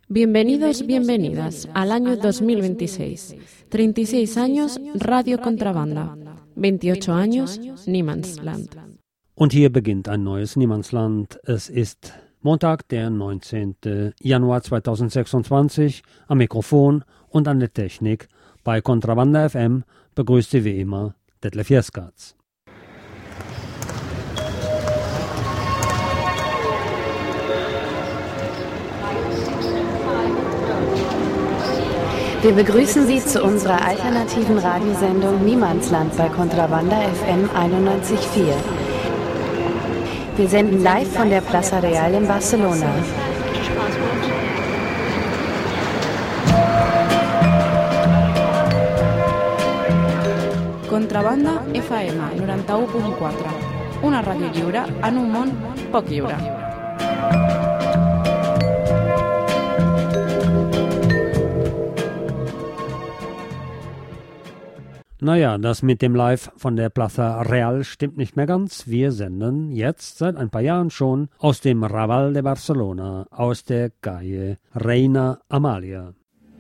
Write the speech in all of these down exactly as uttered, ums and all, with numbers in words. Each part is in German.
Bienvenidos, bienvenidas al año dos mil veintiséis. treinta y seis años Radio Contrabanda. veintiocho años Niemandsland. Und hier beginnt ein neues Niemandsland. Es ist Montag, der neunzehnten Januar zweitausendsechsundzwanzig. Am Mikrofon und an der Technik bei Contrabanda F M begrüßt Sie wie immer Detlef Jeskatz. Wir begrüßen Sie zu unserer alternativen Radiosendung Niemandsland bei Contrabanda F M einundneunzig Komma vier. Wir senden live von der Plaza Real in Barcelona. Contrabanda F M noranta-u punt quatre. Una ràdio lliure en un món poc lliure. Naja, das mit dem Live von der Plaza Real stimmt nicht mehr ganz. Wir senden jetzt seit ein paar Jahren schon aus dem Raval de Barcelona, aus der Calle Reina Amalia.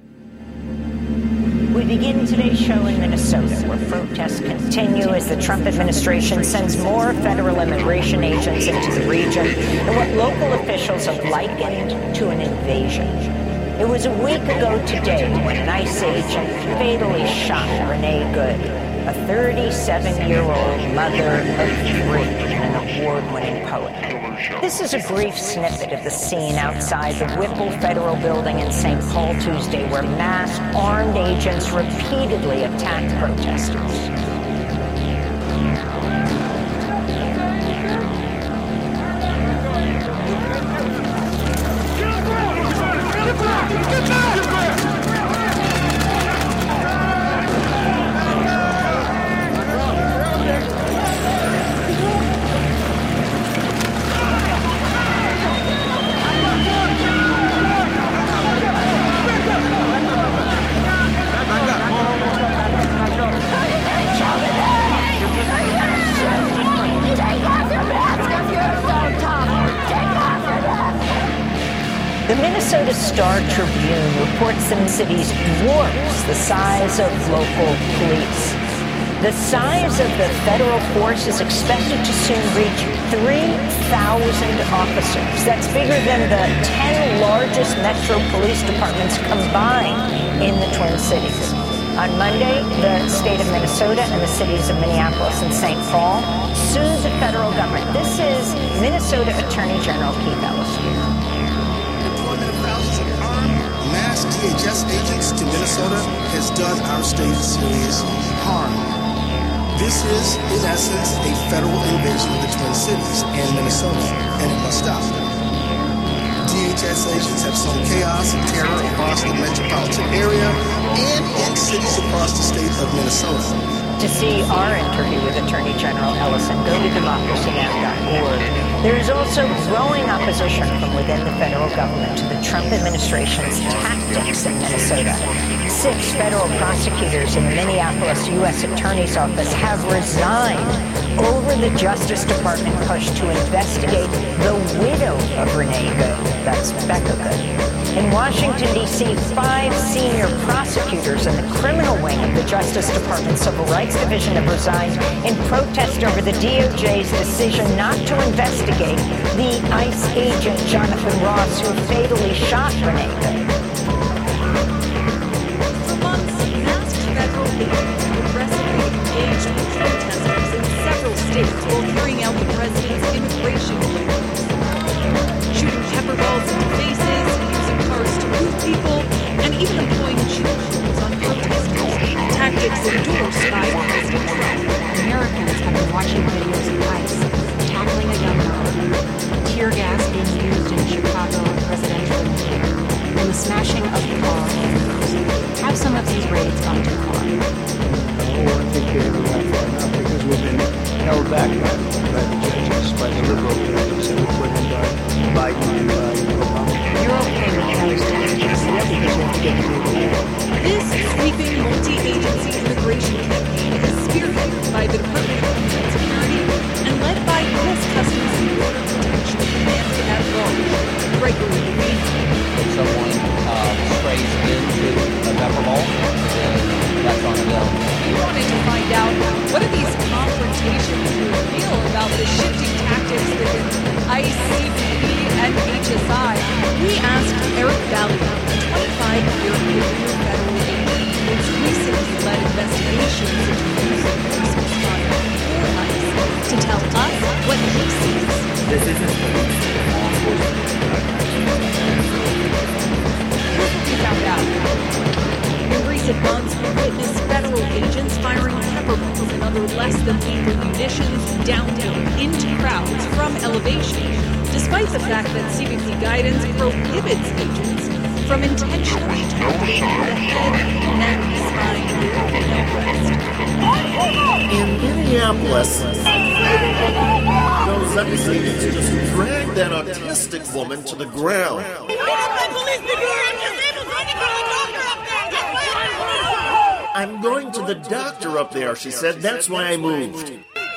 We begin today's show in Minnesota, where protests continue as the Trump administration sends more federal immigration agents into the region in what local officials have likened to an invasion. It was a week ago today when an ICE agent fatally shot Renee Good, a thirty-seven-year-old mother of three and an award-winning poet. This is a brief snippet of the scene outside the Whipple Federal Building in Saint Paul Tuesday, where masked armed agents repeatedly attacked protesters. The Minnesota Star Tribune reports the city's dwarfs the size of local police. The size of the federal force is expected to soon reach three thousand officers. That's bigger than the ten largest metro police departments combined in the Twin Cities. On Monday, the state of Minnesota and the cities of Minneapolis and Saint Paul sued the federal government. This is Minnesota Attorney General Keith Ellison. Mass D H S agents to Minnesota has done our state serious harm. This is, in essence, a federal invasion of the Twin Cities and Minnesota, and it must stop. D H S agents have sown chaos and terror across the metropolitan area and in cities across the state of Minnesota. To see our interview with Attorney General Ellison, go to democracy now dot org. There is also growing opposition from within the federal government to the Trump administration's tactics in Minnesota. Six federal prosecutors in the Minneapolis U S Attorney's Office have resigned over the Justice Department push to investigate the widow of Renee Good, that's Becca Good. In Washington, D C, five senior prosecutors in the criminal wing of the Justice Department Civil Rights Division have resigned in protest over the D O J's decision not to investigate the ICE agent Jonathan Ross, who fatally shot Renee Good. For months, masked federal agents aggressively engaged with protesters in several states while carrying out the president's immigration plans, shooting pepper balls into faces, using cars to move people, and even employing cheerleaders on protesters, tactics endorsed by President Trump. Americans have been watching videos of ICE tackling a young girl, tear gas being used in Chicago presidential meeting, and the smashing of cars. Have some of these raids gone too far? No, I think they were not far enough because we've been held back by, by the judges, by the liberal judges, and we're put by Biden and by Obama. You're okay with those tactics? Yeah, because you have to get the people out. This sweeping multi-agency immigration campaign is spearheaded by the Department of Homeland Security and led by U S Customs and Border Protection Command at large, Gregory Louise. Someone ice into a pepper ball, then that's on them. We wanted to find out, what do these confrontations reveal about the shifting tactics within ICE, C B P, and H S I? We asked Eric Valliant, a twenty-five-year career federal agent who's recently led investigations into use of force misconduct for ICE, to tell us what he sees. This isn't police, law enforcement. Here's what we found out. In recent months, we witnessed federal agents firing pepper balls and other less than lethal munitions downhill into crowds from elevation, despite the fact that C B P guidance prohibits agents from intentionally targeting the head, neck, spine, or In Minneapolis, those X agents just dragged that autistic woman to the ground. I'm going to the doctor up there, she said. That's why I moved.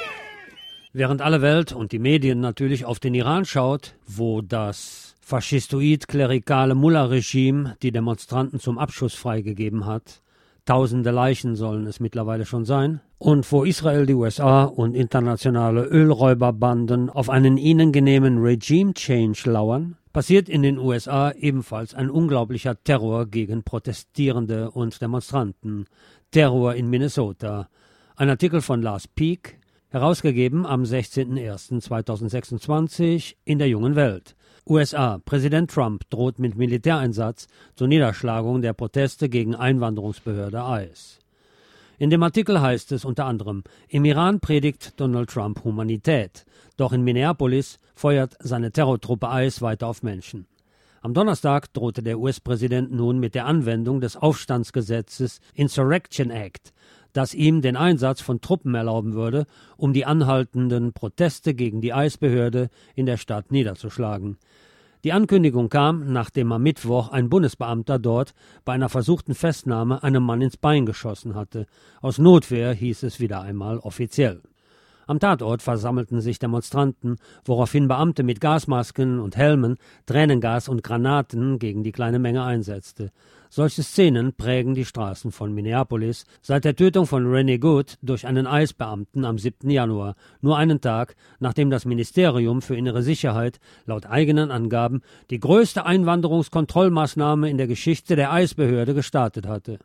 Während alle Welt und die Medien natürlich auf den Iran schaut, wo das faschistoid-klerikale Mullah-Regime die Demonstranten zum Abschuss freigegeben hat, tausende Leichen sollen es mittlerweile schon sein, und wo Israel, die U S A und internationale Ölräuberbanden auf einen ihnen genehmen Regime-Change lauern, passiert in den U S A ebenfalls ein unglaublicher Terror gegen Protestierende und Demonstranten. Terror in Minnesota. Ein Artikel von Lars Peek, herausgegeben am sechzehnten ersten zweitausendsechsundzwanzig in der Jungen Welt. U S A. Präsident Trump droht mit Militäreinsatz zur Niederschlagung der Proteste gegen Einwanderungsbehörde ICE. In dem Artikel heißt es unter anderem, im Iran predigt Donald Trump Humanität, doch in Minneapolis feuert seine Terrortruppe ICE weiter auf Menschen. Am Donnerstag drohte der U S-Präsident nun mit der Anwendung des Aufstandsgesetzes Insurrection Act, das ihm den Einsatz von Truppen erlauben würde, um die anhaltenden Proteste gegen die ICE-Behörde in der Stadt niederzuschlagen. Die Ankündigung kam, nachdem am Mittwoch ein Bundesbeamter dort bei einer versuchten Festnahme einem Mann ins Bein geschossen hatte. Aus Notwehr hieß es wieder einmal offiziell. Am Tatort versammelten sich Demonstranten, woraufhin Beamte mit Gasmasken und Helmen Tränengas und Granaten gegen die kleine Menge einsetzte. Solche Szenen prägen die Straßen von Minneapolis seit der Tötung von Renee Good durch einen ICE-Beamten am siebten Januar, nur einen Tag, nachdem das Ministerium für innere Sicherheit laut eigenen Angaben die größte Einwanderungskontrollmaßnahme in der Geschichte der ICE-Behörde gestartet hatte.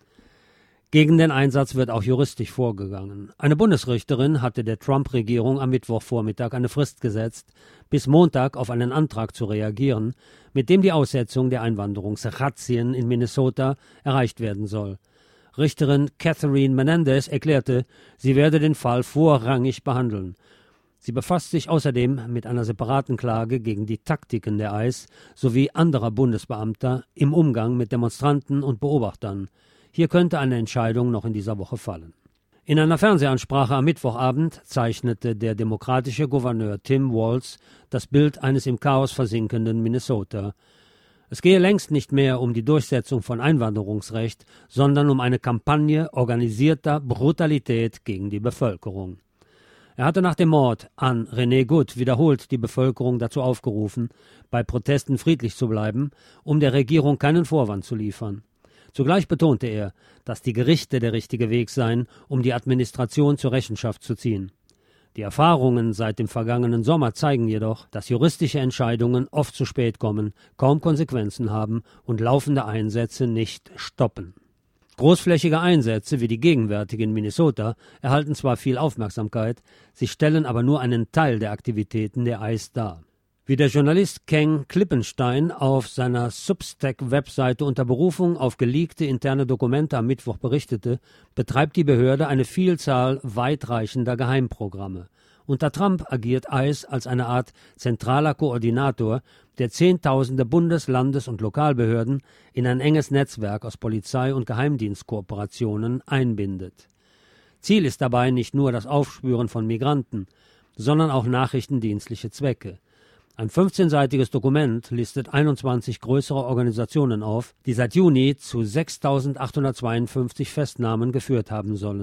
Gegen den Einsatz wird auch juristisch vorgegangen. Eine Bundesrichterin hatte der Trump-Regierung am Mittwochvormittag eine Frist gesetzt, bis Montag auf einen Antrag zu reagieren, mit dem die Aussetzung der Einwanderungsrazzien in Minnesota erreicht werden soll. Richterin Catherine Menendez erklärte, sie werde den Fall vorrangig behandeln. Sie befasst sich außerdem mit einer separaten Klage gegen die Taktiken der ICE sowie anderer Bundesbeamter im Umgang mit Demonstranten und Beobachtern. Hier könnte eine Entscheidung noch in dieser Woche fallen. In einer Fernsehansprache am Mittwochabend zeichnete der demokratische Gouverneur Tim Walz das Bild eines im Chaos versinkenden Minnesota. Es gehe längst nicht mehr um die Durchsetzung von Einwanderungsrecht, sondern um eine Kampagne organisierter Brutalität gegen die Bevölkerung. Er hatte nach dem Mord an Renee Good wiederholt die Bevölkerung dazu aufgerufen, bei Protesten friedlich zu bleiben, um der Regierung keinen Vorwand zu liefern. Zugleich betonte er, dass die Gerichte der richtige Weg seien, um die Administration zur Rechenschaft zu ziehen. Die Erfahrungen seit dem vergangenen Sommer zeigen jedoch, dass juristische Entscheidungen oft zu spät kommen, kaum Konsequenzen haben und laufende Einsätze nicht stoppen. Großflächige Einsätze wie die gegenwärtige in Minnesota erhalten zwar viel Aufmerksamkeit, sie stellen aber nur einen Teil der Aktivitäten der ICE dar. Wie der Journalist Ken Klippenstein auf seiner Substack-Webseite unter Berufung auf geleakte interne Dokumente am Mittwoch berichtete, betreibt die Behörde eine Vielzahl weitreichender Geheimprogramme. Unter Trump agiert ICE als eine Art zentraler Koordinator, der Zehntausende Bundes-, Landes- und Lokalbehörden in ein enges Netzwerk aus Polizei- und Geheimdienstkooperationen einbindet. Ziel ist dabei nicht nur das Aufspüren von Migranten, sondern auch nachrichtendienstliche Zwecke. Ein fünfzehnseitiges Dokument listet einundzwanzig größere Organisationen auf, die seit Juni zu sechstausendachthundertzweiundfünfzig Festnahmen geführt haben sollen.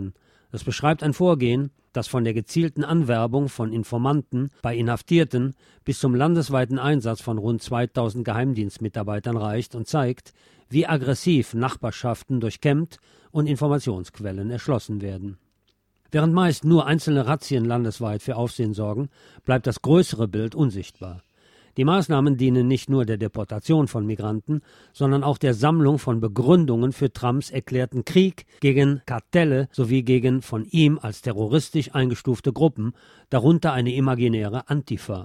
Es beschreibt ein Vorgehen, das von der gezielten Anwerbung von Informanten bei Inhaftierten bis zum landesweiten Einsatz von rund zweitausend Geheimdienstmitarbeitern reicht und zeigt, wie aggressiv Nachbarschaften durchkämmt und Informationsquellen erschlossen werden. Während meist nur einzelne Razzien landesweit für Aufsehen sorgen, bleibt das größere Bild unsichtbar. Die Maßnahmen dienen nicht nur der Deportation von Migranten, sondern auch der Sammlung von Begründungen für Trumps erklärten Krieg gegen Kartelle sowie gegen von ihm als terroristisch eingestufte Gruppen, darunter eine imaginäre Antifa.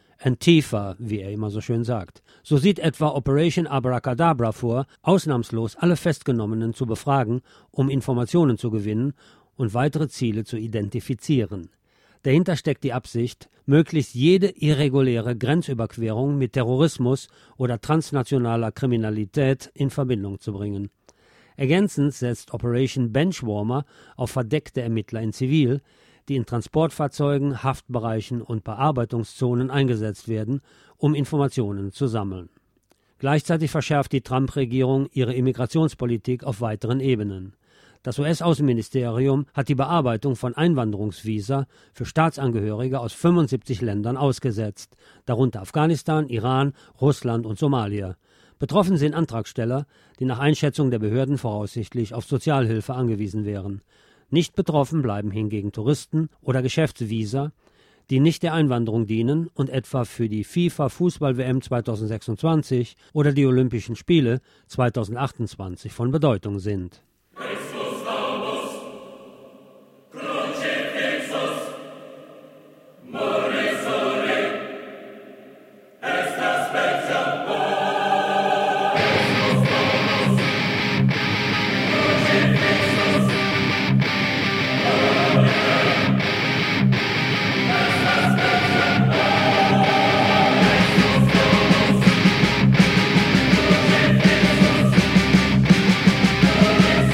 Antifa, wie er immer so schön sagt. So sieht etwa Operation Abracadabra vor, ausnahmslos alle Festgenommenen zu befragen, um Informationen zu gewinnen und weitere Ziele zu identifizieren. Dahinter steckt die Absicht, möglichst jede irreguläre Grenzüberquerung mit Terrorismus oder transnationaler Kriminalität in Verbindung zu bringen. Ergänzend setzt Operation Benchwarmer auf verdeckte Ermittler in Zivil, die in Transportfahrzeugen, Haftbereichen und Bearbeitungszonen eingesetzt werden, um Informationen zu sammeln. Gleichzeitig verschärft die Trump-Regierung ihre Immigrationspolitik auf weiteren Ebenen. Das U S-Außenministerium hat die Bearbeitung von Einwanderungsvisa für Staatsangehörige aus fünfundsiebzig Ländern ausgesetzt, darunter Afghanistan, Iran, Russland und Somalia. Betroffen sind Antragsteller, die nach Einschätzung der Behörden voraussichtlich auf Sozialhilfe angewiesen wären. Nicht betroffen bleiben hingegen Touristen oder Geschäftsvisa, die nicht der Einwanderung dienen und etwa für die FIFA-Fußball-W M zweitausendsechsundzwanzig oder die Olympischen Spiele zweitausendachtundzwanzig von Bedeutung sind. Christus,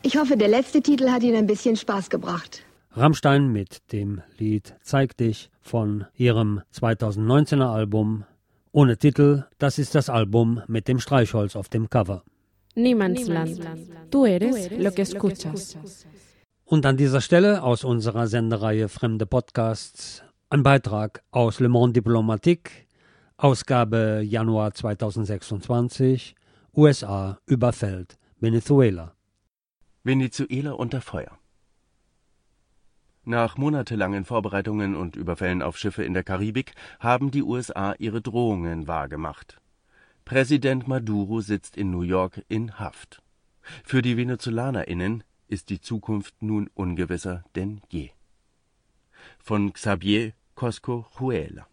Ich hoffe, der letzte Titel hat Ihnen ein bisschen Spaß gebracht. Rammstein mit dem Lied Zeig dich von ihrem zweitausendneunzehner Album ohne Titel. Das ist das Album mit dem Streichholz auf dem Cover. Niemandsland. Du eres lo que escuchas. Und an dieser Stelle aus unserer Sendereihe Fremde Podcasts ein Beitrag aus Le Monde Diplomatique, Ausgabe Januar zweitausendsechsundzwanzig, U S A überfällt Venezuela. Venezuela unter Feuer. Nach monatelangen Vorbereitungen und Überfällen auf Schiffe in der Karibik haben die U S A ihre Drohungen wahrgemacht. Präsident Maduro sitzt in New York in Haft. Für die VenezolanerInnen ist die Zukunft nun ungewisser denn je. Von Xavier Cosco-Huela.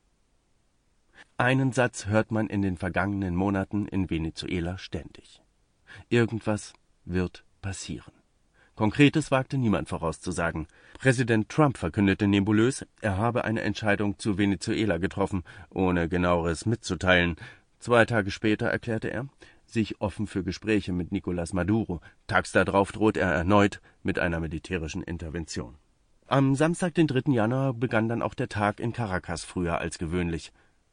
Einen Satz hört man in den vergangenen Monaten in Venezuela ständig. Irgendwas wird passieren. Konkretes wagte niemand vorauszusagen. Präsident Trump verkündete nebulös, er habe eine Entscheidung zu Venezuela getroffen, ohne Genaueres mitzuteilen. Zwei Tage später erklärte er, sich offen für Gespräche mit Nicolás Maduro. Tags darauf droht er erneut mit einer militärischen Intervention. Am Samstag, den dritten Januar, begann dann auch der Tag in Caracas früher als gewöhnlich.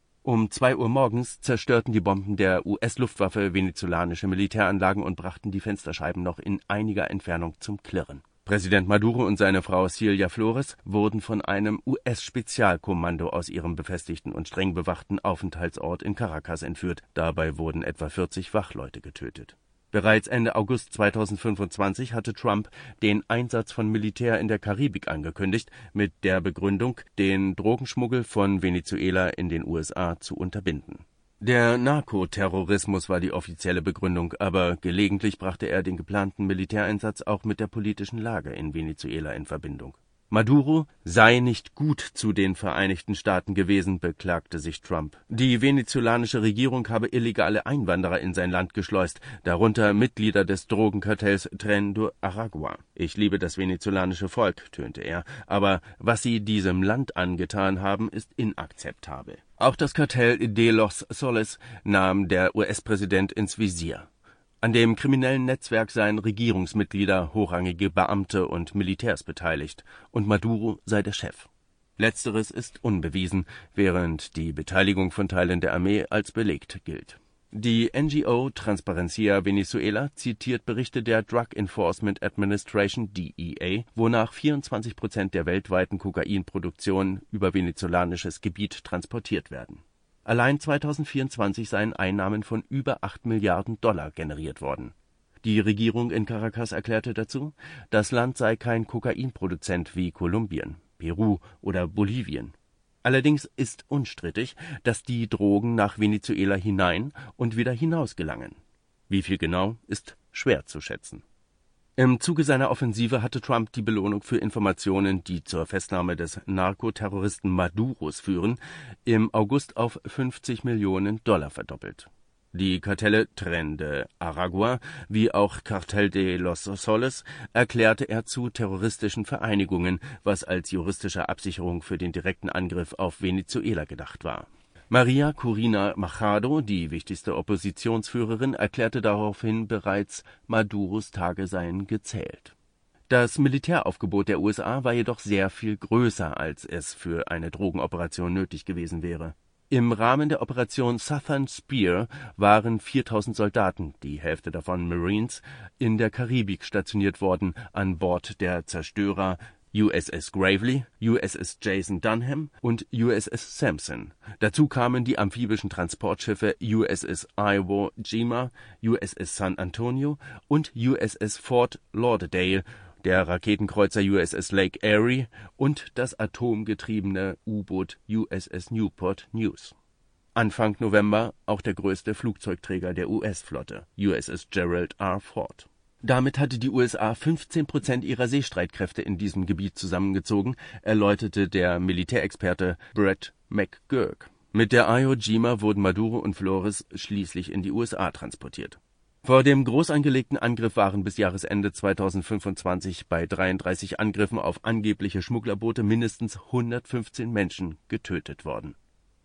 Um zwei Uhr morgens zerstörten die Bomben der U S-Luftwaffe venezolanische Militäranlagen und brachten die Fensterscheiben noch in einiger Entfernung zum Klirren. Präsident Maduro und seine Frau Cilia Flores wurden von einem U S-Spezialkommando aus ihrem befestigten und streng bewachten Aufenthaltsort in Caracas entführt. Dabei wurden etwa vierzig Wachleute getötet. Bereits Ende August zweitausendfünfundzwanzig hatte Trump den Einsatz von Militär in der Karibik angekündigt, mit der Begründung, den Drogenschmuggel von Venezuela in den U S A zu unterbinden. Der Narkoterrorismus war die offizielle Begründung, aber gelegentlich brachte er den geplanten Militäreinsatz auch mit der politischen Lage in Venezuela in Verbindung. Maduro sei nicht gut zu den Vereinigten Staaten gewesen, beklagte sich Trump. Die venezolanische Regierung habe illegale Einwanderer in sein Land geschleust, darunter Mitglieder des Drogenkartells Tren de Aragua. Ich liebe das venezolanische Volk, tönte er, aber was sie diesem Land angetan haben, ist inakzeptabel. Auch das Kartell de los Soles nahm der U S-Präsident ins Visier. An dem kriminellen Netzwerk seien Regierungsmitglieder, hochrangige Beamte und Militärs beteiligt, und Maduro sei der Chef. Letzteres ist unbewiesen, während die Beteiligung von Teilen der Armee als belegt gilt. Die N G O Transparencia Venezuela zitiert Berichte der Drug Enforcement Administration D E A, wonach vierundzwanzig Prozent der weltweiten Kokainproduktion über venezolanisches Gebiet transportiert werden. Allein zweitausendvierundzwanzig seien Einnahmen von über acht Milliarden Dollar generiert worden. Die Regierung in Caracas erklärte dazu, das Land sei kein Kokainproduzent wie Kolumbien, Peru oder Bolivien. Allerdings ist unstrittig, dass die Drogen nach Venezuela hinein und wieder hinaus gelangen. Wie viel genau, ist schwer zu schätzen. Im Zuge seiner Offensive hatte Trump die Belohnung für Informationen, die zur Festnahme des Narkoterroristen Maduros führen, im August auf fünfzig Millionen Dollar verdoppelt. Die Kartelle Tren de Aragua wie auch Cartel de los Soles erklärte er zu terroristischen Vereinigungen, was als juristische Absicherung für den direkten Angriff auf Venezuela gedacht war. Maria Corina Machado, die wichtigste Oppositionsführerin, erklärte daraufhin bereits, Maduros Tage seien gezählt. Das Militäraufgebot der U S A war jedoch sehr viel größer, als es für eine Drogenoperation nötig gewesen wäre. Im Rahmen der Operation Southern Spear waren viertausend Soldaten, die Hälfte davon Marines, in der Karibik stationiert worden, an Bord der Zerstörer U S S Gravely, U S S Jason Dunham und U S S Sampson. Dazu kamen die amphibischen Transportschiffe U S S Iwo Jima, U S S San Antonio und U S S Fort Lauderdale, der Raketenkreuzer U S S Lake Erie und das atomgetriebene U-Boot U S S Newport News. Anfang November auch der größte Flugzeugträger der U S-Flotte, U S S Gerald R. Ford. Damit hatte die U S A fünfzehn Prozent ihrer Seestreitkräfte in diesem Gebiet zusammengezogen, erläuterte der Militärexperte Brett McGurk. Mit der Iwo Jima wurden Maduro und Flores schließlich in die U S A transportiert. Vor dem groß angelegten Angriff waren bis Jahresende zweitausendfünfundzwanzig bei dreiunddreißig Angriffen auf angebliche Schmugglerboote mindestens hundertfünfzehn Menschen getötet worden.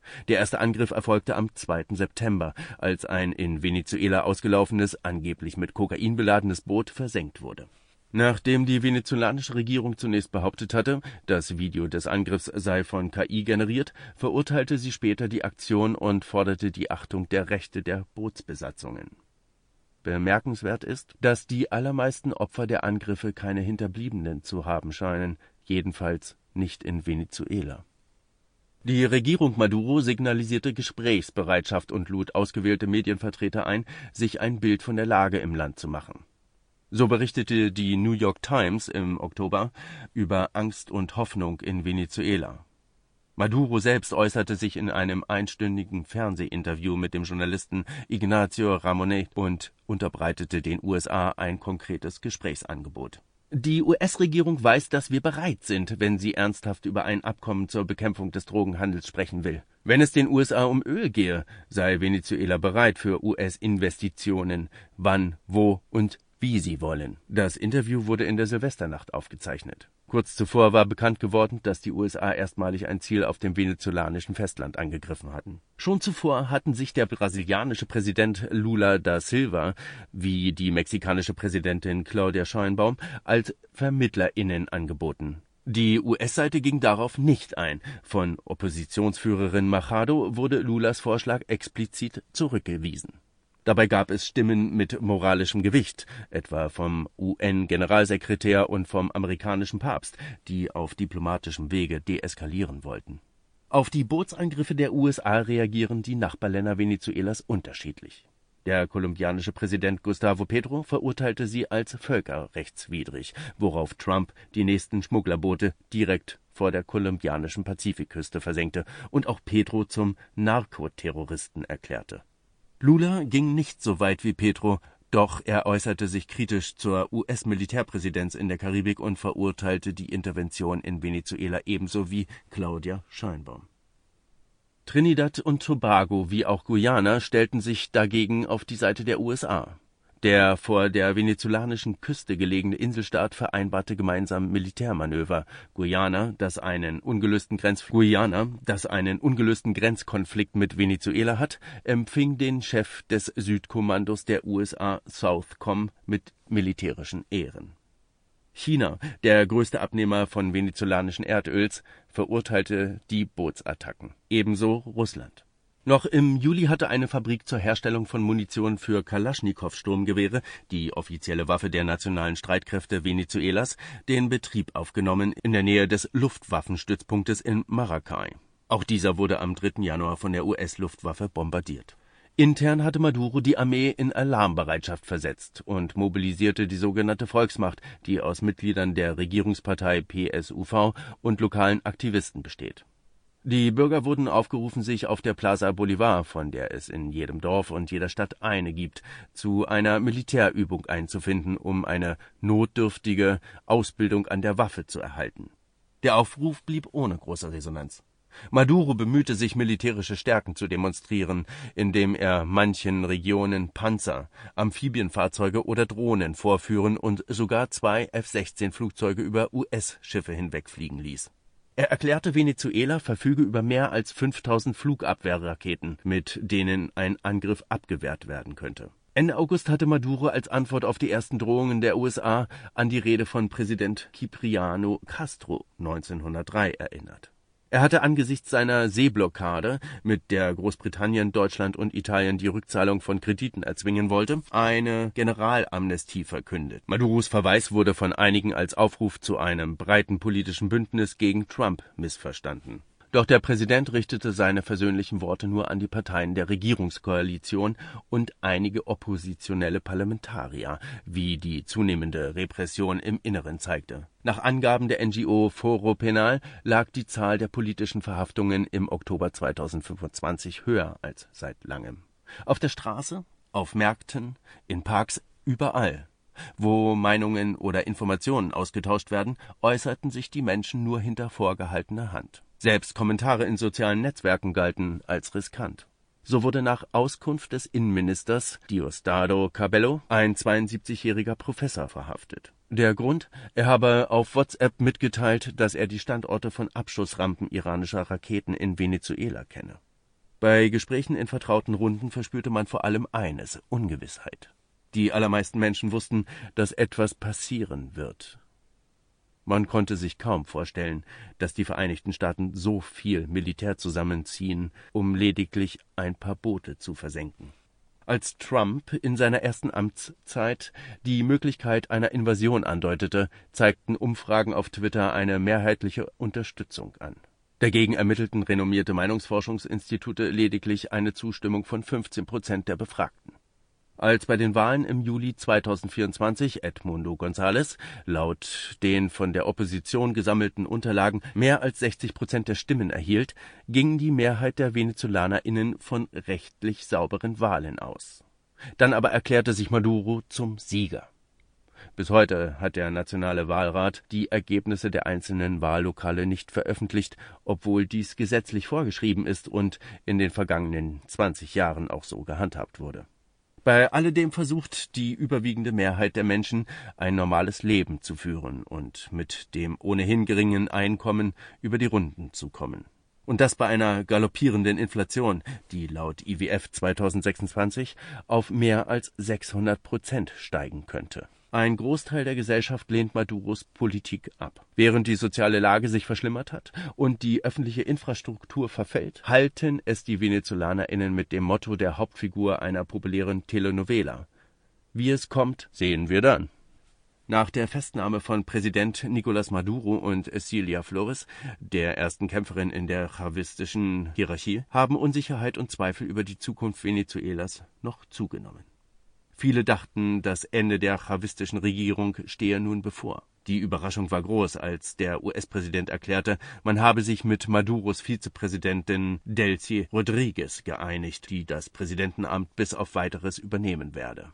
Der erste Angriff erfolgte am zweiten September, als ein in Venezuela ausgelaufenes, angeblich mit Kokain beladenes Boot versenkt wurde. Nachdem die venezolanische Regierung zunächst behauptet hatte, das Video des Angriffs sei von K I generiert, verurteilte sie später die Aktion und forderte die Achtung der Rechte der Bootsbesatzungen. Bemerkenswert ist, dass die allermeisten Opfer der Angriffe keine Hinterbliebenen zu haben scheinen, jedenfalls nicht in Venezuela. Die Regierung Maduro signalisierte Gesprächsbereitschaft und lud ausgewählte Medienvertreter ein, sich ein Bild von der Lage im Land zu machen. So berichtete die New York Times im Oktober über Angst und Hoffnung in Venezuela. Maduro selbst äußerte sich in einem einstündigen Fernsehinterview mit dem Journalisten Ignacio Ramonet und unterbreitete den U S A ein konkretes Gesprächsangebot. Die U S-Regierung weiß, dass wir bereit sind, wenn sie ernsthaft über ein Abkommen zur Bekämpfung des Drogenhandels sprechen will. Wenn es den U S A um Öl gehe, sei Venezuela bereit für U S-Investitionen, wann, wo und wie sie wollen. Das Interview wurde in der Silvesternacht aufgezeichnet. Kurz zuvor war bekannt geworden, dass die U S A erstmalig ein Ziel auf dem venezolanischen Festland angegriffen hatten. Schon zuvor hatten sich der brasilianische Präsident Lula da Silva wie die mexikanische Präsidentin Claudia Sheinbaum als VermittlerInnen angeboten. Die U S-Seite ging darauf nicht ein. Von Oppositionsführerin Machado wurde Lulas Vorschlag explizit zurückgewiesen. Dabei gab es Stimmen mit moralischem Gewicht, etwa vom U N-Generalsekretär und vom amerikanischen Papst, die auf diplomatischem Wege deeskalieren wollten. Auf die Bootsangriffe der U S A reagieren die Nachbarländer Venezuelas unterschiedlich. Der kolumbianische Präsident Gustavo Petro verurteilte sie als völkerrechtswidrig, worauf Trump die nächsten Schmugglerboote direkt vor der kolumbianischen Pazifikküste versenkte und auch Petro zum Narkoterroristen erklärte. Lula ging nicht so weit wie Petro, doch er äußerte sich kritisch zur U S-Militärpräsenz in der Karibik und verurteilte die Intervention in Venezuela ebenso wie Claudia Sheinbaum. Trinidad und Tobago wie auch Guyana stellten sich dagegen auf die Seite der U S A. Der vor der venezolanischen Küste gelegene Inselstaat vereinbarte gemeinsam Militärmanöver. Guyana, das einen ungelösten Grenz Guyana, das einen ungelösten Grenzkonflikt mit Venezuela hat, empfing den Chef des Südkommandos der U S A, Southcom, mit militärischen Ehren. China, der größte Abnehmer von venezolanischen Erdöls, verurteilte die Bootsattacken. Ebenso Russland. Noch im Juli hatte eine Fabrik zur Herstellung von Munition für Kalaschnikow-Sturmgewehre, die offizielle Waffe der nationalen Streitkräfte Venezuelas, den Betrieb aufgenommen in der Nähe des Luftwaffenstützpunktes in Maracay. Auch dieser wurde am dritten Januar von der U S-Luftwaffe bombardiert. Intern hatte Maduro die Armee in Alarmbereitschaft versetzt und mobilisierte die sogenannte Volksmacht, die aus Mitgliedern der Regierungspartei P S U V und lokalen Aktivisten besteht. Die Bürger wurden aufgerufen, sich auf der Plaza Bolivar, von der es in jedem Dorf und jeder Stadt eine gibt, zu einer Militärübung einzufinden, um eine notdürftige Ausbildung an der Waffe zu erhalten. Der Aufruf blieb ohne große Resonanz. Maduro bemühte sich, militärische Stärken zu demonstrieren, indem er manchen Regionen Panzer, Amphibienfahrzeuge oder Drohnen vorführen und sogar zwei F sechzehn Flugzeuge über U S-Schiffe hinwegfliegen ließ. Er erklärte, Venezuela verfüge über mehr als fünftausend Flugabwehrraketen, mit denen ein Angriff abgewehrt werden könnte. Ende August hatte Maduro als Antwort auf die ersten Drohungen der U S A an die Rede von Präsident Cipriano Castro neunzehnhundertdrei erinnert. Er hatte angesichts seiner Seeblockade, mit der Großbritannien, Deutschland und Italien die Rückzahlung von Krediten erzwingen wollte, eine Generalamnestie verkündet. Maduros Verweis wurde von einigen als Aufruf zu einem breiten politischen Bündnis gegen Trump missverstanden. Doch der Präsident richtete seine versöhnlichen Worte nur an die Parteien der Regierungskoalition und einige oppositionelle Parlamentarier, wie die zunehmende Repression im Inneren zeigte. Nach Angaben der N G O Foro Penal lag die Zahl der politischen Verhaftungen im Oktober zweitausendfünfundzwanzig höher als seit langem. Auf der Straße, auf Märkten, in Parks, überall. Wo Meinungen oder Informationen ausgetauscht werden, äußerten sich die Menschen nur hinter vorgehaltener Hand. Selbst Kommentare in sozialen Netzwerken galten als riskant. So wurde nach Auskunft des Innenministers Diosdado Cabello ein zweiundsiebzigjähriger Professor verhaftet. Der Grund? Er habe auf WhatsApp mitgeteilt, dass er die Standorte von Abschussrampen iranischer Raketen in Venezuela kenne. Bei Gesprächen in vertrauten Runden verspürte man vor allem eines: Ungewissheit. Die allermeisten Menschen wussten, dass etwas passieren wird. Man konnte sich kaum vorstellen, dass die Vereinigten Staaten so viel Militär zusammenziehen, um lediglich ein paar Boote zu versenken. Als Trump in seiner ersten Amtszeit die Möglichkeit einer Invasion andeutete, zeigten Umfragen auf Twitter eine mehrheitliche Unterstützung an. Dagegen ermittelten renommierte Meinungsforschungsinstitute lediglich eine Zustimmung von fünfzehn Prozent der Befragten. Als bei den Wahlen im Juli zweitausendvierundzwanzig Edmundo González laut den von der Opposition gesammelten Unterlagen mehr als sechzig Prozent der Stimmen erhielt, ging die Mehrheit der VenezolanerInnen von rechtlich sauberen Wahlen aus. Dann aber erklärte sich Maduro zum Sieger. Bis heute hat der Nationale Wahlrat die Ergebnisse der einzelnen Wahllokale nicht veröffentlicht, obwohl dies gesetzlich vorgeschrieben ist und in den vergangenen zwanzig Jahren auch so gehandhabt wurde. Bei alledem versucht die überwiegende Mehrheit der Menschen, ein normales Leben zu führen und mit dem ohnehin geringen Einkommen über die Runden zu kommen. Und das bei einer galoppierenden Inflation, die laut I W F zweitausendsechsundzwanzig auf mehr als sechshundert Prozent steigen könnte. Ein Großteil der Gesellschaft lehnt Maduros Politik ab. Während die soziale Lage sich verschlimmert hat und die öffentliche Infrastruktur verfällt, halten es die VenezolanerInnen mit dem Motto der Hauptfigur einer populären Telenovela: Wie es kommt, sehen wir dann. Nach der Festnahme von Präsident Nicolás Maduro und Cilia Flores, der ersten Kämpferin in der chavistischen Hierarchie, haben Unsicherheit und Zweifel über die Zukunft Venezuelas noch zugenommen. Viele dachten, das Ende der chavistischen Regierung stehe nun bevor. Die Überraschung war groß, als der U S-Präsident erklärte, man habe sich mit Maduros Vizepräsidentin Delcy Rodríguez geeinigt, die das Präsidentenamt bis auf Weiteres übernehmen werde.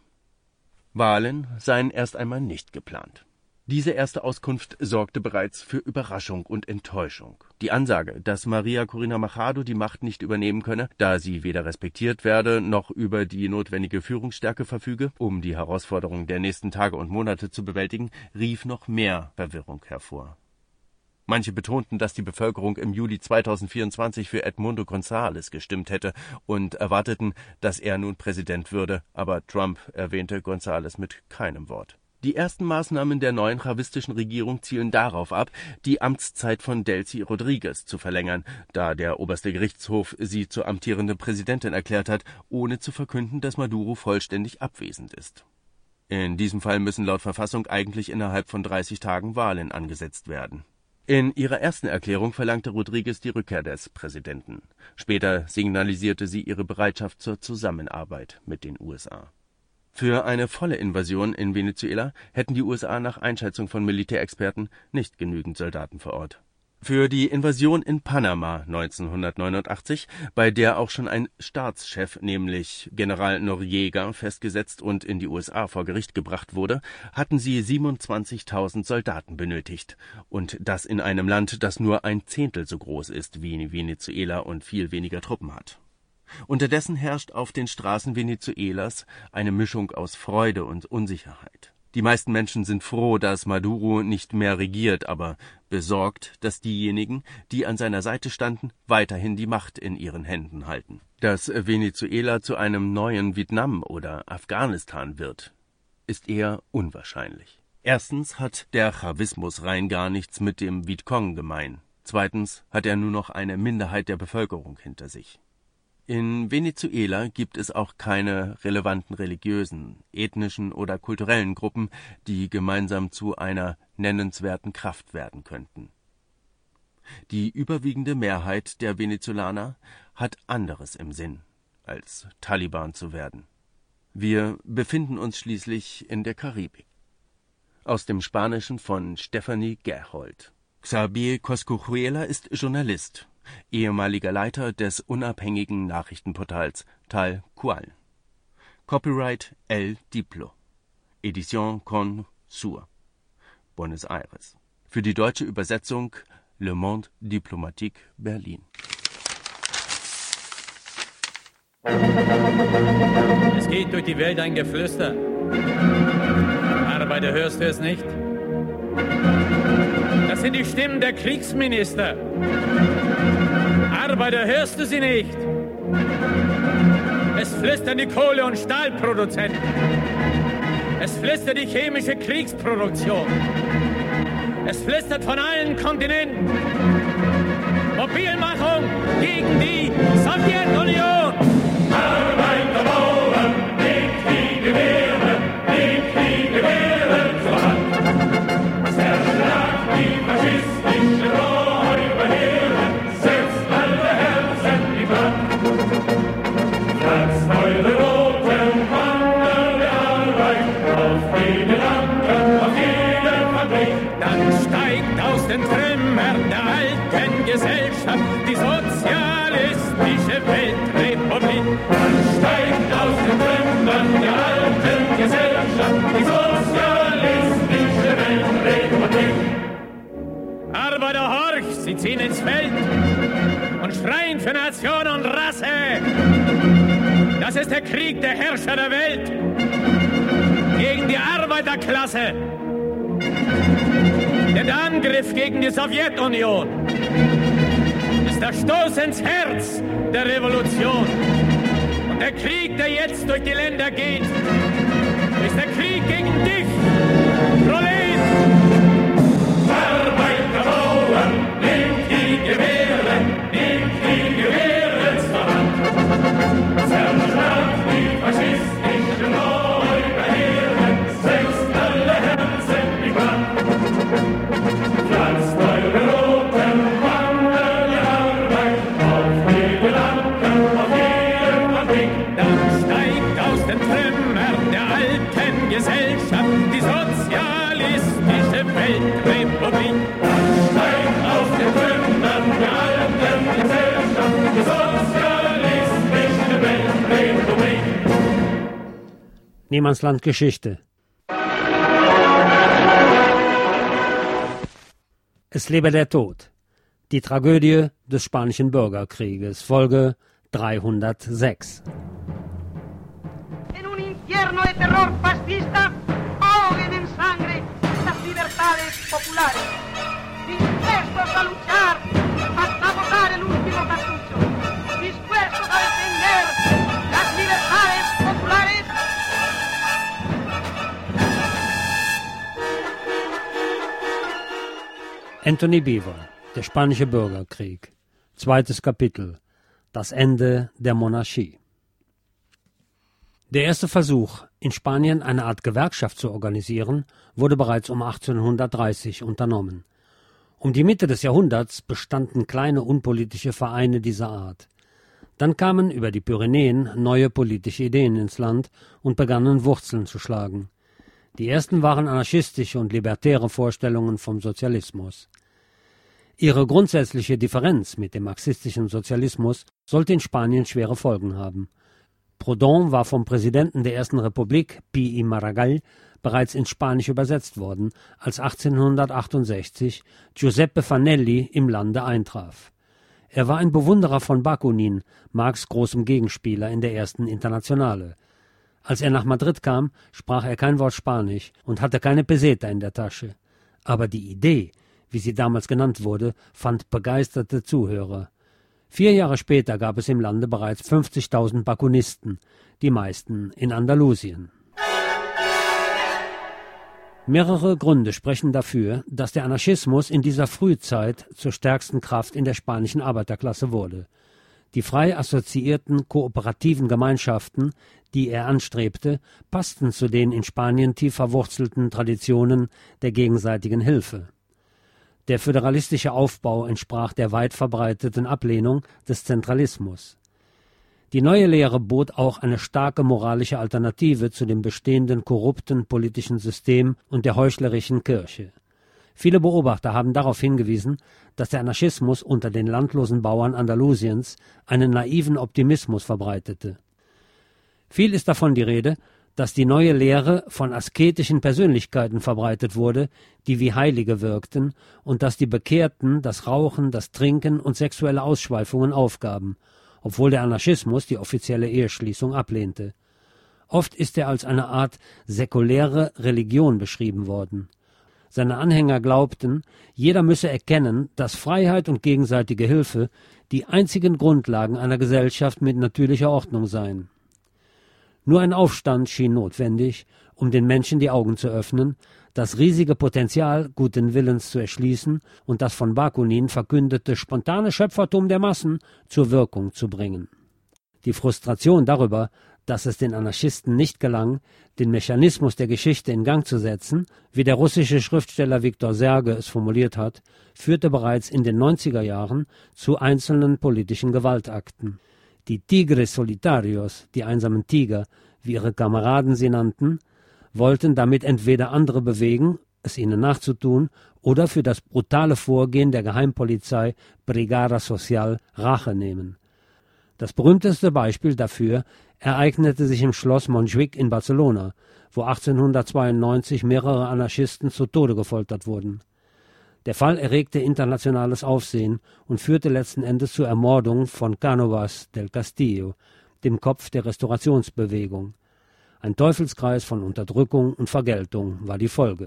Wahlen seien erst einmal nicht geplant. Diese erste Auskunft sorgte bereits für Überraschung und Enttäuschung. Die Ansage, dass Maria Corina Machado die Macht nicht übernehmen könne, da sie weder respektiert werde noch über die notwendige Führungsstärke verfüge, um die Herausforderungen der nächsten Tage und Monate zu bewältigen, rief noch mehr Verwirrung hervor. Manche betonten, dass die Bevölkerung im Juli zweitausendvierundzwanzig für Edmundo González gestimmt hätte und erwarteten, dass er nun Präsident würde, aber Trump erwähnte González mit keinem Wort. Die ersten Maßnahmen der neuen chavistischen Regierung zielen darauf ab, die Amtszeit von Delcy Rodríguez zu verlängern, da der oberste Gerichtshof sie zur amtierenden Präsidentin erklärt hat, ohne zu verkünden, dass Maduro vollständig abwesend ist. In diesem Fall müssen laut Verfassung eigentlich innerhalb von dreißig Tagen Wahlen angesetzt werden. In ihrer ersten Erklärung verlangte Rodríguez die Rückkehr des Präsidenten. Später signalisierte sie ihre Bereitschaft zur Zusammenarbeit mit den U S A. Für eine volle Invasion in Venezuela hätten die U S A nach Einschätzung von Militärexperten nicht genügend Soldaten vor Ort. Für die Invasion in Panama neunzehnhundertneunundachtzig, bei der auch schon ein Staatschef, nämlich General Noriega, festgesetzt und in die U S A vor Gericht gebracht wurde, hatten sie siebenundzwanzigtausend Soldaten benötigt. Und das in einem Land, das nur ein Zehntel so groß ist wie Venezuela und viel weniger Truppen hat. Unterdessen herrscht auf den Straßen Venezuelas eine Mischung aus Freude und Unsicherheit. Die meisten Menschen sind froh, dass Maduro nicht mehr regiert, aber besorgt, dass diejenigen, die an seiner Seite standen, weiterhin die Macht in ihren Händen halten. Dass Venezuela zu einem neuen Vietnam oder Afghanistan wird, ist eher unwahrscheinlich. Erstens hat der Chavismus rein gar nichts mit dem Vietcong gemein. Zweitens hat er nur noch eine Minderheit der Bevölkerung hinter sich. In Venezuela gibt es auch keine relevanten religiösen, ethnischen oder kulturellen Gruppen, die gemeinsam zu einer nennenswerten Kraft werden könnten. Die überwiegende Mehrheit der Venezolaner hat anderes im Sinn, als Taliban zu werden. Wir befinden uns schließlich in der Karibik. Aus dem Spanischen von Stephanie Gerhold. Xavier Coscujuela ist Journalist, ehemaliger Leiter des unabhängigen Nachrichtenportals Tal Cual. Copyright El Diplo. Edition Con Sur. Buenos Aires. Für die deutsche Übersetzung Le Monde Diplomatique Berlin. Es geht durch die Welt ein Geflüster. Arbeiter, hörst du es nicht? Das sind die Stimmen der Kriegsminister. Arbeiter, hörst du sie nicht? Es flüstern die Kohle- und Stahlproduzenten. Es flüstert die chemische Kriegsproduktion. Es flüstert von allen Kontinenten. Mobilmachung gegen die Sowjetunion. Arbeiter, Bauern, nehmt die Gewehre, nehmt die Gewehre zur Hand. Zerschlagt die faschistische Räuberheere, setzt alle Herzen in Brand. Platzt eure roten Banner der Arbeit auf jeden Anker, auf jede Fabrik. Dann steigt aus den Trümmern der alten Gesellschaft die sozialistische Weltrepublik. Dann steigt aus den Trümmern der alten Gesellschaft die sozialistische Weltrepublik. Arbeiter, horch, sie ziehen ins Feld und schreien für Nation und Rasse. Das ist der Krieg der Herrscher der Welt gegen die Arbeiterklasse. Der Angriff gegen die Sowjetunion ist der Stoß ins Herz der Revolution. Und der Krieg, der jetzt durch die Länder geht, ist der Krieg gegen dich, Prolet! Arbeiter, Bauern, nehmt die Gewehre, nehmt die Gewehre zur Hand. Zerschlagt die faschistischen Räuberheere, setzt alle Herzen in Brand. Pflanzt eure roten Banner der Arbeit auf jeden Anker, auf jede Fabrik. Dann steigt aus den Trümmern der alten Gesellschaft die sozialistische Weltrepublik. Dann steigt aus den Trümmern der alten Gesellschaft die sozialistische Weltrepublik. Niemandsland Geschichte. Es lebe der Tod. Die Tragödie des Spanischen Bürgerkrieges, Folge dreihundertsechs. En un infierno de terror fascista, ahoguen en sangre las libertades populares, dispuestos a luchar hasta botar el último cartucho, dispuestos a defender las libertades populares. Anthony Beevor, der Spanische Bürgerkrieg. Zweites Kapitel. Das Ende der Monarchie. Der erste Versuch, in Spanien eine Art Gewerkschaft zu organisieren, wurde bereits um achtzehnhundertdreißig unternommen. Um die Mitte des Jahrhunderts bestanden kleine unpolitische Vereine dieser Art. Dann kamen über die Pyrenäen neue politische Ideen ins Land und begannen Wurzeln zu schlagen. Die ersten waren anarchistische und libertäre Vorstellungen vom Sozialismus. Ihre grundsätzliche Differenz mit dem marxistischen Sozialismus sollte in Spanien schwere Folgen haben. Proudhon war vom Präsidenten der ersten Republik, Pi y Maragall, bereits ins Spanische übersetzt worden, als achtzehnhundertachtundsechzig Giuseppe Fanelli im Lande eintraf. Er war ein Bewunderer von Bakunin, Marx' großem Gegenspieler in der ersten Internationale. Als er nach Madrid kam, sprach er kein Wort Spanisch und hatte keine Peseta in der Tasche. Aber die Idee, wie sie damals genannt wurde, fand begeisterte Zuhörer. Vier Jahre später gab es im Lande bereits fünfzigtausend Bakunisten, die meisten in Andalusien. Mehrere Gründe sprechen dafür, dass der Anarchismus in dieser Frühzeit zur stärksten Kraft in der spanischen Arbeiterklasse wurde. Die frei assoziierten kooperativen Gemeinschaften, die er anstrebte, passten zu den in Spanien tief verwurzelten Traditionen der gegenseitigen Hilfe. Der föderalistische Aufbau entsprach der weit verbreiteten Ablehnung des Zentralismus. Die neue Lehre bot auch eine starke moralische Alternative zu dem bestehenden korrupten politischen System und der heuchlerischen Kirche. Viele Beobachter haben darauf hingewiesen, dass der Anarchismus unter den landlosen Bauern Andalusiens einen naiven Optimismus verbreitete. Viel ist davon die Rede, dass die neue Lehre von asketischen Persönlichkeiten verbreitet wurde, die wie Heilige wirkten, und dass die Bekehrten das Rauchen, das Trinken und sexuelle Ausschweifungen aufgaben, obwohl der Anarchismus die offizielle Eheschließung ablehnte. Oft ist er als eine Art säkuläre Religion beschrieben worden. Seine Anhänger glaubten, jeder müsse erkennen, dass Freiheit und gegenseitige Hilfe die einzigen Grundlagen einer Gesellschaft mit natürlicher Ordnung seien. Nur ein Aufstand schien notwendig, um den Menschen die Augen zu öffnen, das riesige Potenzial guten Willens zu erschließen und das von Bakunin verkündete spontane Schöpfertum der Massen zur Wirkung zu bringen. Die Frustration darüber, dass es den Anarchisten nicht gelang, den Mechanismus der Geschichte in Gang zu setzen, wie der russische Schriftsteller Viktor Serge es formuliert hat, führte bereits in den neunziger Jahren zu einzelnen politischen Gewaltakten. Die Tigres Solitarios, die einsamen Tiger, wie ihre Kameraden sie nannten, wollten damit entweder andere bewegen, es ihnen nachzutun, oder für das brutale Vorgehen der Geheimpolizei Brigada Social Rache nehmen. Das berühmteste Beispiel dafür ereignete sich im Schloss Montjuic in Barcelona, wo achtzehnhundertzweiundneunzig mehrere Anarchisten zu Tode gefoltert wurden. Der Fall erregte internationales Aufsehen und führte letzten Endes zur Ermordung von Cánovas del Castillo, dem Kopf der Restaurationsbewegung. Ein Teufelskreis von Unterdrückung und Vergeltung war die Folge.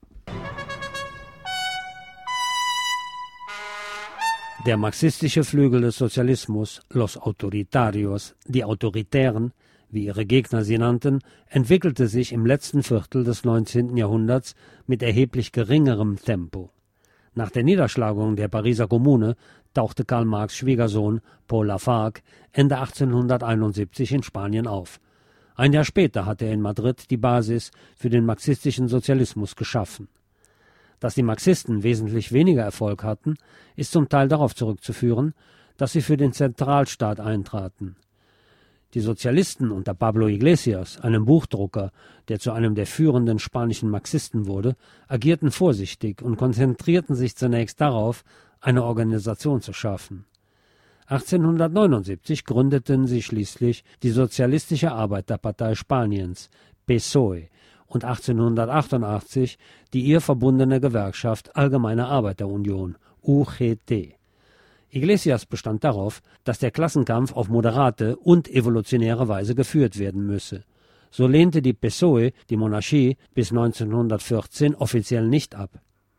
Der marxistische Flügel des Sozialismus, los Autoritarios, die Autoritären, wie ihre Gegner sie nannten, entwickelte sich im letzten Viertel des neunzehnten Jahrhunderts mit erheblich geringerem Tempo. Nach der Niederschlagung der Pariser Kommune tauchte Karl Marx' Schwiegersohn Paul Lafargue Ende achtzehnhunderteinundsiebzig in Spanien auf. Ein Jahr später hatte er in Madrid die Basis für den marxistischen Sozialismus geschaffen. Dass die Marxisten wesentlich weniger Erfolg hatten, ist zum Teil darauf zurückzuführen, dass sie für den Zentralstaat eintraten. Die Sozialisten unter Pablo Iglesias, einem Buchdrucker, der zu einem der führenden spanischen Marxisten wurde, agierten vorsichtig und konzentrierten sich zunächst darauf, eine Organisation zu schaffen. achtzehnhundertneunundsiebzig gründeten sie schließlich die Sozialistische Arbeiterpartei Spaniens, P S O E, und achtzehnhundertachtundachtzig die ihr verbundene Gewerkschaft Allgemeine Arbeiterunion, U G T. Iglesias bestand darauf, dass der Klassenkampf auf moderate und evolutionäre Weise geführt werden müsse. So lehnte die P S O E die Monarchie bis neunzehnhundertvierzehn offiziell nicht ab.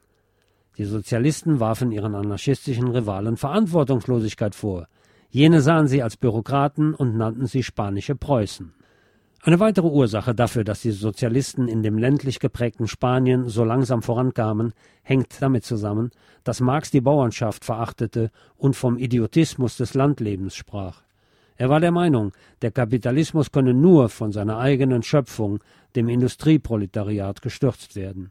Die Sozialisten warfen ihren anarchistischen Rivalen Verantwortungslosigkeit vor. Jene sahen sie als Bürokraten und nannten sie spanische Preußen. Eine weitere Ursache dafür, dass die Sozialisten in dem ländlich geprägten Spanien so langsam vorankamen, hängt damit zusammen, dass Marx die Bauernschaft verachtete und vom Idiotismus des Landlebens sprach. Er war der Meinung, der Kapitalismus könne nur von seiner eigenen Schöpfung, dem Industrieproletariat, gestürzt werden.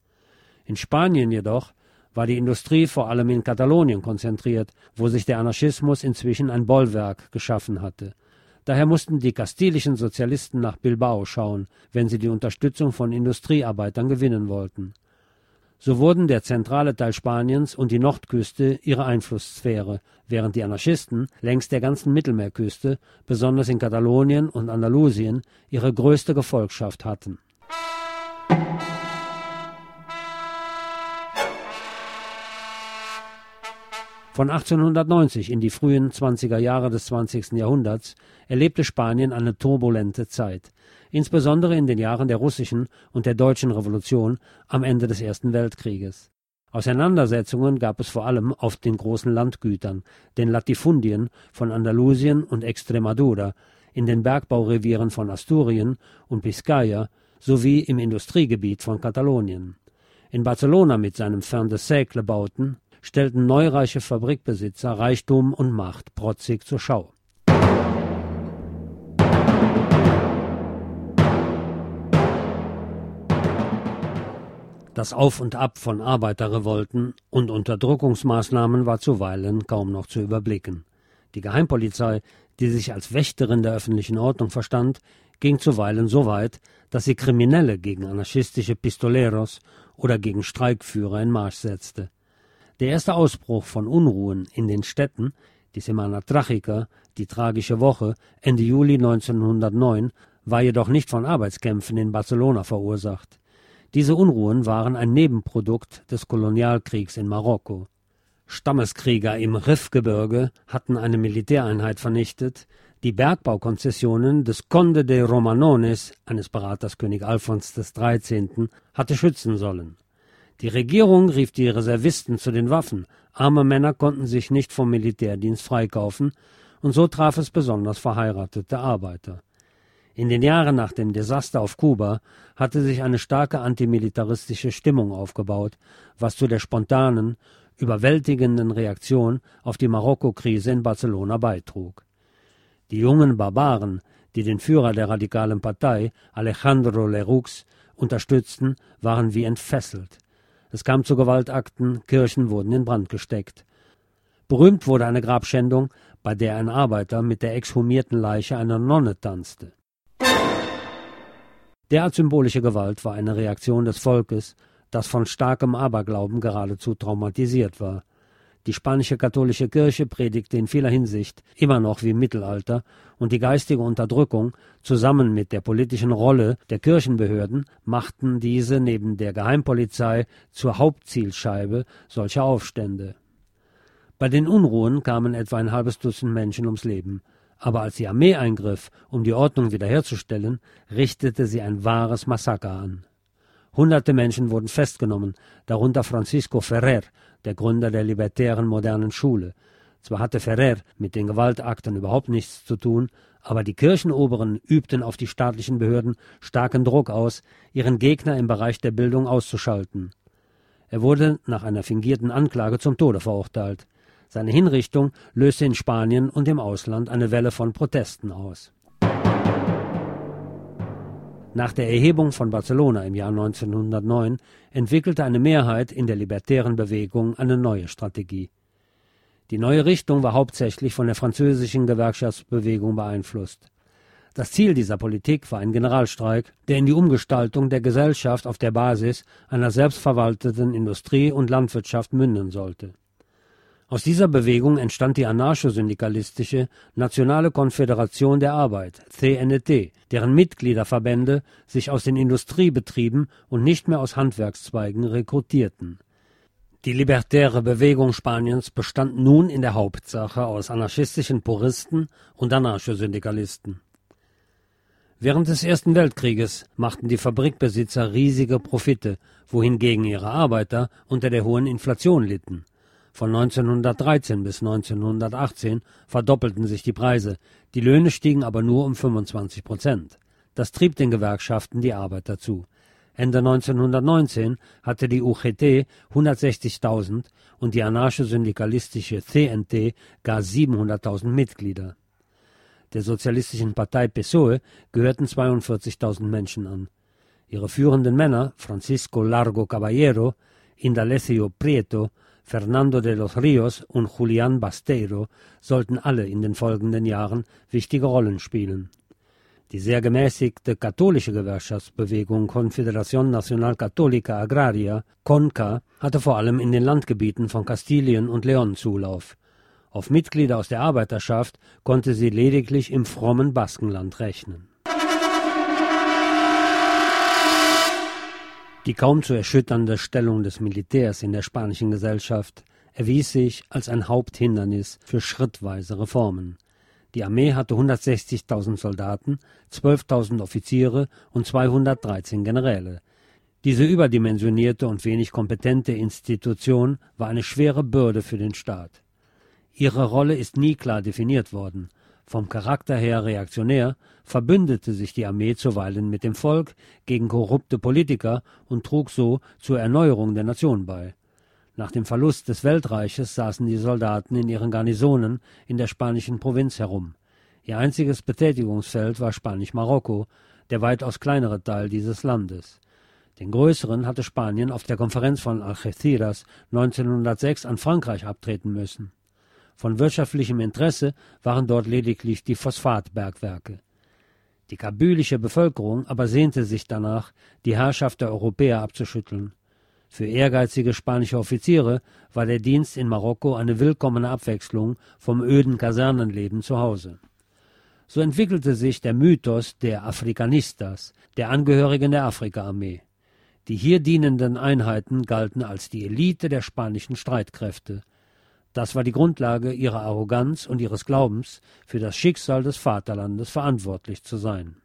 In Spanien jedoch war die Industrie vor allem in Katalonien konzentriert, wo sich der Anarchismus inzwischen ein Bollwerk geschaffen hatte. Daher mussten die kastilischen Sozialisten nach Bilbao schauen, wenn sie die Unterstützung von Industriearbeitern gewinnen wollten. So wurden der zentrale Teil Spaniens und die Nordküste ihre Einflusssphäre, während die Anarchisten längs der ganzen Mittelmeerküste, besonders in Katalonien und Andalusien, ihre größte Gefolgschaft hatten. Von achtzehnhundertneunzig in die frühen zwanziger Jahre des zwanzigsten Jahrhunderts erlebte Spanien eine turbulente Zeit, insbesondere in den Jahren der russischen und der deutschen Revolution am Ende des Ersten Weltkrieges. Auseinandersetzungen gab es vor allem auf den großen Landgütern, den Latifundien von Andalusien und Extremadura, in den Bergbaurevieren von Asturien und Biscaya sowie im Industriegebiet von Katalonien. In Barcelona mit seinem Fin de Siècle-Bauten stellten neureiche Fabrikbesitzer Reichtum und Macht protzig zur Schau. Das Auf und Ab von Arbeiterrevolten und Unterdrückungsmaßnahmen war zuweilen kaum noch zu überblicken. Die Geheimpolizei, die sich als Wächterin der öffentlichen Ordnung verstand, ging zuweilen so weit, dass sie Kriminelle gegen anarchistische Pistoleros oder gegen Streikführer in Marsch setzte. Der erste Ausbruch von Unruhen in den Städten, die Semana Trágica, die tragische Woche, Ende Juli neunzehnhundertneun, war jedoch nicht von Arbeitskämpfen in Barcelona verursacht. Diese Unruhen waren ein Nebenprodukt des Kolonialkriegs in Marokko. Stammeskrieger im Rifgebirge hatten eine Militäreinheit vernichtet, die Bergbaukonzessionen des Conde de Romanones, eines Beraters König Alfons des Dreizehnten, hatte schützen sollen. Die Regierung rief die Reservisten zu den Waffen, arme Männer konnten sich nicht vom Militärdienst freikaufen, und so traf es besonders verheiratete Arbeiter. In den Jahren nach dem Desaster auf Kuba hatte sich eine starke antimilitaristische Stimmung aufgebaut, was zu der spontanen, überwältigenden Reaktion auf die Marokko-Krise in Barcelona beitrug. Die jungen Barbaren, die den Führer der radikalen Partei, Alejandro Lerroux, unterstützten, waren wie entfesselt. Es kam zu Gewaltakten, Kirchen wurden in Brand gesteckt. Berühmt wurde eine Grabschändung, bei der ein Arbeiter mit der exhumierten Leiche einer Nonne tanzte. Derart symbolische Gewalt war eine Reaktion des Volkes, das von starkem Aberglauben geradezu traumatisiert war. Die spanische katholische Kirche predigte in vieler Hinsicht immer noch wie im Mittelalter, und die geistige Unterdrückung zusammen mit der politischen Rolle der Kirchenbehörden machten diese neben der Geheimpolizei zur Hauptzielscheibe solcher Aufstände. Bei den Unruhen kamen etwa ein halbes Dutzend Menschen ums Leben, aber als die Armee eingriff, um die Ordnung wiederherzustellen, richtete sie ein wahres Massaker an. Hunderte Menschen wurden festgenommen, darunter Francisco Ferrer, der Gründer der libertären modernen Schule. Zwar hatte Ferrer mit den Gewaltakten überhaupt nichts zu tun, aber die Kirchenoberen übten auf die staatlichen Behörden starken Druck aus, ihren Gegner im Bereich der Bildung auszuschalten. Er wurde nach einer fingierten Anklage zum Tode verurteilt. Seine Hinrichtung löste in Spanien und im Ausland eine Welle von Protesten aus. Nach der Erhebung von Barcelona im Jahr neunzehnhundertneun entwickelte eine Mehrheit in der libertären Bewegung eine neue Strategie. Die neue Richtung war hauptsächlich von der französischen Gewerkschaftsbewegung beeinflusst. Das Ziel dieser Politik war ein Generalstreik, der in die Umgestaltung der Gesellschaft auf der Basis einer selbstverwalteten Industrie und Landwirtschaft münden sollte. Aus dieser Bewegung entstand die anarcho-syndikalistische Nationale Konföderation der Arbeit, C N T, deren Mitgliederverbände sich aus den Industriebetrieben und nicht mehr aus Handwerkszweigen rekrutierten. Die libertäre Bewegung Spaniens bestand nun in der Hauptsache aus anarchistischen Puristen und Anarcho-Syndikalisten. Während des Ersten Weltkrieges machten die Fabrikbesitzer riesige Profite, wohingegen ihre Arbeiter unter der hohen Inflation litten. Von neunzehnhundertdreizehn bis neunzehnhundertachtzehn verdoppelten sich die Preise, die Löhne stiegen aber nur um fünfundzwanzig Prozent. Das trieb den Gewerkschaften die Arbeit dazu. Ende neunzehnhundertneunzehn hatte die U G T hundertsechzigtausend und die anarcho-syndikalistische C N T gar siebenhunderttausend Mitglieder. Der sozialistischen Partei P S O E gehörten zweiundvierzigtausend Menschen an. Ihre führenden Männer, Francisco Largo Caballero, Indalecio Prieto, Fernando de los Ríos und Julián Basteiro sollten alle in den folgenden Jahren wichtige Rollen spielen. Die sehr gemäßigte katholische Gewerkschaftsbewegung Confederación Nacional Católica Agraria, CONCA, hatte vor allem in den Landgebieten von Kastilien und León Zulauf. Auf Mitglieder aus der Arbeiterschaft konnte sie lediglich im frommen Baskenland rechnen. Die kaum zu erschütternde Stellung des Militärs in der spanischen Gesellschaft erwies sich als ein Haupthindernis für schrittweise Reformen. Die Armee hatte hundertsechzigtausend Soldaten, zwölftausend Offiziere und zweihundertdreizehn Generäle. Diese überdimensionierte und wenig kompetente Institution war eine schwere Bürde für den Staat. Ihre Rolle ist nie klar definiert worden. Vom Charakter her reaktionär, verbündete sich die Armee zuweilen mit dem Volk gegen korrupte Politiker und trug so zur Erneuerung der Nation bei. Nach dem Verlust des Weltreiches saßen die Soldaten in ihren Garnisonen in der spanischen Provinz herum. Ihr einziges Betätigungsfeld war Spanisch-Marokko, der weitaus kleinere Teil dieses Landes. Den größeren hatte Spanien auf der Konferenz von Algeciras neunzehnhundertsechs an Frankreich abtreten müssen. Von wirtschaftlichem Interesse waren dort lediglich die Phosphatbergwerke. Die kabylische Bevölkerung aber sehnte sich danach, die Herrschaft der Europäer abzuschütteln. Für ehrgeizige spanische Offiziere war der Dienst in Marokko eine willkommene Abwechslung vom öden Kasernenleben zu Hause. So entwickelte sich der Mythos der Afrikanistas, der Angehörigen der Afrikaarmee. Die hier dienenden Einheiten galten als die Elite der spanischen Streitkräfte. Das war die Grundlage ihrer Arroganz und ihres Glaubens, für das Schicksal des Vaterlandes verantwortlich zu sein.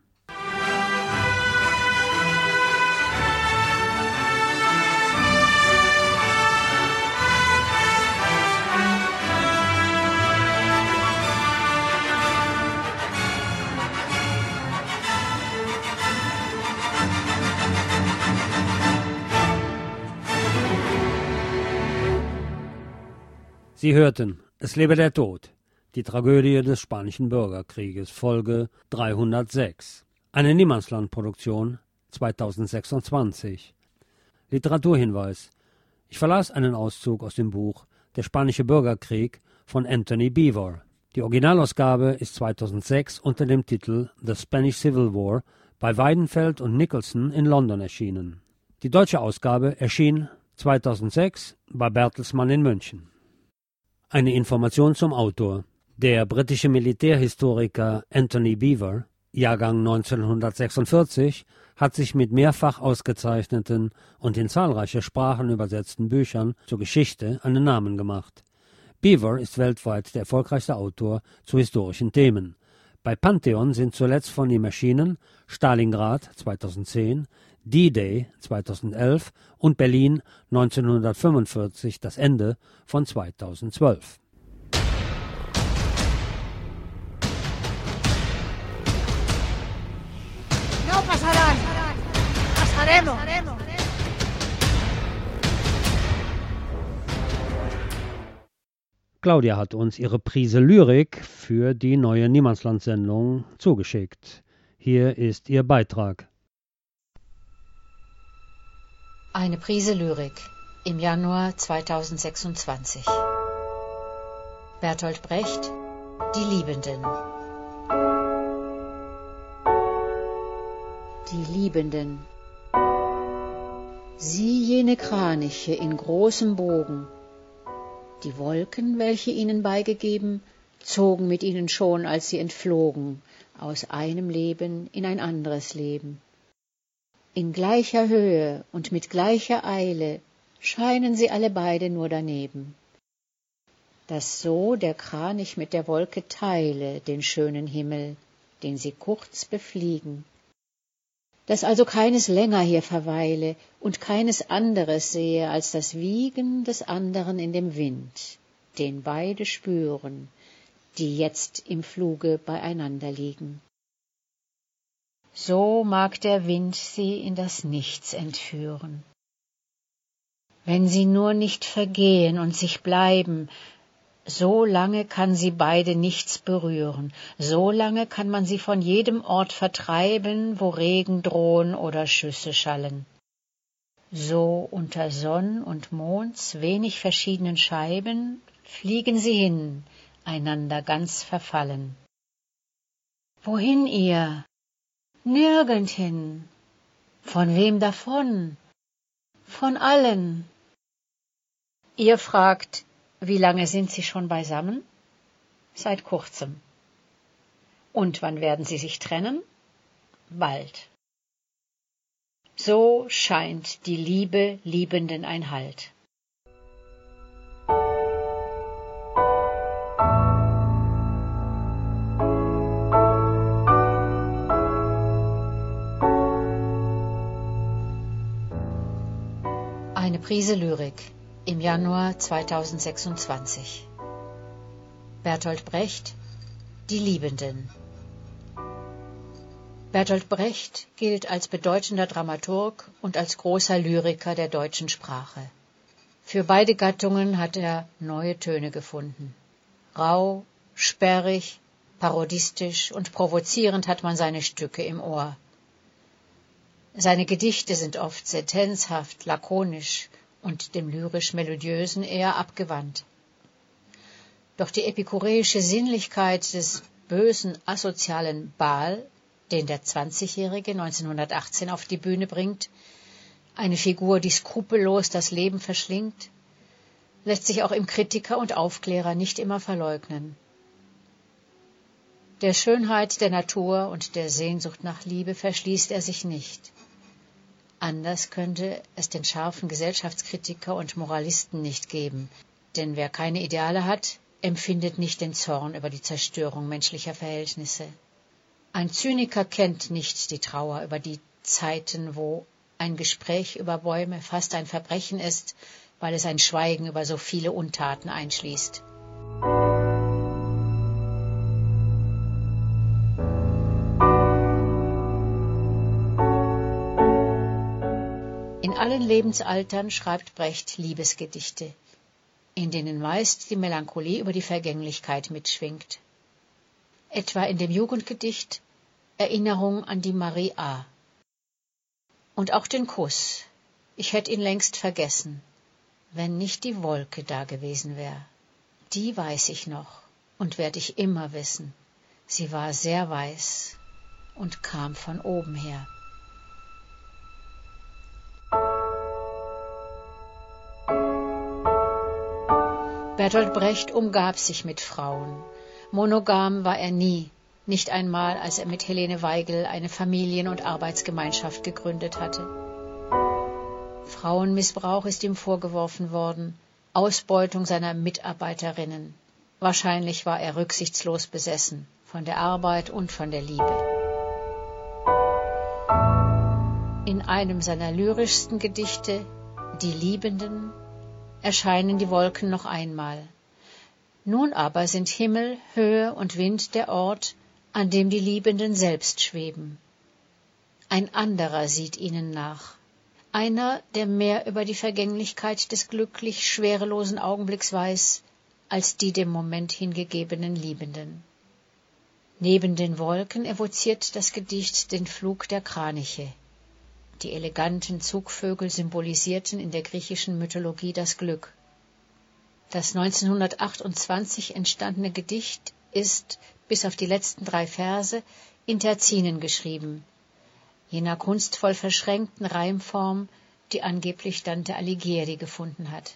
Sie hörten Es lebe der Tod, die Tragödie des Spanischen Bürgerkrieges, Folge dreihundertsechs. Eine Niemandslandproduktion zweitausendsechsundzwanzig. Literaturhinweis. Ich verlas einen Auszug aus dem Buch Der Spanische Bürgerkrieg von Anthony Beevor. Die Originalausgabe ist zweitausendsechs unter dem Titel The Spanish Civil War bei Weidenfeld und Nicholson in London erschienen. Die deutsche Ausgabe erschien zweitausendsechs bei Bertelsmann in München. Eine Information zum Autor. Der britische Militärhistoriker Anthony Beevor, Jahrgang neunzehnhundertsechsundvierzig, hat sich mit mehrfach ausgezeichneten und in zahlreiche Sprachen übersetzten Büchern zur Geschichte einen Namen gemacht. Beevor ist weltweit der erfolgreichste Autor zu historischen Themen. Bei Pantheon sind zuletzt von ihm erschienen Stalingrad zweitausendzehn, D-Day zweitausendelf und Berlin neunzehnhundertfünfundvierzig, das Ende von zweitausendzwölf. No pasarán. Pasaremos. Claudia hat uns ihre Prise Lyrik für die neue Niemandsland-Sendung zugeschickt. Hier ist ihr Beitrag. Eine Prise Lyrik im Januar zweitausendsechsundzwanzig. Bertolt Brecht, Die Liebenden. Die Liebenden. Sie jene Kraniche in großem Bogen. Die Wolken, welche ihnen beigegeben, zogen mit ihnen schon, als sie entflogen, aus einem Leben in ein anderes Leben. In gleicher Höhe und mit gleicher Eile scheinen sie alle beide nur daneben. Dass so der Kranich mit der Wolke teile den schönen Himmel, den sie kurz befliegen. Dass also keines länger hier verweile und keines anderes sehe als das Wiegen des anderen in dem Wind, den beide spüren, die jetzt im Fluge beieinander liegen. So mag der Wind sie in das Nichts entführen. Wenn sie nur nicht vergehen und sich bleiben, so lange kann sie beide nichts berühren, so lange kann man sie von jedem Ort vertreiben, wo Regen drohen oder Schüsse schallen. So unter Sonn und Monds wenig verschiedenen Scheiben fliegen sie hin, einander ganz verfallen. Wohin ihr? Nirgendhin. Von wem davon? Von allen. Ihr fragt, wie lange sind sie schon beisammen? Seit kurzem. Und wann werden sie sich trennen? Bald. So scheint die Liebe Liebenden ein Halt. Eine Prise Lyrik im Januar zweitausendsechsundzwanzig. Bertolt Brecht, Die Liebenden. Bertolt Brecht gilt als bedeutender Dramaturg und als großer Lyriker der deutschen Sprache. Für beide Gattungen hat er neue Töne gefunden. Rau, sperrig, parodistisch und provozierend hat man seine Stücke im Ohr. Seine Gedichte sind oft sentenzhaft, lakonisch und dem lyrisch-melodiösen eher abgewandt. Doch die epikureische Sinnlichkeit des bösen, asozialen Baal, den der zwanzigjährige neunzehnhundertachtzehn auf die Bühne bringt, eine Figur, die skrupellos das Leben verschlingt, lässt sich auch im Kritiker und Aufklärer nicht immer verleugnen. Der Schönheit der Natur und der Sehnsucht nach Liebe verschließt er sich nicht. Anders könnte es den scharfen Gesellschaftskritiker und Moralisten nicht geben, denn wer keine Ideale hat, empfindet nicht den Zorn über die Zerstörung menschlicher Verhältnisse. Ein Zyniker kennt nicht die Trauer über die Zeiten, wo ein Gespräch über Bäume fast ein Verbrechen ist, weil es ein Schweigen über so viele Untaten einschließt. In allen Lebensaltern schreibt Brecht Liebesgedichte. in denen meist die Melancholie über die Vergänglichkeit mitschwingt. Etwa in dem Jugendgedicht Erinnerung an die Marie A. Und auch den Kuss, ich hätt ihn längst vergessen, wenn nicht die Wolke da gewesen wär. Die weiß ich noch und werd ich immer wissen. Sie war sehr weiß und kam von oben her. Bertolt Brecht umgab sich mit Frauen. Monogam war er nie, nicht einmal, als er mit Helene Weigel eine Familien- und Arbeitsgemeinschaft gegründet hatte. Frauenmissbrauch ist ihm vorgeworfen worden, Ausbeutung seiner Mitarbeiterinnen. Wahrscheinlich war er rücksichtslos besessen, von der Arbeit und von der Liebe. In einem seiner lyrischsten Gedichte, Die Liebenden, erscheinen die Wolken noch einmal. Nun aber sind Himmel, Höhe und Wind der Ort, an dem die Liebenden selbst schweben. Ein anderer sieht ihnen nach. Einer, der mehr über die Vergänglichkeit des glücklich schwerelosen Augenblicks weiß, als die dem Moment hingegebenen Liebenden. Neben den Wolken evoziert das Gedicht den Flug der Kraniche. Die eleganten Zugvögel symbolisierten in der griechischen Mythologie das Glück. Das neunzehnhundertachtundzwanzig entstandene Gedicht ist, bis auf die letzten drei Verse, in Terzinen geschrieben, jener kunstvoll verschränkten Reimform, die angeblich Dante Alighieri gefunden hat.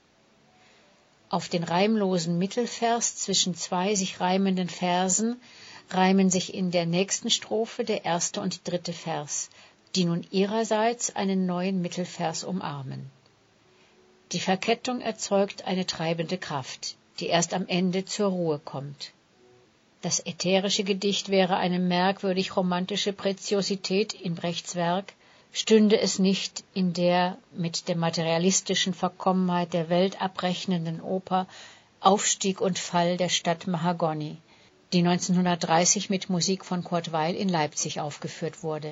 Auf den reimlosen Mittelvers zwischen zwei sich reimenden Versen reimen sich in der nächsten Strophe der erste und dritte Vers, die nun ihrerseits einen neuen Mittelvers umarmen. Die Verkettung erzeugt eine treibende Kraft, die erst am Ende zur Ruhe kommt. Das ätherische Gedicht wäre eine merkwürdig romantische Preziosität in Brechts Werk, stünde es nicht in der mit der materialistischen Verkommenheit der Welt abrechnenden Oper Aufstieg und Fall der Stadt Mahagoni, die neunzehnhundertdreißig mit Musik von Kurt Weill in Leipzig aufgeführt wurde.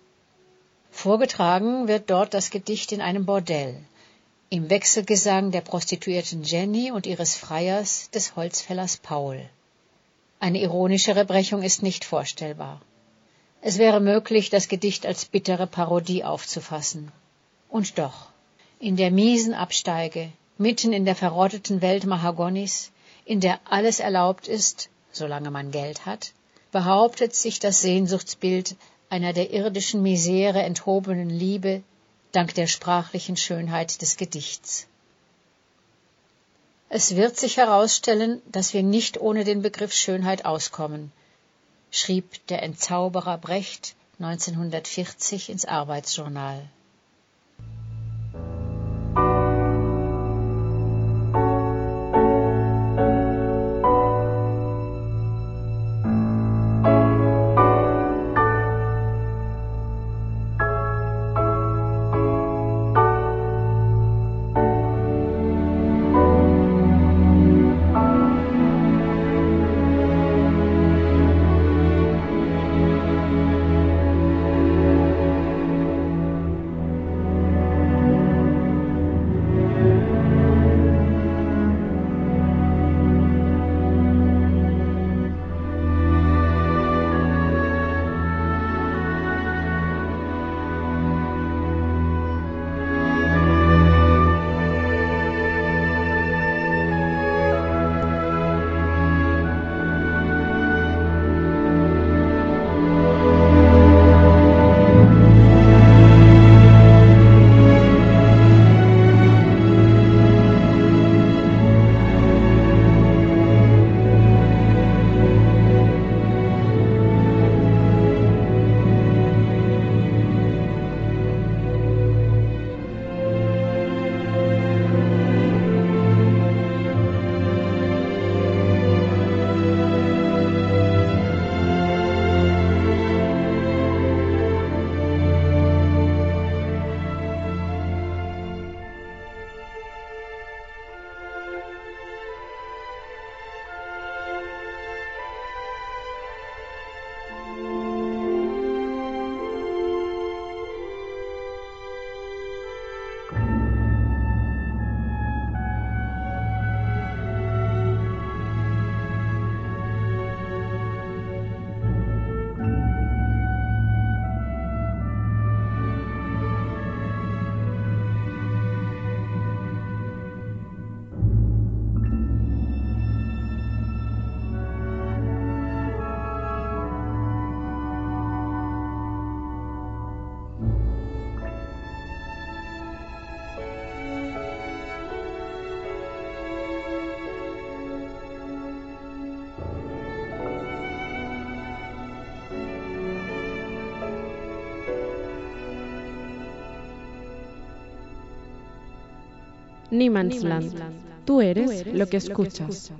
Vorgetragen wird dort das Gedicht in einem Bordell, im Wechselgesang der Prostituierten Jenny und ihres Freiers, des Holzfällers Paul. Eine ironischere Brechung ist nicht vorstellbar. Es wäre möglich, das Gedicht als bittere Parodie aufzufassen. Und doch, in der miesen Absteige, mitten in der verrotteten Welt Mahagonis, in der alles erlaubt ist, solange man Geld hat, behauptet sich das Sehnsuchtsbild einer der irdischen Misere enthobenen Liebe, dank der sprachlichen Schönheit des Gedichts. Es wird sich herausstellen, dass wir nicht ohne den Begriff Schönheit auskommen, schrieb der Entzauberer Brecht neunzehnhundertvierzig ins Arbeitsjournal. Niemandsland. Tú eres lo que escuchas.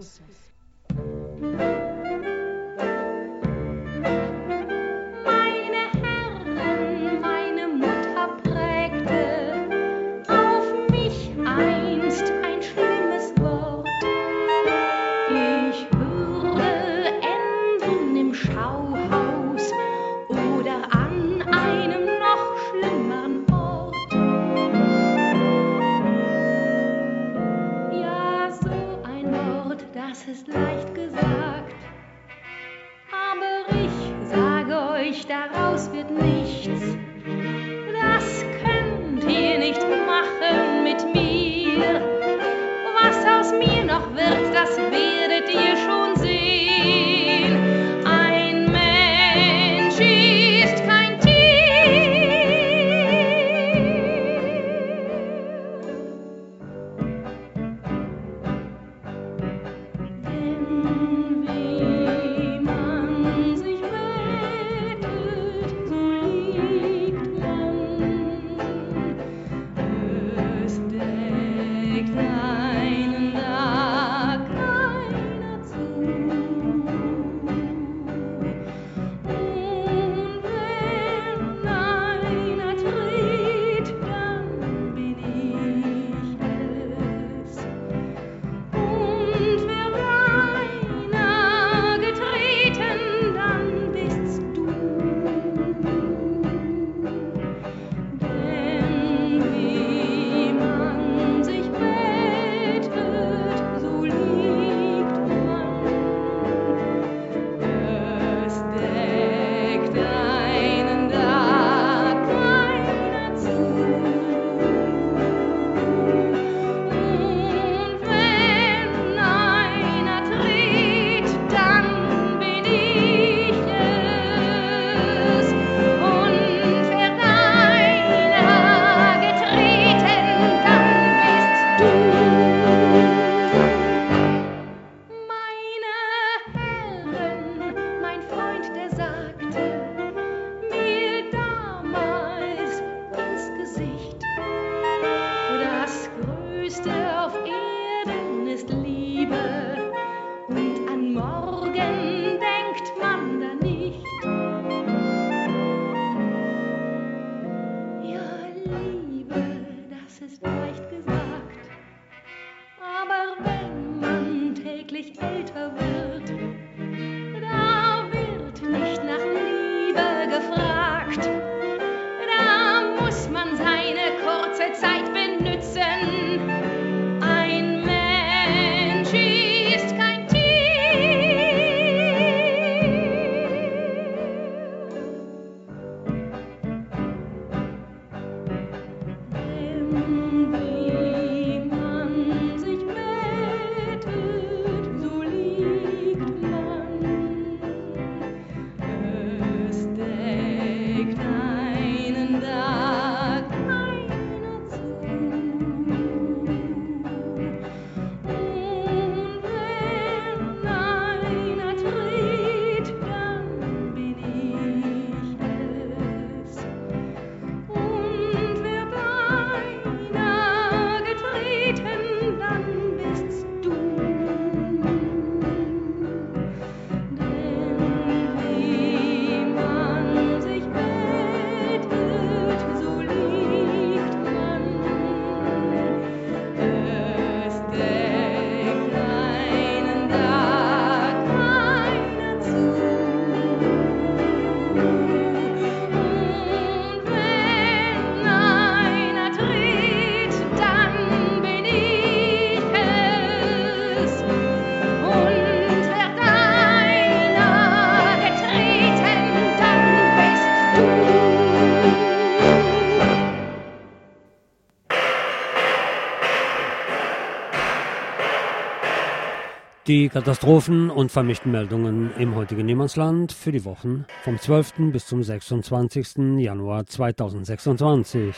Die Katastrophen und vermischten Meldungen im heutigen Niemandsland für die Wochen vom zwölften bis zum sechsundzwanzigsten Januar zweitausendsechsundzwanzig.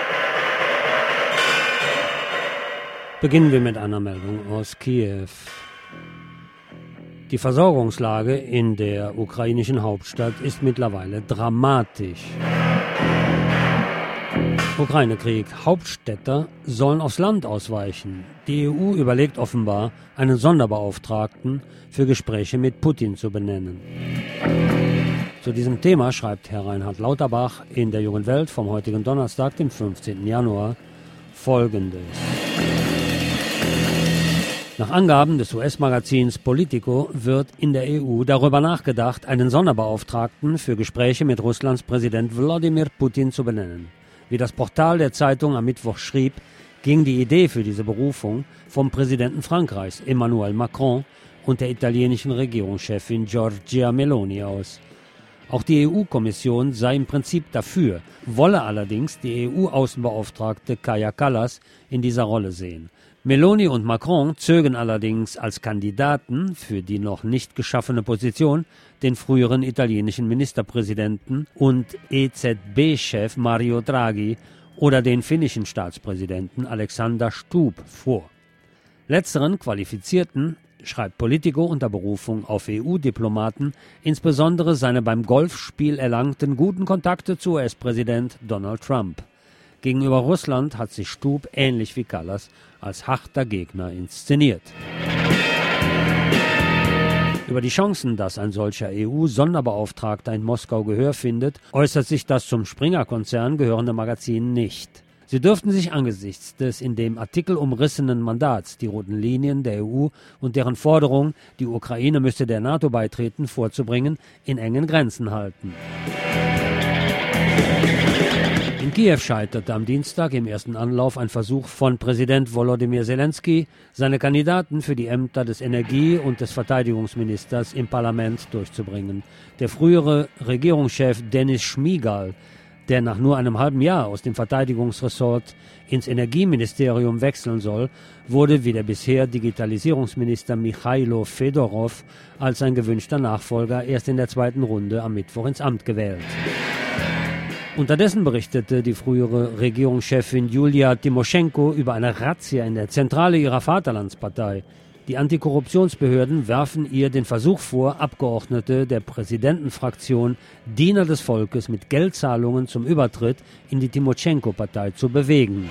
Beginnen wir mit einer Meldung aus Kiew. Die Versorgungslage in der ukrainischen Hauptstadt ist mittlerweile dramatisch. Ukraine-Krieg. Hauptstädter sollen aufs Land ausweichen. Die E U überlegt offenbar, einen Sonderbeauftragten für Gespräche mit Putin zu benennen. Zu diesem Thema schreibt Herr Reinhard Lauterbach in der Jungen Welt vom heutigen Donnerstag, dem fünfzehnten Januar, Folgendes. Nach Angaben des U S-Magazins Politico wird in der E U darüber nachgedacht, einen Sonderbeauftragten für Gespräche mit Russlands Präsident Wladimir Putin zu benennen. Wie das Portal der Zeitung am Mittwoch schrieb, ging die Idee für diese Berufung vom Präsidenten Frankreichs, Emmanuel Macron, und der italienischen Regierungschefin Giorgia Meloni aus. Auch die E U-Kommission sei im Prinzip dafür, wolle allerdings die E U-Außenbeauftragte Kaja Kallas in dieser Rolle sehen. Meloni und Macron zögen allerdings als Kandidaten für die noch nicht geschaffene Position den früheren italienischen Ministerpräsidenten und E Z B-Chef Mario Draghi oder den finnischen Staatspräsidenten Alexander Stubb vor. Letzteren qualifizierten, schreibt Politico unter Berufung auf E U-Diplomaten, insbesondere seine beim Golfspiel erlangten guten Kontakte zu U S-Präsident Donald Trump. Gegenüber Russland hat sich Stubb ähnlich wie Kallas als harter Gegner inszeniert. Über die Chancen, dass ein solcher E U-Sonderbeauftragter in Moskau Gehör findet, äußert sich das zum Springer-Konzern gehörende Magazin nicht. Sie dürften sich angesichts des in dem Artikel umrissenen Mandats, die roten Linien der E U und deren Forderung, die Ukraine müsse der NATO beitreten, vorzubringen, in engen Grenzen halten. In Kiew scheiterte am Dienstag im ersten Anlauf ein Versuch von Präsident Volodymyr Zelensky, seine Kandidaten für die Ämter des Energie- und des Verteidigungsministers im Parlament durchzubringen. Der frühere Regierungschef Denis Schmigal, der nach nur einem halben Jahr aus dem Verteidigungsressort ins Energieministerium wechseln soll, wurde wie der bisher Digitalisierungsminister Michailo Fedorov als sein gewünschter Nachfolger erst in der zweiten Runde am Mittwoch ins Amt gewählt. Unterdessen berichtete die frühere Regierungschefin Julia Timoschenko über eine Razzia in der Zentrale ihrer Vaterlandspartei. Die Antikorruptionsbehörden werfen ihr den Versuch vor, Abgeordnete der Präsidentenfraktion Diener des Volkes mit Geldzahlungen zum Übertritt in die Timoschenko-Partei zu bewegen.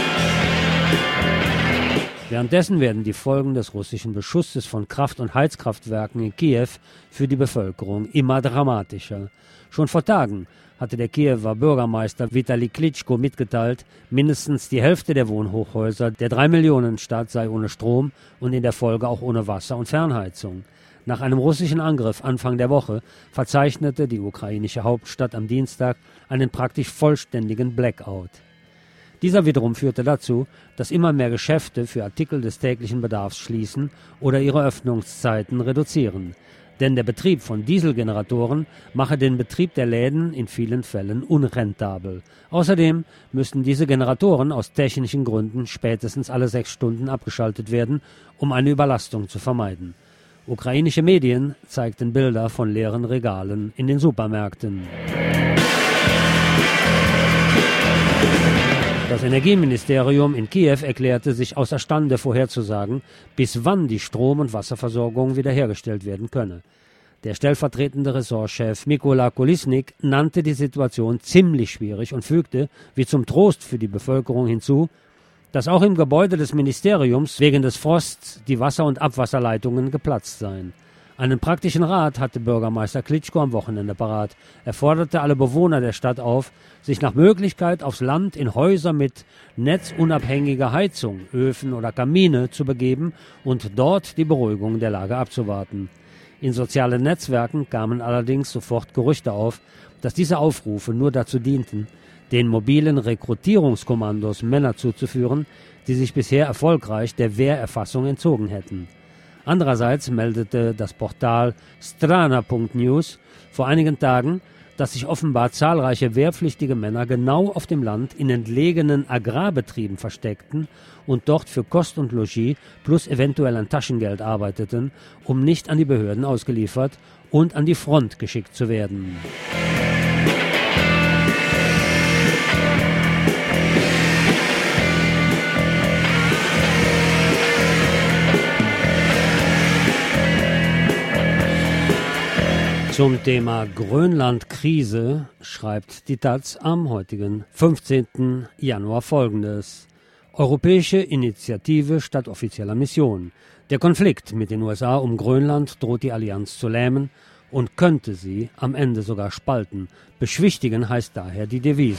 Währenddessen werden die Folgen des russischen Beschusses von Kraft- und Heizkraftwerken in Kiew für die Bevölkerung immer dramatischer. Schon vor Tagen hatte der Kiewer Bürgermeister Vitali Klitschko mitgeteilt, mindestens die Hälfte der Wohnhochhäuser der Drei-Millionen-Stadt sei ohne Strom und in der Folge auch ohne Wasser und Fernheizung. Nach einem russischen Angriff Anfang der Woche verzeichnete die ukrainische Hauptstadt am Dienstag einen praktisch vollständigen Blackout. Dieser wiederum führte dazu, dass immer mehr Geschäfte für Artikel des täglichen Bedarfs schließen oder ihre Öffnungszeiten reduzieren. Denn der Betrieb von Dieselgeneratoren mache den Betrieb der Läden in vielen Fällen unrentabel. Außerdem müssten diese Generatoren aus technischen Gründen spätestens alle sechs Stunden abgeschaltet werden, um eine Überlastung zu vermeiden. Ukrainische Medien zeigten Bilder von leeren Regalen in den Supermärkten. Das Energieministerium in Kiew erklärte sich außerstande vorherzusagen, bis wann die Strom- und Wasserversorgung wiederhergestellt werden könne. Der stellvertretende Ressortchef Mykola Kolesnik nannte die Situation ziemlich schwierig und fügte, wie zum Trost für die Bevölkerung hinzu, dass auch im Gebäude des Ministeriums wegen des Frosts die Wasser- und Abwasserleitungen geplatzt seien. Einen praktischen Rat hatte Bürgermeister Klitschko am Wochenende parat. Er forderte alle Bewohner der Stadt auf, sich nach Möglichkeit aufs Land in Häuser mit netzunabhängiger Heizung, Öfen oder Kamine zu begeben und dort die Beruhigung der Lage abzuwarten. In sozialen Netzwerken kamen allerdings sofort Gerüchte auf, dass diese Aufrufe nur dazu dienten, den mobilen Rekrutierungskommandos Männer zuzuführen, die sich bisher erfolgreich der Wehrerfassung entzogen hätten. Andererseits meldete das Portal Strana Punkt News vor einigen Tagen, dass sich offenbar zahlreiche wehrpflichtige Männer genau auf dem Land in entlegenen Agrarbetrieben versteckten und dort für Kost und Logis plus eventuell ein Taschengeld arbeiteten, um nicht an die Behörden ausgeliefert und an die Front geschickt zu werden. Zum Thema Grönland-Krise schreibt die Taz am heutigen fünfzehnten Januar Folgendes. Europäische Initiative statt offizieller Mission. Der Konflikt mit den U S A um Grönland droht die Allianz zu lähmen und könnte sie am Ende sogar spalten. Beschwichtigen heißt daher die Devise.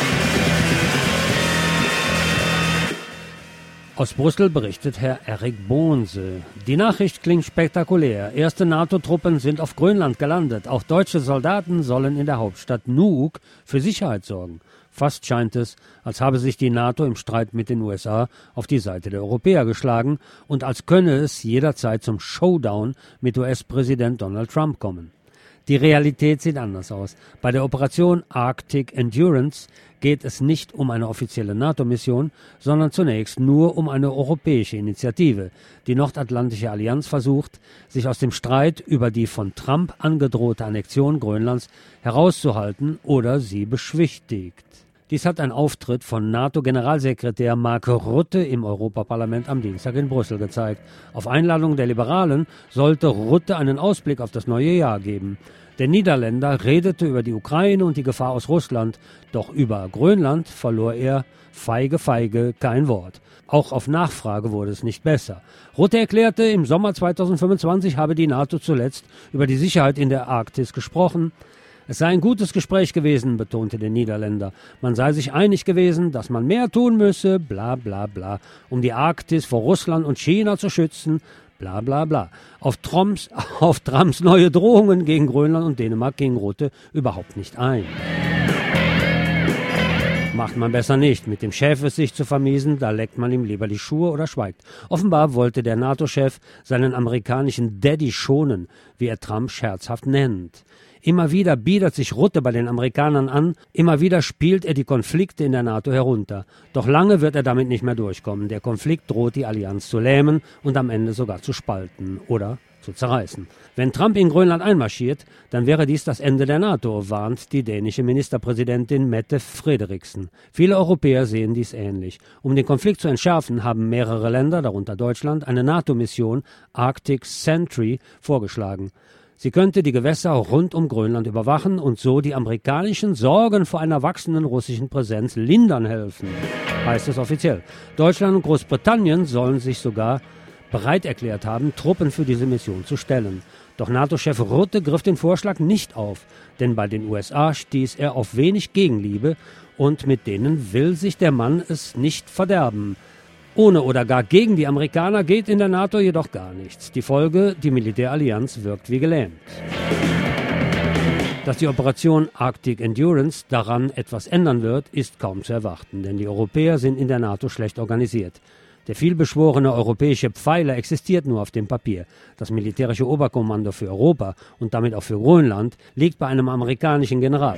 Aus Brüssel berichtet Herr Erik Bohnse. Die Nachricht klingt spektakulär. Erste NATO-Truppen sind auf Grönland gelandet. Auch deutsche Soldaten sollen in der Hauptstadt Nuuk für Sicherheit sorgen. Fast scheint es, als habe sich die NATO im Streit mit den U S A auf die Seite der Europäer geschlagen und als könne es jederzeit zum Showdown mit U S-Präsident Donald Trump kommen. Die Realität sieht anders aus. Bei der Operation Arctic Endurance geht es nicht um eine offizielle NATO-Mission, sondern zunächst nur um eine europäische Initiative. Die Nordatlantische Allianz versucht, sich aus dem Streit über die von Trump angedrohte Annexion Grönlands herauszuhalten oder sie beschwichtigt. Dies hat ein Auftritt von NATO-Generalsekretär Mark Rutte im Europaparlament am Dienstag in Brüssel gezeigt. Auf Einladung der Liberalen sollte Rutte einen Ausblick auf das neue Jahr geben. Der Niederländer redete über die Ukraine und die Gefahr aus Russland, doch über Grönland verlor er feige, feige kein Wort. Auch auf Nachfrage wurde es nicht besser. Rutte erklärte, im Sommer zweitausendfünfundzwanzig habe die NATO zuletzt über die Sicherheit in der Arktis gesprochen. Es sei ein gutes Gespräch gewesen, betonte der Niederländer. Man sei sich einig gewesen, dass man mehr tun müsse, bla bla bla, um die Arktis vor Russland und China zu schützen, bla bla bla. Auf Trumps, auf Trumps neue Drohungen gegen Grönland und Dänemark ging Rutte überhaupt nicht ein. Macht man besser nicht, mit dem Chef es sich zu vermiesen, da leckt man ihm lieber die Schuhe oder schweigt. Offenbar wollte der NATO-Chef seinen amerikanischen Daddy schonen, wie er Trump scherzhaft nennt. Immer wieder biedert sich Rutte bei den Amerikanern an, immer wieder spielt er die Konflikte in der NATO herunter. Doch lange wird er damit nicht mehr durchkommen. Der Konflikt droht die Allianz zu lähmen und am Ende sogar zu spalten oder zu zerreißen. Wenn Trump in Grönland einmarschiert, dann wäre dies das Ende der NATO, warnt die dänische Ministerpräsidentin Mette Frederiksen. Viele Europäer sehen dies ähnlich. Um den Konflikt zu entschärfen, haben mehrere Länder, darunter Deutschland, eine NATO-Mission Arctic Sentry vorgeschlagen. Sie könnte die Gewässer rund um Grönland überwachen und so die amerikanischen Sorgen vor einer wachsenden russischen Präsenz lindern helfen, heißt es offiziell. Deutschland und Großbritannien sollen sich sogar bereit erklärt haben, Truppen für diese Mission zu stellen. Doch NATO-Chef Rutte griff den Vorschlag nicht auf, denn bei den U S A stieß er auf wenig Gegenliebe und mit denen will sich der Mann es nicht verderben. Ohne oder gar gegen die Amerikaner geht in der NATO jedoch gar nichts. Die Folge, die Militärallianz wirkt wie gelähmt. Dass die Operation Arctic Endurance daran etwas ändern wird, ist kaum zu erwarten, denn die Europäer sind in der NATO schlecht organisiert. Der vielbeschworene europäische Pfeiler existiert nur auf dem Papier. Das militärische Oberkommando für Europa und damit auch für Grönland liegt bei einem amerikanischen General.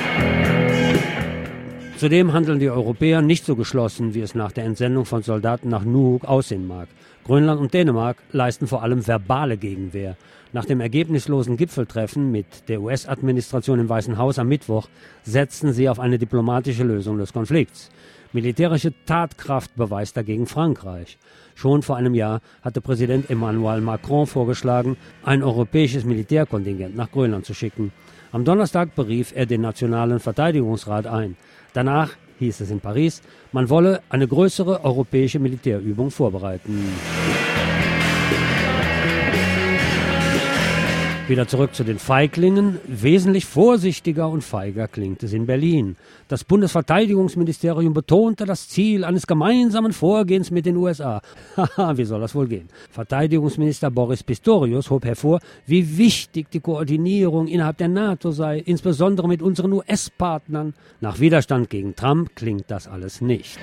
Zudem handeln die Europäer nicht so geschlossen, wie es nach der Entsendung von Soldaten nach Nuuk aussehen mag. Grönland und Dänemark leisten vor allem verbale Gegenwehr. Nach dem ergebnislosen Gipfeltreffen mit der U S-Administration im Weißen Haus am Mittwoch setzten sie auf eine diplomatische Lösung des Konflikts. Militärische Tatkraft beweist dagegen Frankreich. Schon vor einem Jahr hatte Präsident Emmanuel Macron vorgeschlagen, ein europäisches Militärkontingent nach Grönland zu schicken. Am Donnerstag berief er den Nationalen Verteidigungsrat ein. Danach hieß es in Paris, man wolle eine größere europäische Militärübung vorbereiten. Wieder zurück zu den Feiglingen. Wesentlich vorsichtiger und feiger klingt es in Berlin. Das Bundesverteidigungsministerium betonte das Ziel eines gemeinsamen Vorgehens mit den U S A. Haha, wie soll das wohl gehen? Verteidigungsminister Boris Pistorius hob hervor, wie wichtig die Koordinierung innerhalb der NATO sei, insbesondere mit unseren U S-Partnern. Nach Widerstand gegen Trump klingt das alles nicht.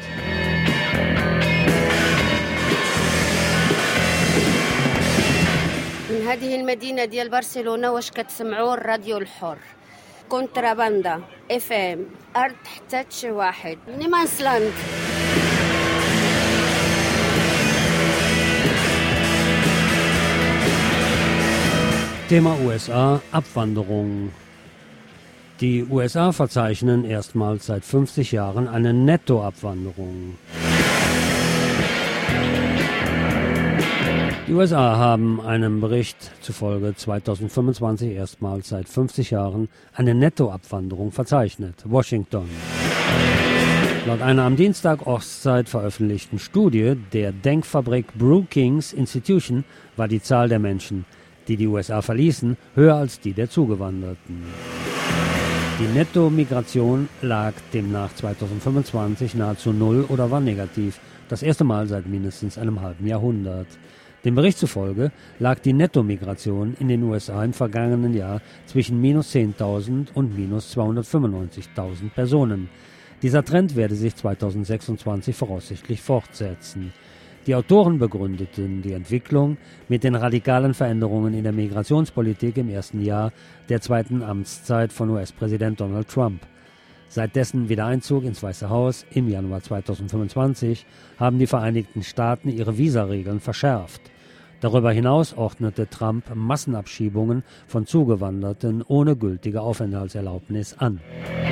هذه المدينة ديال برشلونة واش كتسمعوا الراديو الحر كونتراباندا اف ام ارض حتى واحد نيمانسلاند. Thema U S A, Abwanderung. Die U S A verzeichnen erstmals seit fünfzig Jahren eine Nettoabwanderung. Die U S A haben einem Bericht zufolge zweitausendfünfundzwanzig erstmals seit fünfzig Jahren eine Nettoabwanderung verzeichnet. Washington. Laut einer am Dienstag Ostzeit veröffentlichten Studie der Denkfabrik Brookings Institution war die Zahl der Menschen, die die U S A verließen, höher als die der Zugewanderten. Die Nettomigration lag demnach zweitausendfünfundzwanzig nahezu null oder war negativ, das erste Mal seit mindestens einem halben Jahrhundert. Dem Bericht zufolge lag die Nettomigration in den U S A im vergangenen Jahr zwischen minus zehntausend und minus zweihundertfünfundneunzigtausend Personen. Dieser Trend werde sich zweitausendsechsundzwanzig voraussichtlich fortsetzen. Die Autoren begründeten die Entwicklung mit den radikalen Veränderungen in der Migrationspolitik im ersten Jahr der zweiten Amtszeit von U S-Präsident Donald Trump. Seit dessen Wiedereinzug ins Weiße Haus im Januar zweitausendfünfundzwanzig haben die Vereinigten Staaten ihre Visaregeln verschärft. Darüber hinaus ordnete Trump Massenabschiebungen von Zugewanderten ohne gültige Aufenthaltserlaubnis an.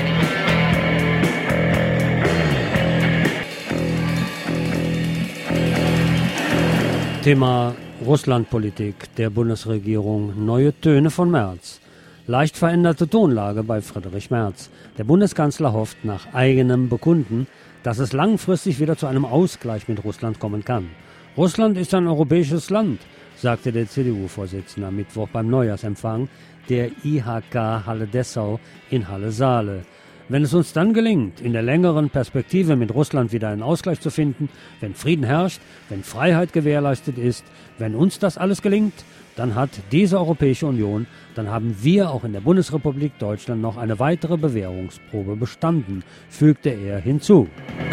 Thema Russlandpolitik der Bundesregierung. Neue Töne von Merz. Leicht veränderte Tonlage bei Friedrich Merz. Der Bundeskanzler hofft nach eigenem Bekunden, dass es langfristig wieder zu einem Ausgleich mit Russland kommen kann. Russland ist ein europäisches Land, sagte der C D U-Vorsitzende am Mittwoch beim Neujahrsempfang der I H K Halle Dessau in Halle-Saale. Wenn es uns dann gelingt, in der längeren Perspektive mit Russland wieder einen Ausgleich zu finden, wenn Frieden herrscht, wenn Freiheit gewährleistet ist, wenn uns das alles gelingt, dann hat diese Europäische Union, dann haben wir auch in der Bundesrepublik Deutschland noch eine weitere Bewährungsprobe bestanden, fügte er hinzu.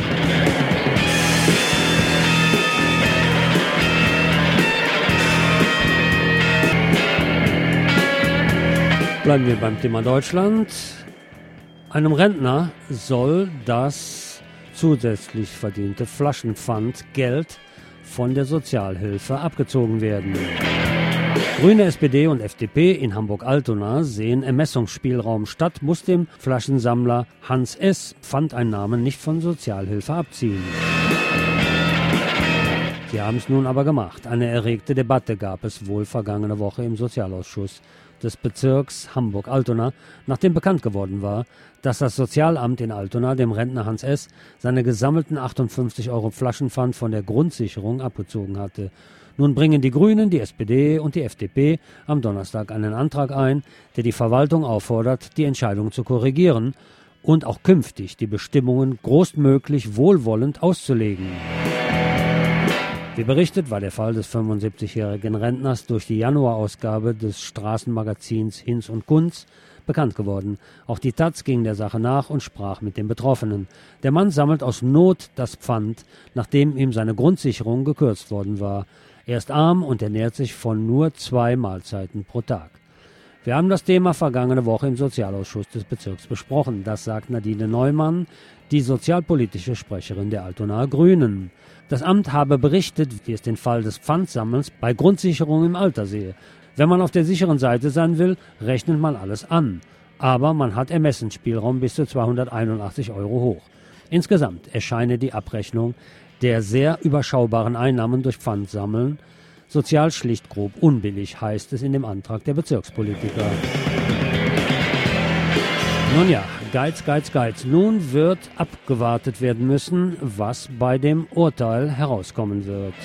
Bleiben wir beim Thema Deutschland. Einem Rentner soll das zusätzlich verdiente Flaschenpfandgeld von der Sozialhilfe abgezogen werden. Grüne, S P D und F D P in Hamburg-Altona sehen Ermessungsspielraum statt, muss dem Flaschensammler Hans S. Pfandeinnahmen nicht von Sozialhilfe abziehen. Sie haben es nun aber gemacht. Eine erregte Debatte gab es wohl vergangene Woche im Sozialausschuss des Bezirks Hamburg-Altona, nachdem bekannt geworden war, dass das Sozialamt in Altona dem Rentner Hans S. seine gesammelten achtundfünfzig Euro Flaschenpfand von der Grundsicherung abgezogen hatte. Nun bringen die Grünen, die S P D und die F D P am Donnerstag einen Antrag ein, der die Verwaltung auffordert, die Entscheidung zu korrigieren und auch künftig die Bestimmungen großmöglich wohlwollend auszulegen. Wie berichtet, war der Fall des fünfundsiebzigjährigen Rentners durch die Januarausgabe des Straßenmagazins Hinz und Kunz bekannt geworden. Auch die Taz ging der Sache nach und sprach mit den Betroffenen. Der Mann sammelt aus Not das Pfand, nachdem ihm seine Grundsicherung gekürzt worden war. Er ist arm und ernährt sich von nur zwei Mahlzeiten pro Tag. Wir haben das Thema vergangene Woche im Sozialausschuss des Bezirks besprochen. Das sagt Nadine Neumann, die sozialpolitische Sprecherin der Altonaer Grünen. Das Amt habe berichtet, wie es den Fall des Pfandsammelns bei Grundsicherung im Alter sehe. Wenn man auf der sicheren Seite sein will, rechnet man alles an. Aber man hat Ermessensspielraum bis zu zweihunderteinundachtzig Euro hoch. Insgesamt erscheine die Abrechnung der sehr überschaubaren Einnahmen durch Pfandsammeln sozial schlicht grob unbillig, heißt es in dem Antrag der Bezirkspolitiker. Nun ja, Geiz, Geiz, Geiz. Nun wird abgewartet werden müssen, was bei dem Urteil herauskommen wird.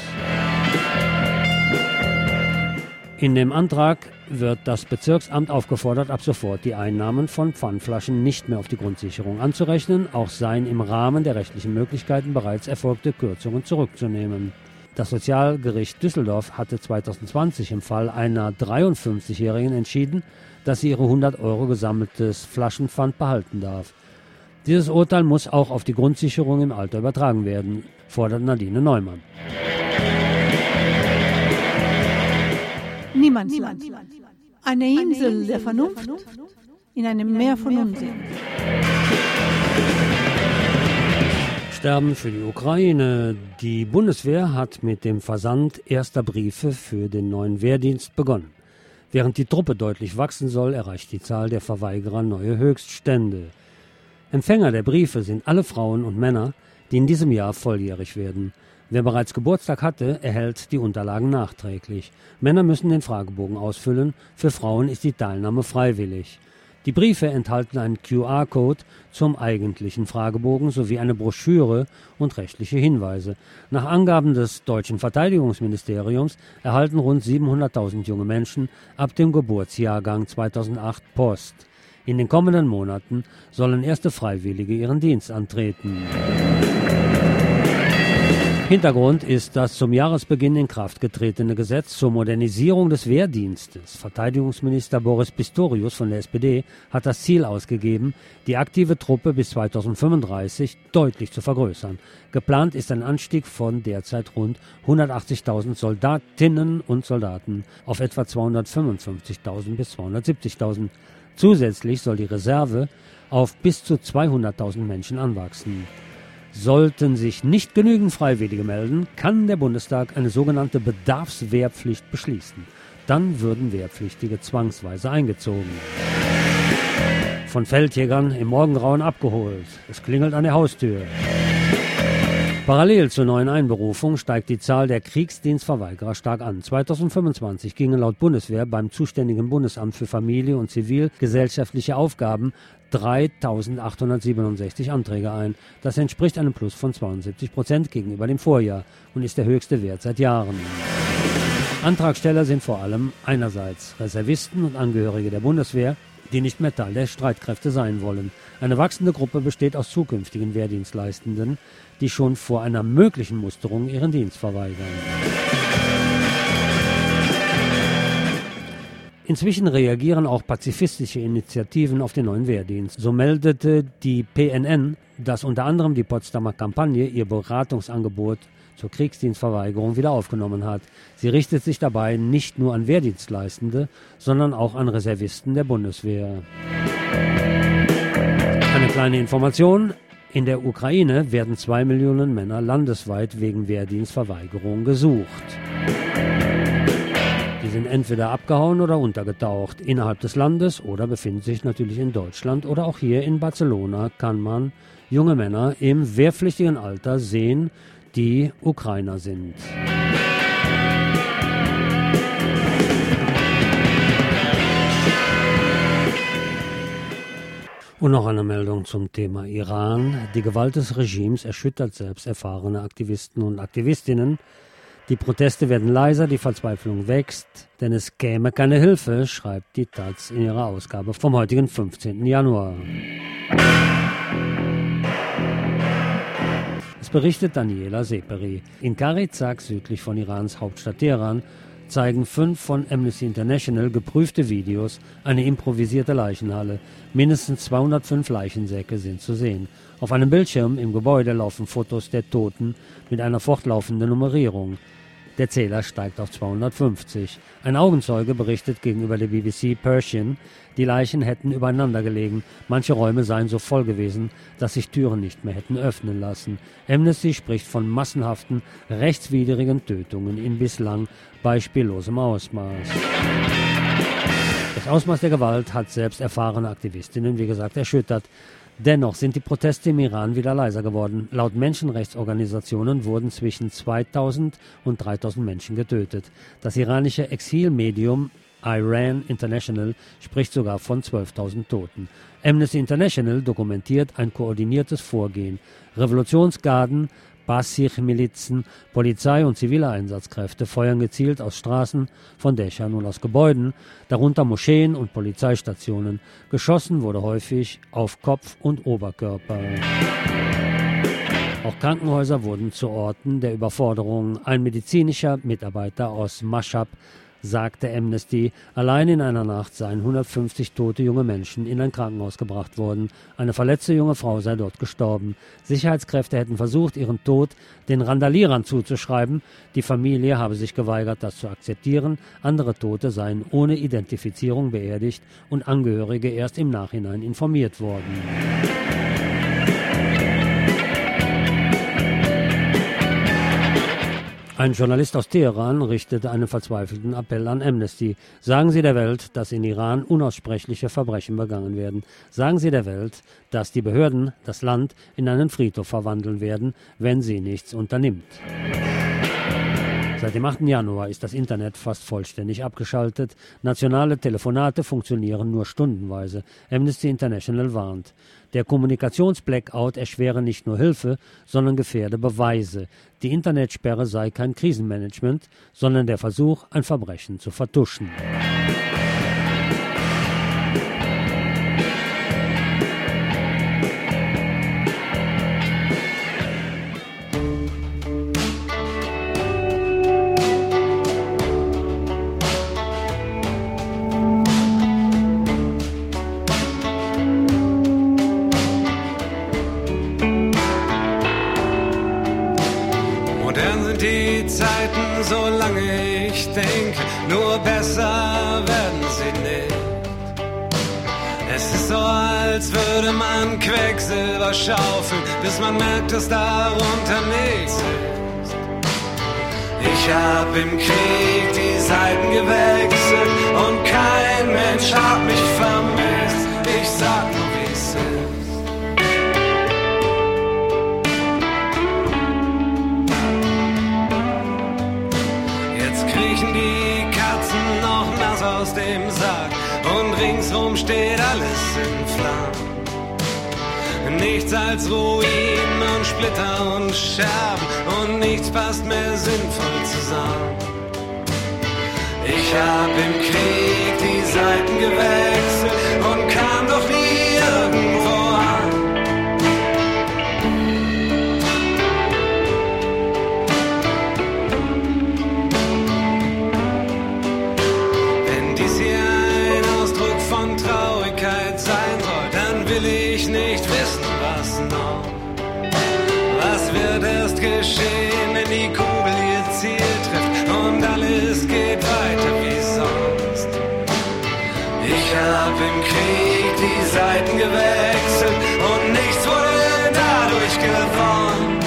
In dem Antrag wird das Bezirksamt aufgefordert, ab sofort die Einnahmen von Pfandflaschen nicht mehr auf die Grundsicherung anzurechnen, auch seien im Rahmen der rechtlichen Möglichkeiten bereits erfolgte Kürzungen zurückzunehmen. Das Sozialgericht Düsseldorf hatte zweitausendzwanzig im Fall einer dreiundfünfzigjährigen entschieden, dass sie ihre hundert Euro gesammeltes Flaschenpfand behalten darf. Dieses Urteil muss auch auf die Grundsicherung im Alter übertragen werden, fordert Nadine Neumann. Niemandsland. Eine Insel der Vernunft in einem Meer von Unsinn. Sterben für die Ukraine. Die Bundeswehr hat mit dem Versand erster Briefe für den neuen Wehrdienst begonnen. Während die Truppe deutlich wachsen soll, erreicht die Zahl der Verweigerer neue Höchststände. Empfänger der Briefe sind alle Frauen und Männer, die in diesem Jahr volljährig werden. Wer bereits Geburtstag hatte, erhält die Unterlagen nachträglich. Männer müssen den Fragebogen ausfüllen, für Frauen ist die Teilnahme freiwillig. Die Briefe enthalten einen Q R-Code zum eigentlichen Fragebogen sowie eine Broschüre und rechtliche Hinweise. Nach Angaben des deutschen Verteidigungsministeriums erhalten rund siebenhunderttausend junge Menschen ab dem Geburtsjahrgang zweitausendacht Post. In den kommenden Monaten sollen erste Freiwillige ihren Dienst antreten. Hintergrund ist das zum Jahresbeginn in Kraft getretene Gesetz zur Modernisierung des Wehrdienstes. Verteidigungsminister Boris Pistorius von der S P D hat das Ziel ausgegeben, die aktive Truppe bis zweitausendfünfunddreißig deutlich zu vergrößern. Geplant ist ein Anstieg von derzeit rund hundertachtzigtausend Soldatinnen und Soldaten auf etwa zweihundertfünfundfünfzigtausend bis zweihundertsiebzigtausend. Zusätzlich soll die Reserve auf bis zu zweihunderttausend Menschen anwachsen. Sollten sich nicht genügend Freiwillige melden, kann der Bundestag eine sogenannte Bedarfswehrpflicht beschließen. Dann würden Wehrpflichtige zwangsweise eingezogen. Von Feldjägern im Morgengrauen abgeholt. Es klingelt an der Haustür. Parallel zur neuen Einberufung steigt die Zahl der Kriegsdienstverweigerer stark an. zweitausendfünfundzwanzig gingen laut Bundeswehr beim zuständigen Bundesamt für Familie und zivilgesellschaftliche Aufgaben dreitausendachthundertsiebenundsechzig Anträge ein. Das entspricht einem Plus von zweiundsiebzig Prozent gegenüber dem Vorjahr und ist der höchste Wert seit Jahren. Antragsteller sind vor allem einerseits Reservisten und Angehörige der Bundeswehr, die nicht mehr Teil der Streitkräfte sein wollen. Eine wachsende Gruppe besteht aus zukünftigen Wehrdienstleistenden, die schon vor einer möglichen Musterung ihren Dienst verweigern. Inzwischen reagieren auch pazifistische Initiativen auf den neuen Wehrdienst. So meldete die P N N, dass unter anderem die Potsdamer Kampagne ihr Beratungsangebot zur Kriegsdienstverweigerung wieder aufgenommen hat. Sie richtet sich dabei nicht nur an Wehrdienstleistende, sondern auch an Reservisten der Bundeswehr. Eine kleine Information: In der Ukraine werden zwei Millionen Männer landesweit wegen Wehrdienstverweigerung gesucht. Die sind entweder abgehauen oder untergetaucht innerhalb des Landes oder befinden sich natürlich in Deutschland oder auch hier in Barcelona kann man junge Männer im wehrpflichtigen Alter sehen, die Ukrainer sind. Und noch eine Meldung zum Thema Iran. Die Gewalt des Regimes erschüttert selbst erfahrene Aktivisten und Aktivistinnen. Die Proteste werden leiser, die Verzweiflung wächst, denn es käme keine Hilfe, schreibt die Taz in ihrer Ausgabe vom heutigen fünfzehnten Januar. Es berichtet Daniela Seperi. In Karizak, südlich von Irans Hauptstadt Teheran, zeigen fünf von Amnesty International geprüfte Videos eine improvisierte Leichenhalle. Mindestens zweihundertfünf Leichensäcke sind zu sehen. Auf einem Bildschirm im Gebäude laufen Fotos der Toten mit einer fortlaufenden Nummerierung. Der Zähler steigt auf zweihundertfünfzig. Ein Augenzeuge berichtet gegenüber der B B C Persian, die Leichen hätten übereinander gelegen. Manche Räume seien so voll gewesen, dass sich Türen nicht mehr hätten öffnen lassen. Amnesty spricht von massenhaften, rechtswidrigen Tötungen in bislang beispiellosem Ausmaß. Das Ausmaß der Gewalt hat selbst erfahrene Aktivistinnen, wie gesagt, erschüttert. Dennoch sind die Proteste im Iran wieder leiser geworden. Laut Menschenrechtsorganisationen wurden zwischen zweitausend und dreitausend Menschen getötet. Das iranische Exilmedium Iran International spricht sogar von zwölftausend Toten. Amnesty International dokumentiert ein koordiniertes Vorgehen. Revolutionsgarden, Basij-Milizen, Polizei und zivile Einsatzkräfte feuern gezielt aus Straßen, von Dächern und aus Gebäuden, darunter Moscheen und Polizeistationen. Geschossen wurde häufig auf Kopf und Oberkörper. Auch Krankenhäuser wurden zu Orten der Überforderung. Ein medizinischer Mitarbeiter aus Mashhad sagte Amnesty, allein in einer Nacht seien hundertfünfzig tote junge Menschen in ein Krankenhaus gebracht worden. Eine verletzte junge Frau sei dort gestorben. Sicherheitskräfte hätten versucht, ihren Tod den Randalierern zuzuschreiben. Die Familie habe sich geweigert, das zu akzeptieren. Andere Tote seien ohne Identifizierung beerdigt und Angehörige erst im Nachhinein informiert worden. Ein Journalist aus Teheran richtete einen verzweifelten Appell an Amnesty. Sagen Sie der Welt, dass in Iran unaussprechliche Verbrechen begangen werden. Sagen Sie der Welt, dass die Behörden das Land in einen Friedhof verwandeln werden, wenn sie nichts unternimmt. Seit dem achten Januar ist das Internet fast vollständig abgeschaltet. Nationale Telefonate funktionieren nur stundenweise. Amnesty International warnt. Der Kommunikationsblackout erschwere nicht nur Hilfe, sondern gefährde Beweise. Die Internetsperre sei kein Krisenmanagement, sondern der Versuch, ein Verbrechen zu vertuschen. Solange ich denke, nur besser werden sie nicht. Es ist so, als würde man Quecksilber schaufeln, bis man merkt, dass darunter nichts ist. Ich hab im Krieg die Seiten gewechselt und kein Mensch hat mich vermisst. Ich sag nur, wie es ist. Die Katzen noch nass aus dem Sack und ringsrum steht alles in Flammen. Nichts als Ruinen und Splitter und Scherben und nichts passt mehr sinnvoll zusammen. Ich hab im Krieg die Seiten gewechselt und kam doch nie irgendwo an. Nicht wissen, was noch. Was wird erst geschehen, wenn die Kugel ihr Ziel trifft und alles geht weiter wie sonst? Ich hab im Krieg die Seiten gewechselt und nichts wurde dadurch gewonnen.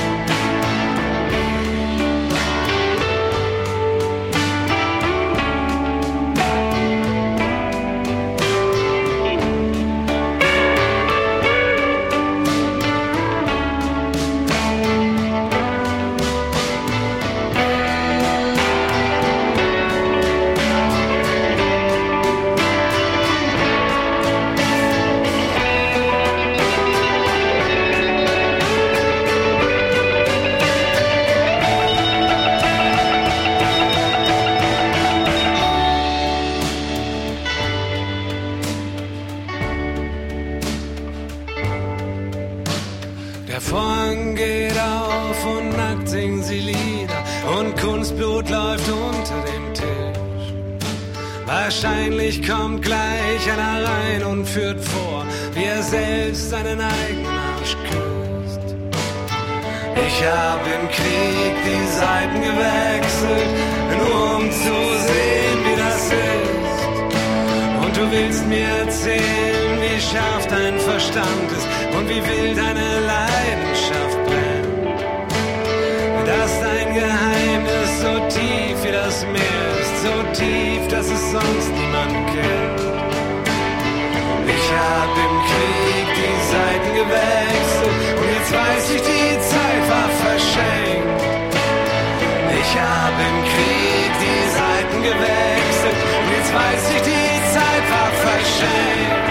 Wahrscheinlich kommt gleich einer rein und führt vor, wie er selbst seinen eigenen Arsch küsst. Ich hab im Krieg die Seiten gewechselt, nur um zu sehen, wie das ist. Und du willst mir erzählen, wie scharf dein Verstand ist und wie wild deine Leidenschaft brennt. Dass dein Geheimnis so tief wie das Meer ist, so tief, dass es sonst niemand kennt. Ich hab im Krieg die Seiten gewechselt und jetzt weiß ich, die Zeit war verschenkt. Ich hab im Krieg die Seiten gewechselt und jetzt weiß ich, die Zeit war verschenkt.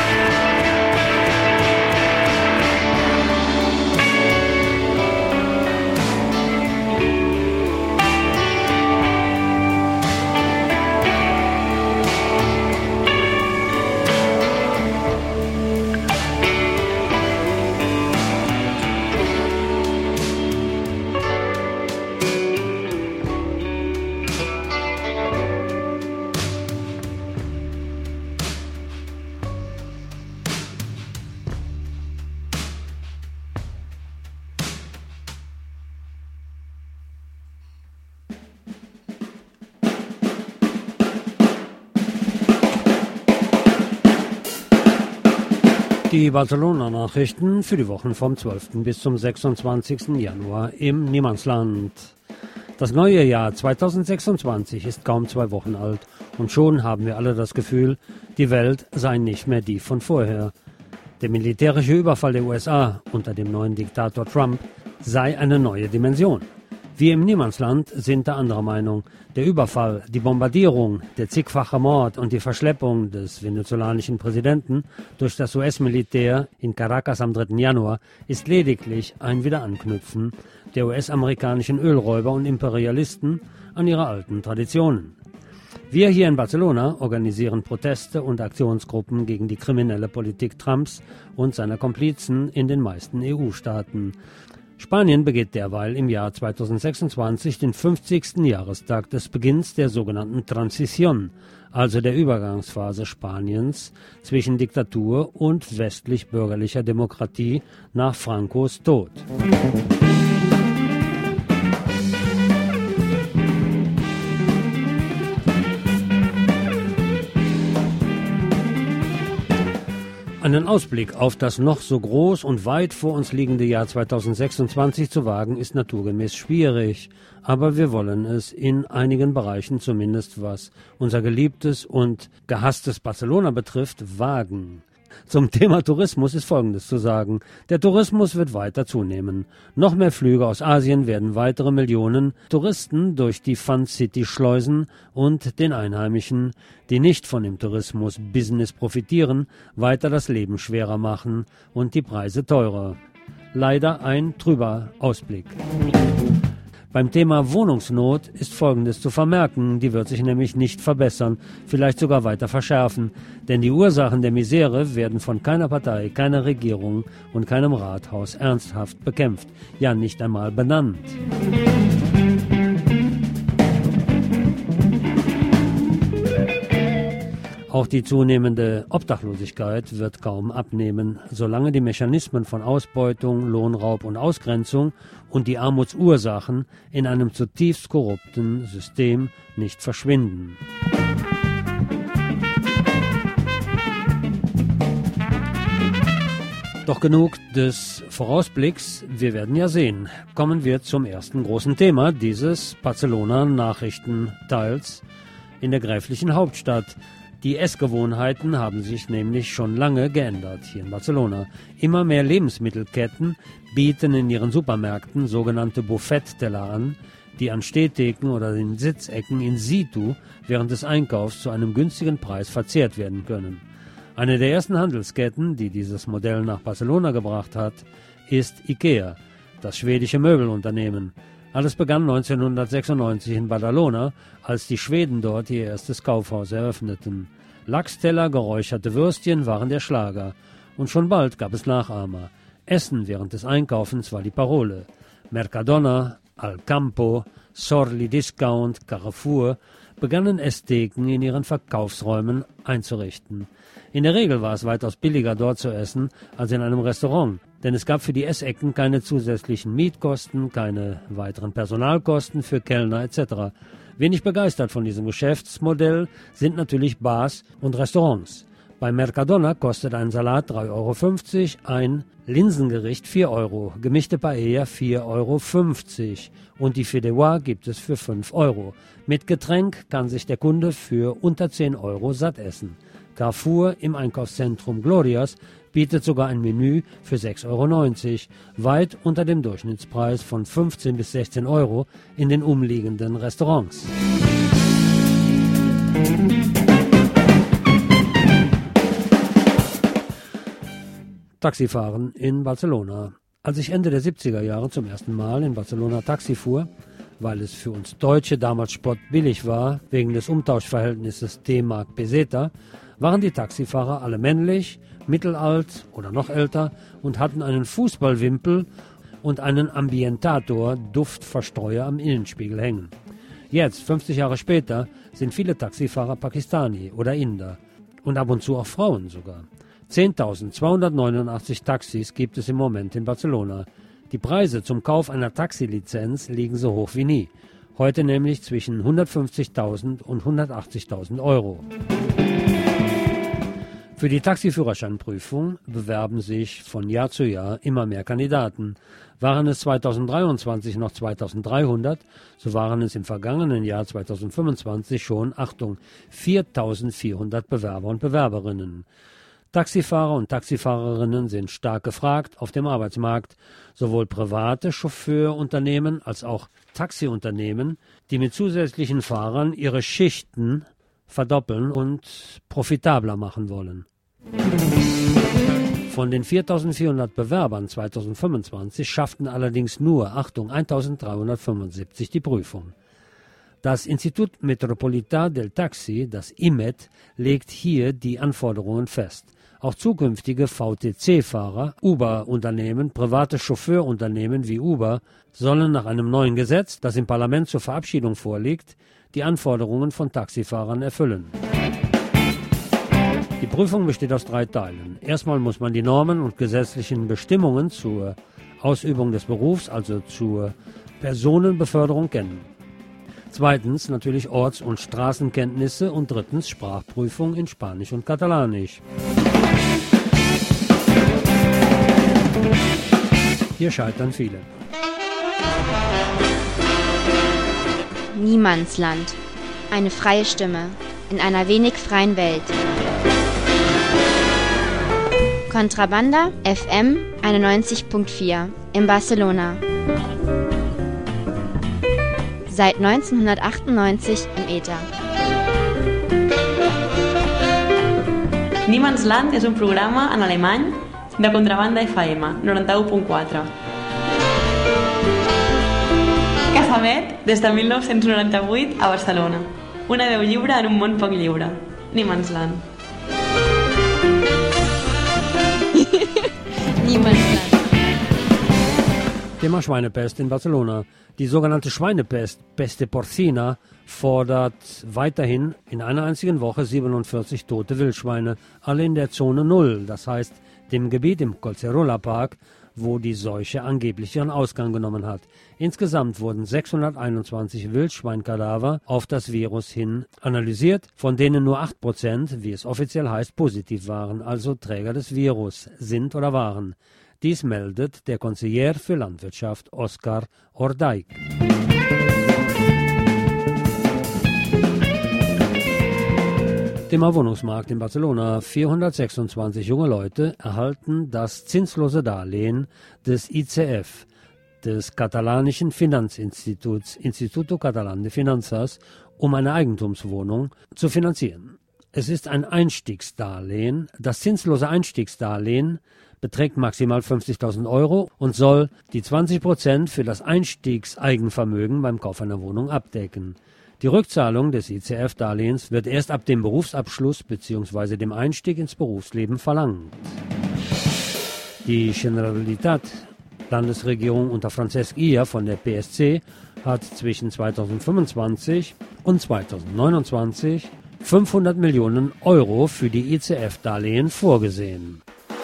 Die Barcelona-Nachrichten für die Wochen vom zwölften bis zum sechsundzwanzigsten Januar im Niemandsland. Das neue Jahr zweitausendsechsundzwanzig ist kaum zwei Wochen alt und schon haben wir alle das Gefühl, die Welt sei nicht mehr die von vorher. Der militärische Überfall der U S A unter dem neuen Diktator Trump sei eine neue Dimension. Wir im Niemandsland sind der anderer Meinung. Der Überfall, die Bombardierung, der zigfache Mord und die Verschleppung des venezolanischen Präsidenten durch das U S-Militär in Caracas am dritten Januar ist lediglich ein Wiederanknüpfen der U S-amerikanischen Ölräuber und Imperialisten an ihre alten Traditionen. Wir hier in Barcelona organisieren Proteste und Aktionsgruppen gegen die kriminelle Politik Trumps und seiner Komplizen in den meisten E U-Staaten. Spanien begeht derweil im Jahr zweitausendsechsundzwanzig den fünfzigsten Jahrestag des Beginns der sogenannten Transición, also der Übergangsphase Spaniens zwischen Diktatur und westlich-bürgerlicher Demokratie nach Francos Tod. Einen Ausblick auf das noch so groß und weit vor uns liegende Jahr zweitausendsechsundzwanzig zu wagen, ist naturgemäß schwierig. Aber wir wollen es in einigen Bereichen, zumindest was unser geliebtes und gehasstes Barcelona betrifft, wagen. Zum Thema Tourismus ist Folgendes zu sagen. Der Tourismus wird weiter zunehmen. Noch mehr Flüge aus Asien werden weitere Millionen Touristen durch die Fun City schleusen und den Einheimischen, die nicht von dem Tourismus-Business profitieren, weiter das Leben schwerer machen und die Preise teurer. Leider ein trüber Ausblick. Beim Thema Wohnungsnot ist Folgendes zu vermerken, die wird sich nämlich nicht verbessern, vielleicht sogar weiter verschärfen, denn die Ursachen der Misere werden von keiner Partei, keiner Regierung und keinem Rathaus ernsthaft bekämpft, ja nicht einmal benannt. Auch die zunehmende Obdachlosigkeit wird kaum abnehmen, solange die Mechanismen von Ausbeutung, Lohnraub und Ausgrenzung und die Armutsursachen in einem zutiefst korrupten System nicht verschwinden. Doch genug des Vorausblicks, wir werden ja sehen. Kommen wir zum ersten großen Thema dieses Barcelona-Nachrichtenteils in der gräflichen Hauptstadt. Die Essgewohnheiten haben sich nämlich schon lange geändert hier in Barcelona. Immer mehr Lebensmittelketten bieten in ihren Supermärkten sogenannte Buffet-Teller an, die an Stehtheken oder den Sitzecken in situ während des Einkaufs zu einem günstigen Preis verzehrt werden können. Eine der ersten Handelsketten, die dieses Modell nach Barcelona gebracht hat, ist IKEA, das schwedische Möbelunternehmen. Alles begann neunzehnhundertsechsundneunzig in Badalona, als die Schweden dort ihr erstes Kaufhaus eröffneten. Lachsteller, geräucherte Würstchen waren der Schlager. Und schon bald gab es Nachahmer. Essen während des Einkaufens war die Parole. Mercadona, Alcampo, Sorli Discount, Carrefour begannen Esstheken in ihren Verkaufsräumen einzurichten. In der Regel war es weitaus billiger, dort zu essen, als in einem Restaurant. Denn es gab für die Essecken keine zusätzlichen Mietkosten, keine weiteren Personalkosten für Kellner et cetera. Wenig begeistert von diesem Geschäftsmodell sind natürlich Bars und Restaurants. Bei Mercadona kostet ein Salat drei Euro fünfzig, ein Linsengericht vier Euro, gemischte Paella vier Euro fünfzig und die Fideuà gibt es für fünf Euro. Mit Getränk kann sich der Kunde für unter zehn Euro satt essen. Carrefour im Einkaufszentrum Glorias bietet sogar ein Menü für sechs Euro neunzig, weit unter dem Durchschnittspreis von fünfzehn bis sechzehn Euro in den umliegenden Restaurants. Taxifahren in Barcelona. Als ich Ende der siebziger Jahre zum ersten Mal in Barcelona Taxi fuhr, weil es für uns Deutsche damals spottbillig war, wegen des Umtauschverhältnisses D-Mark Peseta, waren die Taxifahrer alle männlich, mittelalt oder noch älter und hatten einen Fußballwimpel und einen Ambientator, Duftverstreuer, am Innenspiegel hängen. Jetzt, fünfzig Jahre später, sind viele Taxifahrer Pakistani oder Inder und ab und zu auch Frauen sogar. zehntausendzweihundertneunundachtzig Taxis gibt es im Moment in Barcelona. Die Preise zum Kauf einer Taxilizenz liegen so hoch wie nie. Heute nämlich zwischen hundertfünfzigtausend und hundertachtzigtausend Euro. Für die Taxiführerscheinprüfung bewerben sich von Jahr zu Jahr immer mehr Kandidaten. Waren es zweitausenddreiundzwanzig noch zweitausenddreihundert, so waren es im vergangenen Jahr zweitausendfünfundzwanzig schon, Achtung, viertausendvierhundert Bewerber und Bewerberinnen. Taxifahrer und Taxifahrerinnen sind stark gefragt auf dem Arbeitsmarkt. Sowohl private Chauffeurunternehmen als auch Taxiunternehmen, die mit zusätzlichen Fahrern ihre Schichten verdoppeln und profitabler machen wollen. Von den viertausendvierhundert Bewerbern zweitausendfünfundzwanzig schafften allerdings nur, Achtung, eintausenddreihundertfünfundsiebzig die Prüfung. Das Institut Metropolità del Taxi, das I M E T, legt hier die Anforderungen fest. Auch zukünftige V T C-Fahrer, Uber-Unternehmen, private Chauffeurunternehmen wie Uber sollen nach einem neuen Gesetz, das im Parlament zur Verabschiedung vorliegt, die Anforderungen von Taxifahrern erfüllen. Die Prüfung besteht aus drei Teilen. Erstmal muss man die Normen und gesetzlichen Bestimmungen zur Ausübung des Berufs, also zur Personenbeförderung, kennen. Zweitens natürlich Orts- und Straßenkenntnisse und drittens Sprachprüfung in Spanisch und Katalanisch. Hier scheitern viele. Niemandsland. Eine freie Stimme in einer wenig freien Welt. Contrabanda F M einundneunzig Komma vier in Barcelona. Seit neunzehnhundertachtundneunzig im Äther. Niemandsland és un programa en alemany de Contrabanda F M noranta-u punt quatre. Casamet des de mil nou-cents noranta-vuit a Barcelona. Una veu lliure en un món poc lliure. Niemandsland. Niemandsland. Thema Schweinepest in Barcelona. Die sogenannte Schweinepest, Peste Porcina, fordert weiterhin in einer einzigen Woche siebenundvierzig tote Wildschweine, alle in der Zone null, das heißt dem Gebiet im Collserola-Park, wo die Seuche angeblich ihren Ausgang genommen hat. Insgesamt wurden sechshunderteinundzwanzig Wildschweinkadaver auf das Virus hin analysiert, von denen nur acht Prozent, wie es offiziell heißt, positiv waren, also Träger des Virus sind oder waren. Dies meldet der Conseller für Landwirtschaft Oskar Ordaik. Thema Wohnungsmarkt in Barcelona. vierhundertsechsundzwanzig junge Leute erhalten das zinslose Darlehen des I C F, des katalanischen Finanzinstituts, Instituto Catalán de Finanzas, um eine Eigentumswohnung zu finanzieren. Es ist ein Einstiegsdarlehen. Das zinslose Einstiegsdarlehen beträgt maximal fünfzigtausend Euro und soll die zwanzig Prozent für das Einstiegseigenvermögen beim Kauf einer Wohnung abdecken. Die Rückzahlung des I C F-Darlehens wird erst ab dem Berufsabschluss bzw. dem Einstieg ins Berufsleben verlangt. Die Generalitat, Landesregierung unter Francesc Illa von der P S C, hat zwischen zweitausendfünfundzwanzig und zweitausendneunundzwanzig fünfhundert Millionen Euro für die I C F-Darlehen vorgesehen.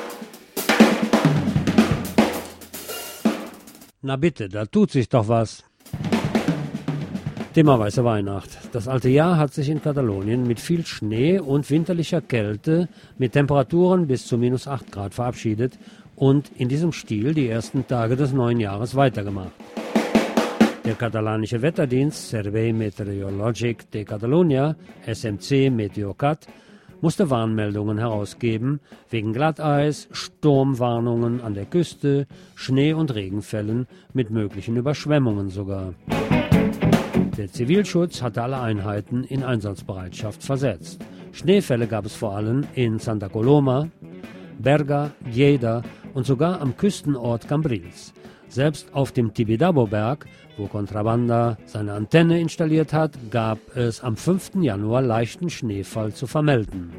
Na bitte, da tut sich doch was. Thema Weiße Weihnacht. Das alte Jahr hat sich in Katalonien mit viel Schnee und winterlicher Kälte mit Temperaturen bis zu minus acht Grad verabschiedet und in diesem Stil die ersten Tage des neuen Jahres weitergemacht. Der katalanische Wetterdienst Servei Meteorològic de Catalunya, S M C Meteocat, musste Warnmeldungen herausgeben wegen Glatteis, Sturmwarnungen an der Küste, Schnee- und Regenfällen mit möglichen Überschwemmungen sogar. Der Zivilschutz hatte alle Einheiten in Einsatzbereitschaft versetzt. Schneefälle gab es vor allem in Santa Coloma, Berga, Lleida und sogar am Küstenort Cambrils. Selbst auf dem Tibidabo-Berg, wo Contrabanda seine Antenne installiert hat, gab es am fünften Januar leichten Schneefall zu vermelden.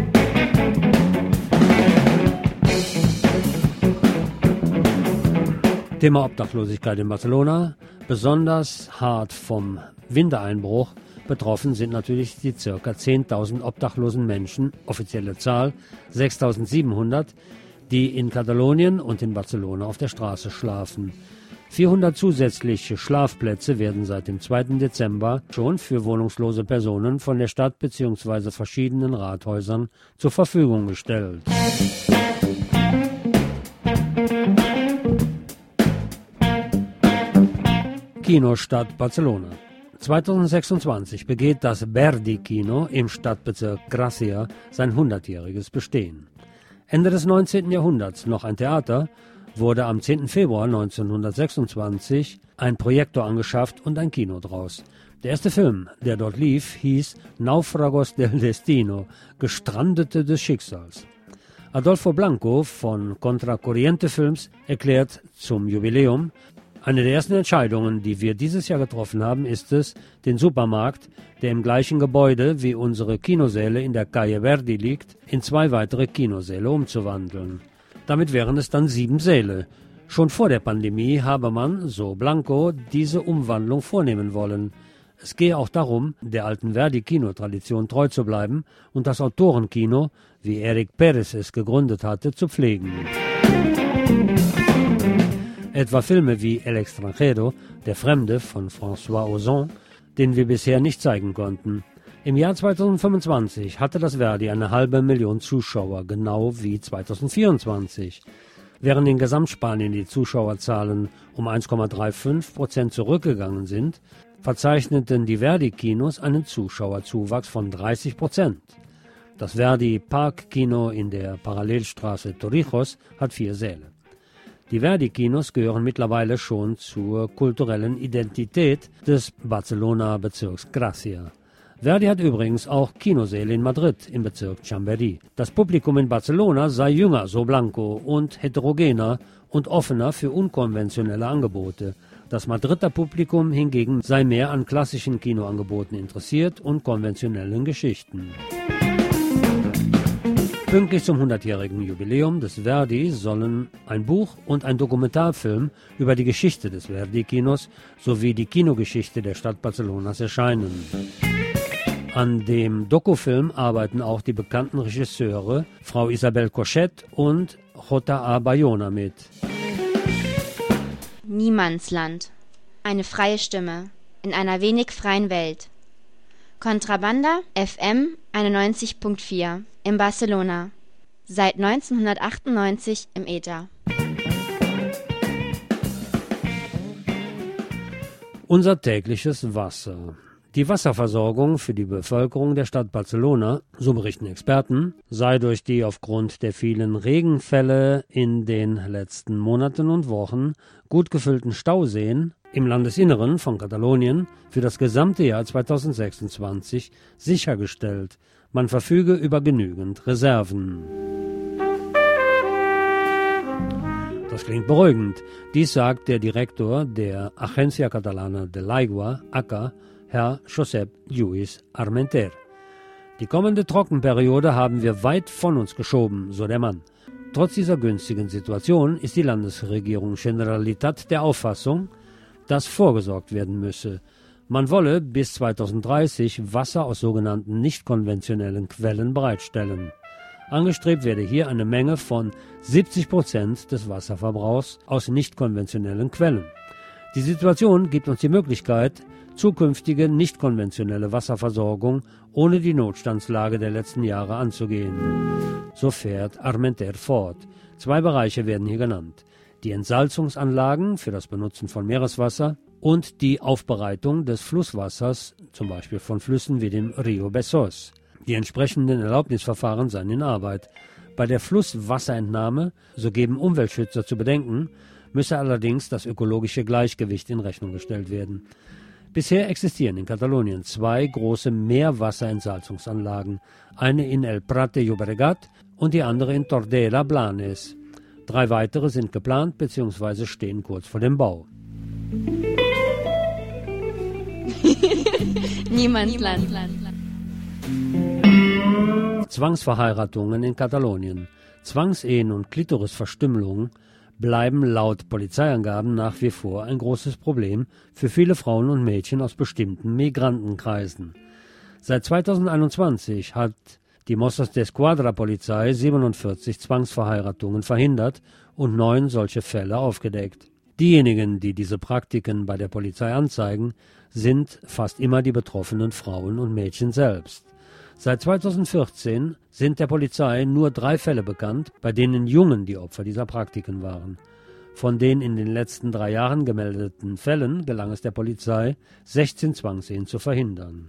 Thema Obdachlosigkeit in Barcelona. Besonders hart vom Wintereinbruch betroffen sind natürlich die ca. zehntausend obdachlosen Menschen, offizielle Zahl sechstausendsiebenhundert, die in Katalonien und in Barcelona auf der Straße schlafen. vierhundert zusätzliche Schlafplätze werden seit dem zweiten Dezember schon für wohnungslose Personen von der Stadt bzw. verschiedenen Rathäusern zur Verfügung gestellt. Kinostadt Barcelona. zweitausendsechsundzwanzig begeht das Verdi-Kino im Stadtbezirk Gracia sein hundertjähriges Bestehen. Ende des neunzehnten Jahrhunderts noch ein Theater, wurde am zehnten Februar neunzehnhundertsechsundzwanzig ein Projektor angeschafft und ein Kino draus. Der erste Film, der dort lief, hieß Náufragos del Destino, Gestrandete des Schicksals. Adolfo Blanco von Contra Corriente Films erklärt zum Jubiläum: Eine der ersten Entscheidungen, die wir dieses Jahr getroffen haben, ist es, den Supermarkt, der im gleichen Gebäude wie unsere Kinosäle in der Calle Verdi liegt, in zwei weitere Kinosäle umzuwandeln. Damit wären es dann sieben Säle. Schon vor der Pandemie habe man, so Blanco, diese Umwandlung vornehmen wollen. Es gehe auch darum, der alten Verdi-Kino-Tradition treu zu bleiben und das Autorenkino, wie Eric Pérez es gegründet hatte, zu pflegen. Etwa Filme wie El Extranjero, Der Fremde von François Ozon, den wir bisher nicht zeigen konnten. Im Jahr zweitausendfünfundzwanzig hatte das Verdi eine halbe Million Zuschauer, genau wie zweitausendvierundzwanzig. Während in Gesamtspanien die Zuschauerzahlen um eins Komma fünfunddreißig Prozent zurückgegangen sind, verzeichneten die Verdi-Kinos einen Zuschauerzuwachs von dreißig Prozent. Das Verdi Park Kino in der Parallelstraße Torrijos hat vier Säle. Die Verdi-Kinos gehören mittlerweile schon zur kulturellen Identität des Barcelona-Bezirks Gracia. Verdi hat übrigens auch Kinosäle in Madrid im Bezirk Chamberí. Das Publikum in Barcelona sei jünger, so Blanco, und heterogener und offener für unkonventionelle Angebote. Das Madrider Publikum hingegen sei mehr an klassischen Kinoangeboten interessiert und konventionellen Geschichten. Pünktlich zum hundertjährigen Jubiläum des Verdi sollen ein Buch und ein Dokumentarfilm über die Geschichte des Verdi-Kinos sowie die Kinogeschichte der Stadt Barcelonas erscheinen. An dem Dokufilm arbeiten auch die bekannten Regisseure Frau Isabel Cochet und J A Bayona mit. Niemandsland. Eine freie Stimme in einer wenig freien Welt. Contrabanda F M einundneunzig Komma vier in Barcelona. Seit neunzehnhundertachtundneunzig im Äther. Unser tägliches Wasser. Die Wasserversorgung für die Bevölkerung der Stadt Barcelona, so berichten Experten, sei durch die aufgrund der vielen Regenfälle in den letzten Monaten und Wochen gut gefüllten Stauseen im Landesinneren von Katalonien für das gesamte Jahr zweitausendsechsundzwanzig sichergestellt. Man verfüge über genügend Reserven. Das klingt beruhigend. Dies sagt der Direktor der Agencia Catalana del Aigua, A C A, Herr Josep Lluís Armenter. Die kommende Trockenperiode haben wir weit von uns geschoben, so der Mann. Trotz dieser günstigen Situation ist die Landesregierung Generalitat der Auffassung, dass vorgesorgt werden müsse. Man wolle bis zweitausenddreißig Wasser aus sogenannten nicht konventionellen Quellen bereitstellen. Angestrebt werde hier eine Menge von siebzig Prozent des Wasserverbrauchs aus nicht konventionellen Quellen. Die Situation gibt uns die Möglichkeit, zukünftige nicht konventionelle Wasserversorgung ohne die Notstandslage der letzten Jahre anzugehen. So fährt Armenter fort. Zwei Bereiche werden hier genannt: die Entsalzungsanlagen für das Benutzen von Meereswasser und die Aufbereitung des Flusswassers, zum Beispiel von Flüssen wie dem Rio Besós. Die entsprechenden Erlaubnisverfahren seien in Arbeit. Bei der Flusswasserentnahme, so geben Umweltschützer zu bedenken, müsse allerdings das ökologische Gleichgewicht in Rechnung gestellt werden. Bisher existieren in Katalonien zwei große Meerwasserentsalzungsanlagen, eine in El Prat de Llobregat und die andere in Tordera Blanes. Drei weitere sind geplant bzw. stehen kurz vor dem Bau. Niemandsland. Zwangsverheiratungen in Katalonien. Zwangsehen und Klitorisverstümmelungen bleiben laut Polizeiangaben nach wie vor ein großes Problem für viele Frauen und Mädchen aus bestimmten Migrantenkreisen. Seit zweitausendeinundzwanzig hat die Mossos d'Esquadra-Polizei siebenundvierzig Zwangsverheiratungen verhindert und neun solche Fälle aufgedeckt. Diejenigen, die diese Praktiken bei der Polizei anzeigen, sind fast immer die betroffenen Frauen und Mädchen selbst. Seit zweitausendvierzehn sind der Polizei nur drei Fälle bekannt, bei denen Jungen die Opfer dieser Praktiken waren. Von den in den letzten drei Jahren gemeldeten Fällen gelang es der Polizei, sechzehn Zwangsehen zu verhindern.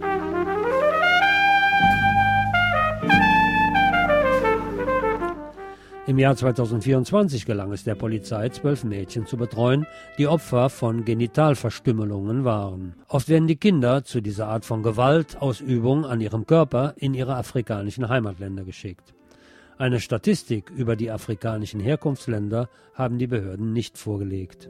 Im Jahr zweitausendvierundzwanzig gelang es der Polizei, zwölf Mädchen zu betreuen, die Opfer von Genitalverstümmelungen waren. Oft werden die Kinder zu dieser Art von Gewaltausübung an ihrem Körper in ihre afrikanischen Heimatländer geschickt. Eine Statistik über die afrikanischen Herkunftsländer haben die Behörden nicht vorgelegt.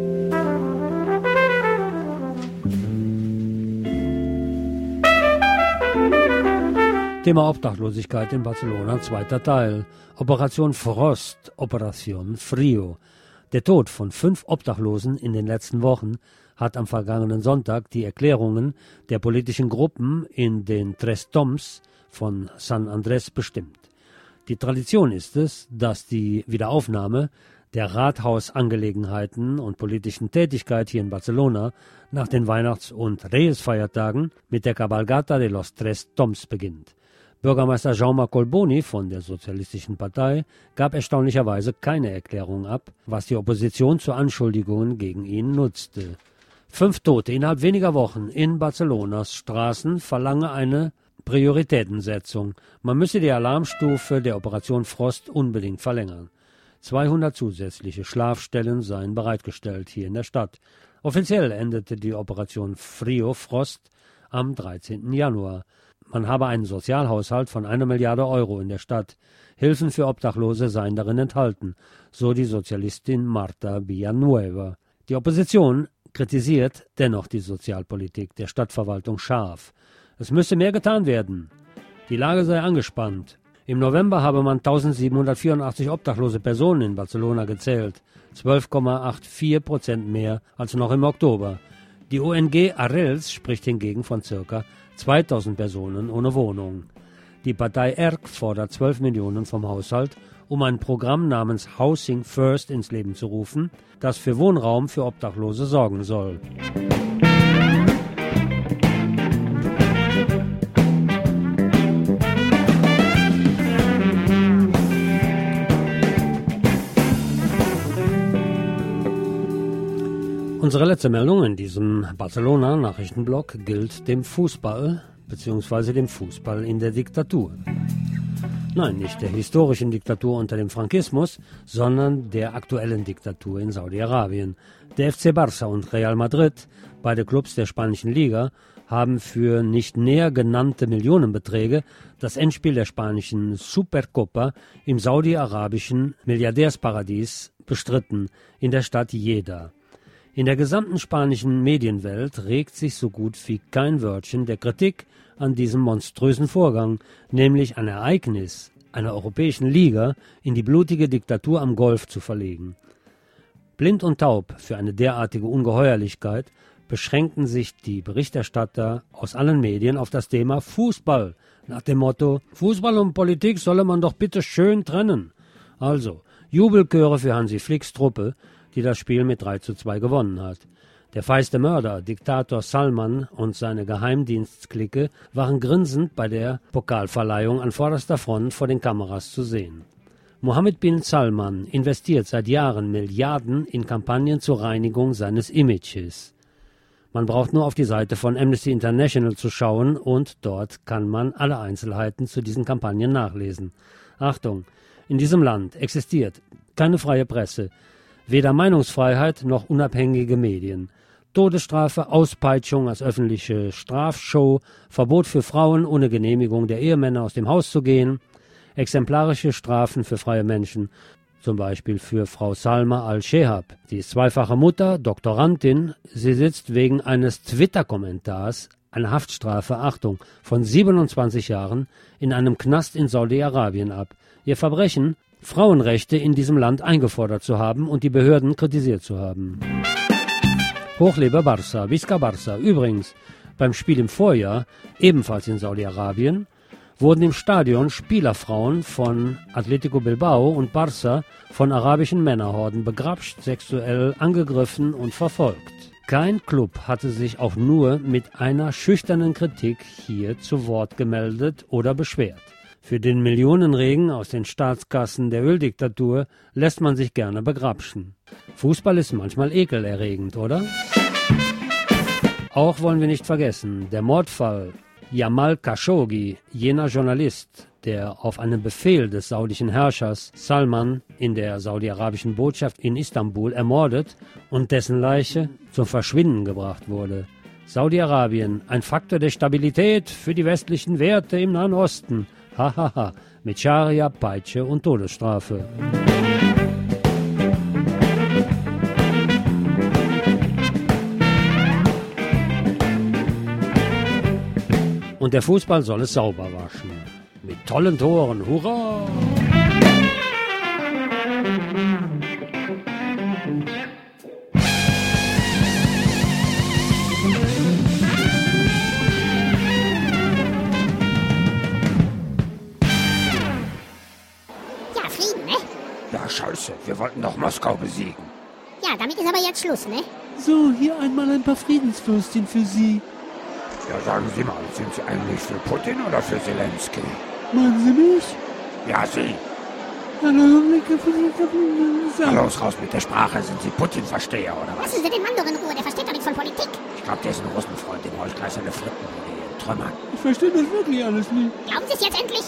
Thema Obdachlosigkeit in Barcelona, zweiter Teil. Operation Frost, Operation Frio. Der Tod von fünf Obdachlosen in den letzten Wochen hat am vergangenen Sonntag die Erklärungen der politischen Gruppen in den Tres Tombs von San Andrés bestimmt. Die Tradition ist es, dass die Wiederaufnahme der Rathausangelegenheiten und politischen Tätigkeit hier in Barcelona nach den Weihnachts- und Reyes-Feiertagen mit der Cabalgata de los Tres Tombs beginnt. Bürgermeister Jaume Collboni von der Sozialistischen Partei gab erstaunlicherweise keine Erklärung ab, was die Opposition zu Anschuldigungen gegen ihn nutzte. Fünf Tote innerhalb weniger Wochen in Barcelonas Straßen verlange eine Prioritätensetzung. Man müsse die Alarmstufe der Operation Frost unbedingt verlängern. zweihundert zusätzliche Schlafstellen seien bereitgestellt hier in der Stadt. Offiziell endete die Operation Frio Frost am dreizehnten Januar. Man habe einen Sozialhaushalt von einer Milliarde Euro in der Stadt. Hilfen für Obdachlose seien darin enthalten, so die Sozialistin Marta Villanueva. Die Opposition kritisiert dennoch die Sozialpolitik der Stadtverwaltung scharf. Es müsse mehr getan werden. Die Lage sei angespannt. Im November habe man eintausendsiebenhundertvierundachtzig obdachlose Personen in Barcelona gezählt, zwölf Komma vierundachtzig Prozent mehr als noch im Oktober. Die O N G Arrels spricht hingegen von ca. zweitausend Personen ohne Wohnung. Die Partei E R C fordert zwölf Millionen vom Haushalt, um ein Programm namens Housing First ins Leben zu rufen, das für Wohnraum für Obdachlose sorgen soll. Unsere letzte Meldung in diesem Barcelona-Nachrichtenblock gilt dem Fußball bzw. dem Fußball in der Diktatur. Nein, nicht der historischen Diktatur unter dem Frankismus, sondern der aktuellen Diktatur in Saudi-Arabien. Der F C Barça und Real Madrid, beide Clubs der spanischen Liga, haben für nicht näher genannte Millionenbeträge das Endspiel der spanischen Supercopa im saudi-arabischen Milliardärsparadies bestritten, in der Stadt Jeddah. In der gesamten spanischen Medienwelt regt sich so gut wie kein Wörtchen der Kritik an diesem monströsen Vorgang, nämlich ein Ereignis einer europäischen Liga in die blutige Diktatur am Golf zu verlegen. Blind und taub für eine derartige Ungeheuerlichkeit beschränken sich die Berichterstatter aus allen Medien auf das Thema Fußball, nach dem Motto, Fußball und Politik solle man doch bitte schön trennen. Also, Jubelchöre für Hansi Flicks Truppe, die das Spiel mit drei zu zwei gewonnen hat. Der feiste Mörder, Diktator Salman und seine Geheimdienstklicke waren grinsend bei der Pokalverleihung an vorderster Front vor den Kameras zu sehen. Mohammed bin Salman investiert seit Jahren Milliarden in Kampagnen zur Reinigung seines Images. Man braucht nur auf die Seite von Amnesty International zu schauen und dort kann man alle Einzelheiten zu diesen Kampagnen nachlesen. Achtung, in diesem Land existiert keine freie Presse, weder Meinungsfreiheit noch unabhängige Medien. Todesstrafe, Auspeitschung als öffentliche Strafshow, Verbot für Frauen ohne Genehmigung der Ehemänner aus dem Haus zu gehen, exemplarische Strafen für freie Menschen, zum Beispiel für Frau Salma al-Shehab. Sie ist zweifache Mutter, Doktorandin. Sie sitzt wegen eines Twitter-Kommentars eine Haftstrafe, Achtung, von siebenundzwanzig Jahren in einem Knast in Saudi-Arabien ab. Ihr Verbrechen, Frauenrechte in diesem Land eingefordert zu haben und die Behörden kritisiert zu haben. Hochlebe Barça, Visca Barça. Übrigens, beim Spiel im Vorjahr, ebenfalls in Saudi-Arabien, wurden im Stadion Spielerfrauen von Atletico Bilbao und Barça von arabischen Männerhorden begrapscht, sexuell angegriffen und verfolgt. Kein Club hatte sich auch nur mit einer schüchternen Kritik hier zu Wort gemeldet oder beschwert. Für den Millionenregen aus den Staatskassen der Öldiktatur lässt man sich gerne begrapschen. Fußball ist manchmal ekelerregend, oder? Auch wollen wir nicht vergessen, der Mordfall Jamal Khashoggi, jener Journalist, der auf einen Befehl des saudischen Herrschers Salman in der saudi-arabischen Botschaft in Istanbul ermordet und dessen Leiche zum Verschwinden gebracht wurde. Saudi-Arabien, ein Faktor der Stabilität für die westlichen Werte im Nahen Osten. Hahaha, ha, ha. Mit Scharia, Peitsche und Todesstrafe. Und der Fußball soll es sauber waschen. Mit tollen Toren, hurra! Ja, Frieden, ne? Ja, scheiße, wir wollten doch Moskau besiegen. Ja, damit ist aber jetzt Schluss, ne? So, hier einmal ein paar Friedensfürstchen für Sie. Ja, sagen Sie mal, sind Sie eigentlich für Putin oder für Zelensky? Meinen Sie mich? Ja, Sie. Na los, raus mit der Sprache. Sind Sie Putin-Versteher, oder was? Lassen Sie den Mann doch in Ruhe, der versteht doch nichts von Politik. Ich glaube, der ist ein Russenfreund, dem hol ich gleich seine Frittenbude in Trümmern. Ich verstehe das wirklich alles nicht. Glauben Sie es jetzt endlich?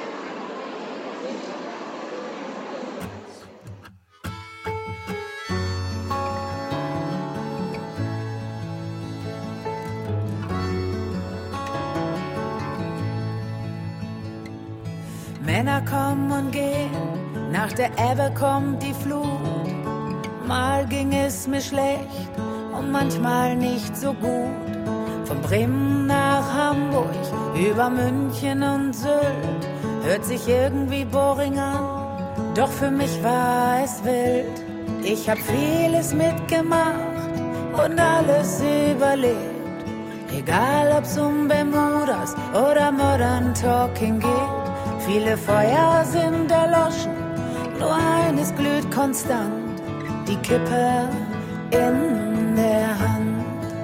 Männer kommen und gehen, nach der Ebbe kommt die Flut. Mal ging es mir schlecht und manchmal nicht so gut. Von Bremen nach Hamburg, über München und Sylt, hört sich irgendwie boring an, doch für mich war es wild. Ich hab vieles mitgemacht und alles überlebt, egal ob's um Bermudas oder Modern Talking geht. Viele Feuer sind erloschen, nur eines glüht konstant, die Kippe in der Hand.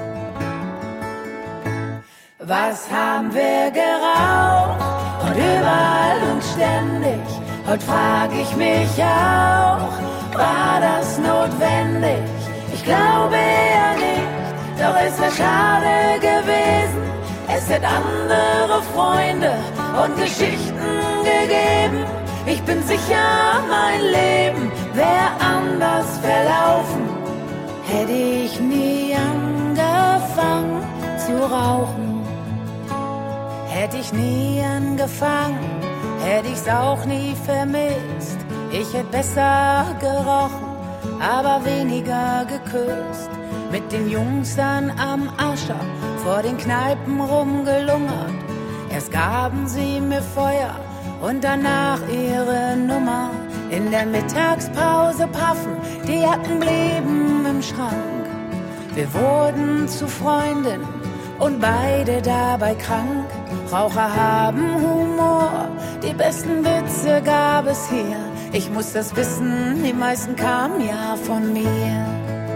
Was haben wir geraucht und überall und ständig, heute frag ich mich auch, war das notwendig? Ich glaube eher nicht, doch es wäre schade gewesen, es hätte andere Freunde und Geschichten gegeben. Ich bin sicher, mein Leben wäre anders verlaufen, hätte ich nie angefangen zu rauchen. Hätte ich nie angefangen, hätte ich's auch nie vermisst. Ich hätte besser gerochen, aber weniger geküsst. Mit den Jungs dann am Ascher vor den Kneipen rumgelungert. Erst gaben sie mir Feuer und danach ihre Nummer. In der Mittagspause paffen, die Jacken blieben im Schrank. Wir wurden zu Freunden und beide dabei krank. Raucher haben Humor, die besten Witze gab es hier. Ich muss das wissen, die meisten kamen ja von mir.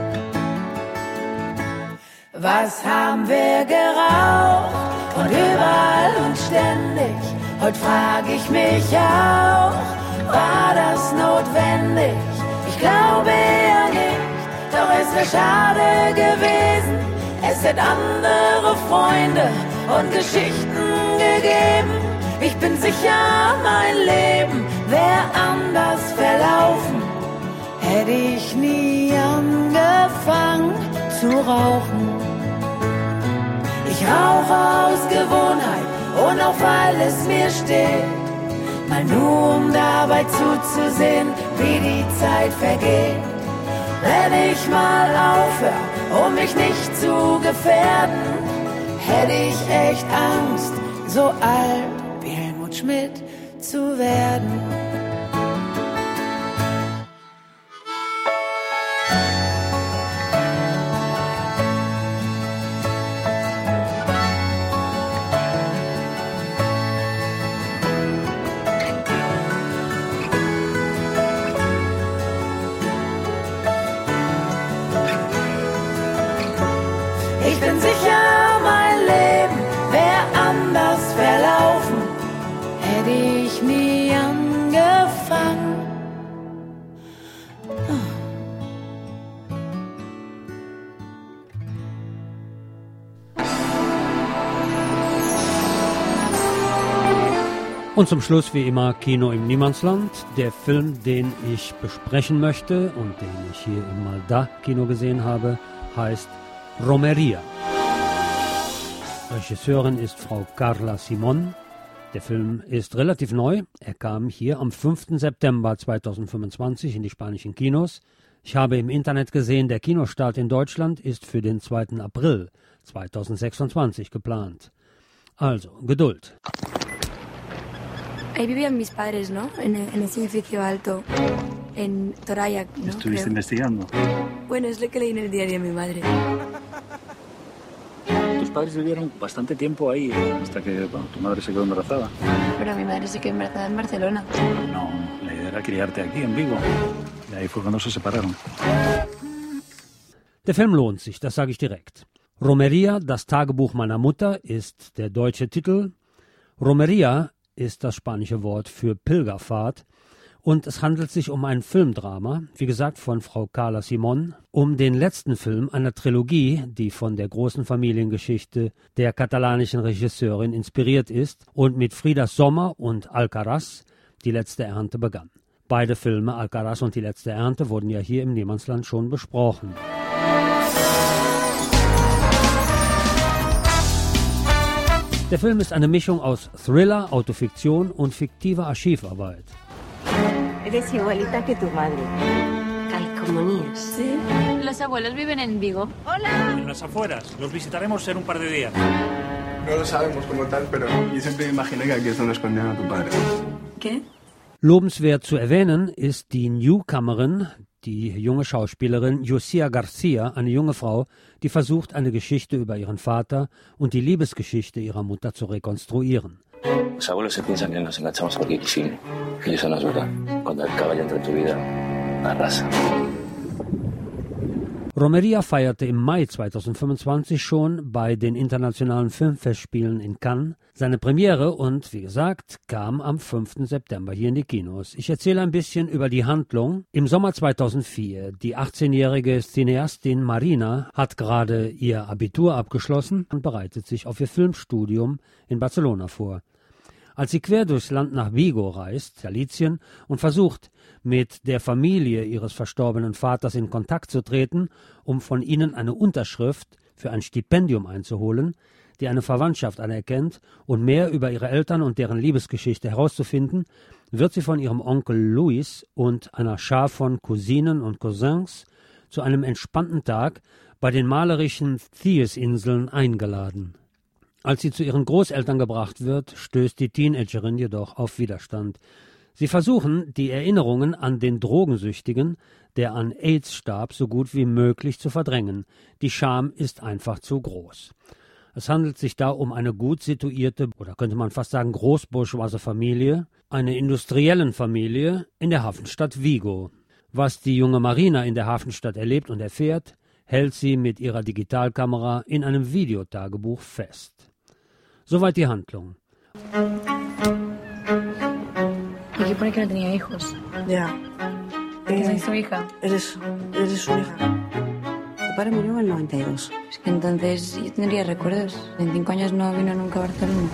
Was haben wir geraucht und überall und ständig? Heute frag ich mich auch, war das notwendig? Ich glaube eher nicht, doch es wäre schade gewesen. Es hätte andere Freunde und Geschichten gegeben. Ich bin sicher, mein Leben wäre anders verlaufen, hätte ich nie angefangen zu rauchen. Ich rauche aus Gewohnheit und auch weil es mir steht, mal nur um dabei zuzusehen, wie die Zeit vergeht. Wenn ich mal aufhöre, um mich nicht zu gefährden, hätte ich echt Angst, so alt wie Helmut Schmidt zu werden. Und zum Schluss wie immer Kino im Niemandsland. Der Film, den ich besprechen möchte und den ich hier im Malda Kino gesehen habe, heißt Romeria. Regisseurin ist Frau Carla Simón. Der Film ist relativ neu. Er kam hier am fünften September zweitausendfünfundzwanzig in die spanischen Kinos. Ich habe im Internet gesehen, der Kinostart in Deutschland ist für den zweiten April zweitausendsechsundzwanzig geplant. Also, Geduld. Ahí vivían mis padres, ¿no? En, en ese edificio alto, en Toraya, ¿no? ¿Estuviste Creo. investigando? Bueno, es lo que leí en el diario de mi madre. Tus padres vivieron bastante tiempo ahí, hasta que bueno, tu madre se quedó embarazada. Pero mi madre se quedó embarazada en Barcelona. No, la idea era criarte aquí, en Vigo. Y ahí fue cuando se separaron. Der Film lohnt sich, das sage ich direkt. Romeria, das Tagebuch meiner Mutter, ist der deutsche Titel. Romeria ist das spanische Wort für Pilgerfahrt und es handelt sich um ein Filmdrama, wie gesagt von Frau Carla Simón, um den letzten Film einer Trilogie, die von der großen Familiengeschichte der katalanischen Regisseurin inspiriert ist und mit Frida Sommer und Alcaraz die letzte Ernte begann. Beide Filme, Alcaraz und die letzte Ernte, wurden ja hier im Niemandsland schon besprochen. Der Film ist eine Mischung aus Thriller, Autofiktion und fiktiver Archivarbeit. Eres igualita que tu madre. Calcomanías. Sí. Los abuelos viven en Vigo. Hola. En las afueras. Los visitaremos en un par de días. No lo sabemos como tal, pero yo siempre me imaginé que aquí es donde escondían a tu padre. ¿Qué? Lobenswert zu erwähnen ist die Newcomerin, die junge Schauspielerin Josia Garcia, eine junge Frau, die versucht, eine Geschichte über ihren Vater und die Liebesgeschichte ihrer Mutter zu rekonstruieren. Los abuelos se piensan que nos enganchamos porque quisimos. Y eso no es verdad. Cuando el caballo entra en tu vida, arrasa. Romeria feierte im Mai zweitausendfünfundzwanzig schon bei den internationalen Filmfestspielen in Cannes seine Premiere und, wie gesagt, kam am fünften September hier in die Kinos. Ich erzähle ein bisschen über die Handlung. Im Sommer zweitausendvier, die achtzehnjährige Cineastin Marina hat gerade ihr Abitur abgeschlossen und bereitet sich auf ihr Filmstudium in Barcelona vor. Als sie quer durchs Land nach Vigo reist, Galicien, und versucht, mit der Familie ihres verstorbenen Vaters in Kontakt zu treten, um von ihnen eine Unterschrift für ein Stipendium einzuholen, die eine Verwandtschaft anerkennt und mehr über ihre Eltern und deren Liebesgeschichte herauszufinden, wird sie von ihrem Onkel Luis und einer Schar von Cousinen und Cousins zu einem entspannten Tag bei den malerischen Thies-Inseln eingeladen. Als sie zu ihren Großeltern gebracht wird, stößt die Teenagerin jedoch auf Widerstand. Sie versuchen, die Erinnerungen an den Drogensüchtigen, der an AIDS starb, so gut wie möglich zu verdrängen. Die Scham ist einfach zu groß. Es handelt sich da um eine gut situierte, oder könnte man fast sagen großbourgeoise Familie, eine industriellen Familie in der Hafenstadt Vigo. Was die junge Marina in der Hafenstadt erlebt und erfährt, hält sie mit ihrer Digitalkamera in einem Videotagebuch fest. Soweit die Handlung. Aquí pone que no tenía hijos. Ya. Que soy su hija. Eres, eres su hija. Tu padre murió en el noventa y dos. Es que entonces yo tendría recuerdos. En cinco años no vino nunca a Barcelona.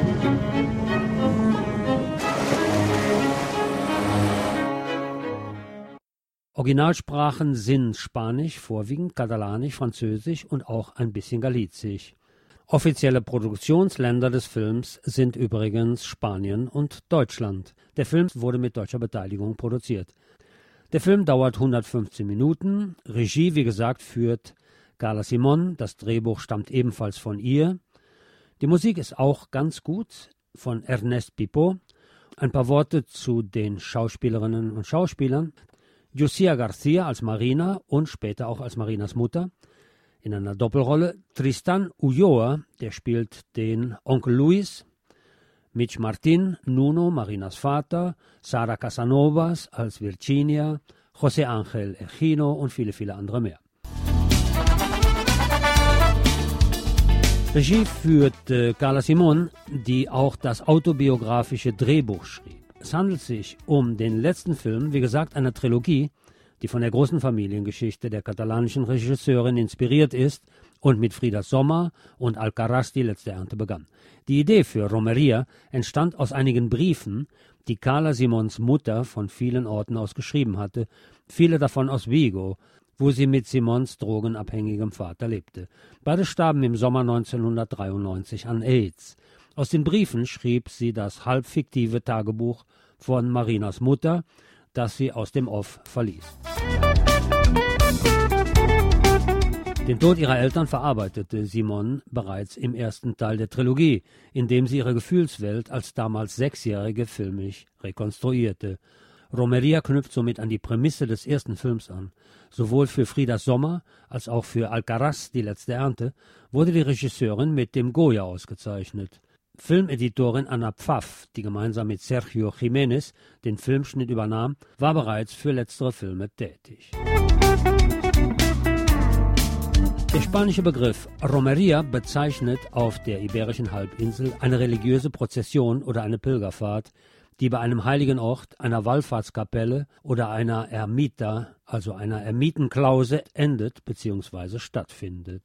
Originalsprachen sind Spanisch, vorwiegend Katalanisch, Französisch und auch ein bisschen Galizisch. Offizielle Produktionsländer des Films sind übrigens Spanien und Deutschland. Der Film wurde mit deutscher Beteiligung produziert. Der Film dauert hundertfünfzehn Minuten. Regie, wie gesagt, führt Carla Simón. Das Drehbuch stammt ebenfalls von ihr. Die Musik ist auch ganz gut, von Ernest Pippo. Ein paar Worte zu den Schauspielerinnen und Schauspielern. Josia Garcia als Marina und später auch als Marinas Mutter. In einer Doppelrolle Tristan Ulloa, der spielt den Onkel Luis, Mitch Martin, Nuno, Marinas Vater, Sara Casanovas als Virginia, José Ángel Egino und viele, viele andere mehr. Regie führte Carla Simón, die auch das autobiografische Drehbuch schrieb. Es handelt sich um den letzten Film, wie gesagt, einer Trilogie, die von der großen Familiengeschichte der katalanischen Regisseurin inspiriert ist und mit Frida Sommer und Alcaraz die letzte Ernte begann. Die Idee für Romería entstand aus einigen Briefen, die Carla Simons Mutter von vielen Orten aus geschrieben hatte, viele davon aus Vigo, wo sie mit Simons drogenabhängigem Vater lebte. Beide starben im Sommer neunzehnhundertdreiundneunzig an AIDS. Aus den Briefen schrieb sie das halbfiktive Tagebuch von Marinas Mutter, das sie aus dem Off verließ. Den Tod ihrer Eltern verarbeitete Simone bereits im ersten Teil der Trilogie, indem sie ihre Gefühlswelt als damals Sechsjährige filmisch rekonstruierte. Romería knüpft somit an die Prämisse des ersten Films an. Sowohl für Frida Sommer als auch für Alcaraz, die letzte Ernte, wurde die Regisseurin mit dem Goya ausgezeichnet. Filmeditorin Anna Pfaff, die gemeinsam mit Sergio Jiménez den Filmschnitt übernahm, war bereits für letztere Filme tätig. Der spanische Begriff Romería bezeichnet auf der Iberischen Halbinsel eine religiöse Prozession oder eine Pilgerfahrt, die bei einem heiligen Ort, einer Wallfahrtskapelle oder einer Ermita, also einer Ermitenklause, endet bzw. stattfindet.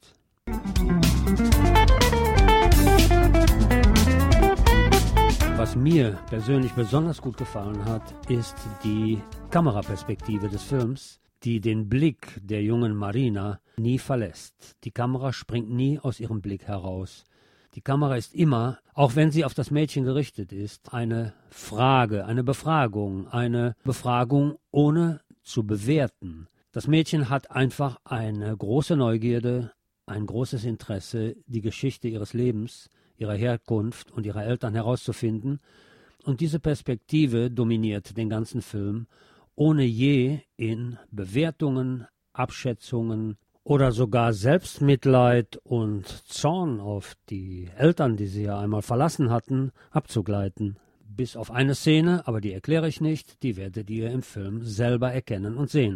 Was mir persönlich besonders gut gefallen hat, ist die Kameraperspektive des Films, die den Blick der jungen Marina nie verlässt. Die Kamera springt nie aus ihrem Blick heraus. Die Kamera ist immer, auch wenn sie auf das Mädchen gerichtet ist, eine Frage, eine Befragung, eine Befragung ohne zu bewerten. Das Mädchen hat einfach eine große Neugierde, ein großes Interesse, die Geschichte ihres Lebens, ihrer Herkunft und ihrer Eltern herauszufinden. Und diese Perspektive dominiert den ganzen Film, ohne je in Bewertungen, Abschätzungen oder sogar Selbstmitleid und Zorn auf die Eltern, die sie ja einmal verlassen hatten, abzugleiten. Bis auf eine Szene, aber die erkläre ich nicht, die werdet ihr im Film selber erkennen und sehen.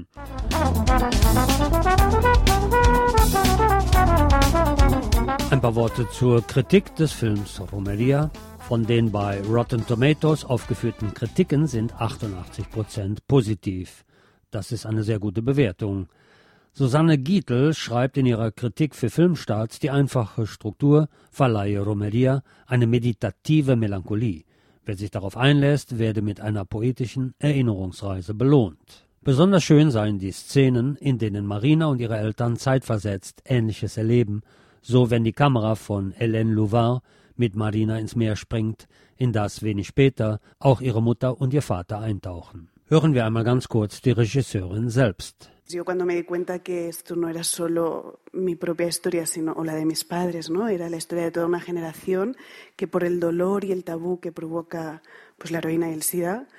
Ein paar Worte zur Kritik des Films Romería. Von den bei Rotten Tomatoes aufgeführten Kritiken sind achtundachtzig Prozent positiv. Das ist eine sehr gute Bewertung. Susanne Gietl schreibt in ihrer Kritik für Filmstarts, die einfache Struktur verleihe Romería eine meditative Melancholie. Wer sich darauf einlässt, werde mit einer poetischen Erinnerungsreise belohnt. Besonders schön seien die Szenen, in denen Marina und ihre Eltern zeitversetzt Ähnliches erleben, so wenn die Kamera von Hélène Louvin mit Marina ins Meer springt, in das wenig später auch ihre Mutter und ihr Vater eintauchen. Hören wir einmal ganz kurz die Regisseurin selbst. Yo cuando me di cuenta que esto no era solo mi propia historia, sino o la de mis padres, ¿no? Era la historia de toda una generación que por el dolor y el tabú que provoca pues la heroína y el SIDA,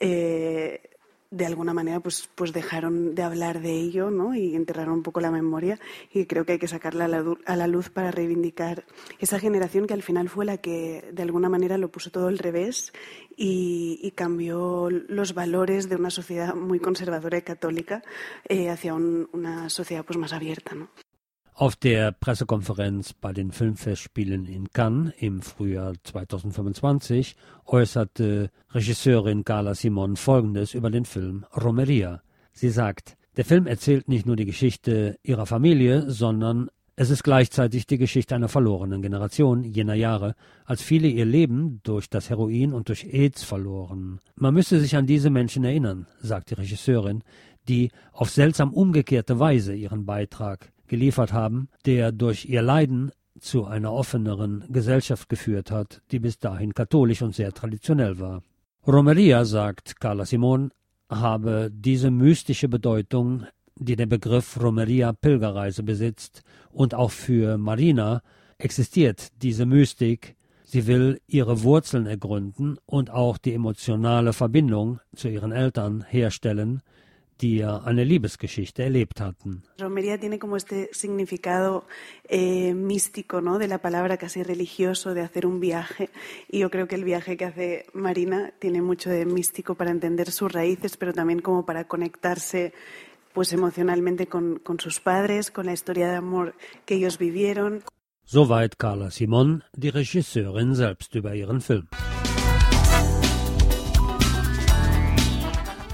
eh, de alguna manera pues, pues dejaron de hablar de ello, ¿no? Y enterraron un poco la memoria, y creo que hay que sacarla a la, a la luz para reivindicar esa generación que al final fue la que de alguna manera lo puso todo al revés y, y cambió los valores de una sociedad muy conservadora y católica eh, hacia un, una sociedad pues más abierta, ¿no? Auf der Pressekonferenz bei den Filmfestspielen in Cannes im Frühjahr zweitausendfünfundzwanzig äußerte Regisseurin Carla Simon Folgendes über den Film Romería. Sie sagt, der Film erzählt nicht nur die Geschichte ihrer Familie, sondern es ist gleichzeitig die Geschichte einer verlorenen Generation jener Jahre, als viele ihr Leben durch das Heroin und durch AIDS verloren. Man müsse sich an diese Menschen erinnern, sagt die Regisseurin, die auf seltsam umgekehrte Weise ihren Beitrag geliefert haben, der durch ihr Leiden zu einer offeneren Gesellschaft geführt hat, die bis dahin katholisch und sehr traditionell war. Romería, sagt Carla Simon, habe diese mystische Bedeutung, die der Begriff Romería Pilgerreise besitzt, und auch für Marina existiert diese Mystik. Sie will ihre Wurzeln ergründen und auch die emotionale Verbindung zu ihren Eltern herstellen, die ja eine Liebesgeschichte erlebt hatten. Romería tiene como este significado eh, místico, ¿no? De la palabra, casi religioso, de hacer un viaje. Y yo creo que el viaje que hace Marina tiene mucho de místico para entender sus raíces, pero también como para conectarse pues emocionalmente con, con sus padres, con la historia de amor que ellos vivieron. Soweit Carla Simon, die Regisseurin selbst über ihren Film.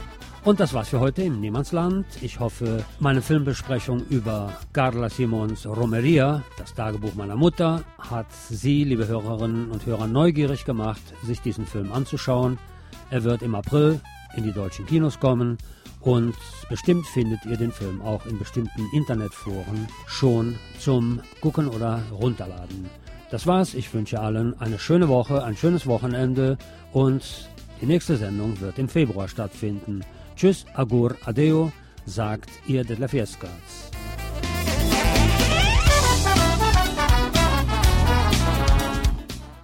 Und das war's für heute im Niemandsland. Ich hoffe, meine Filmbesprechung über Carla Simons Romeria, das Tagebuch meiner Mutter, hat Sie, liebe Hörerinnen und Hörer, neugierig gemacht, sich diesen Film anzuschauen. Er wird im April in die deutschen Kinos kommen und bestimmt findet ihr den Film auch in bestimmten Internetforen schon zum Gucken oder Runterladen. Das war's. Ich wünsche allen eine schöne Woche, ein schönes Wochenende und die nächste Sendung wird im Februar stattfinden. Tschüss, agur, adeo, sagt ihr Detlef Jeskats.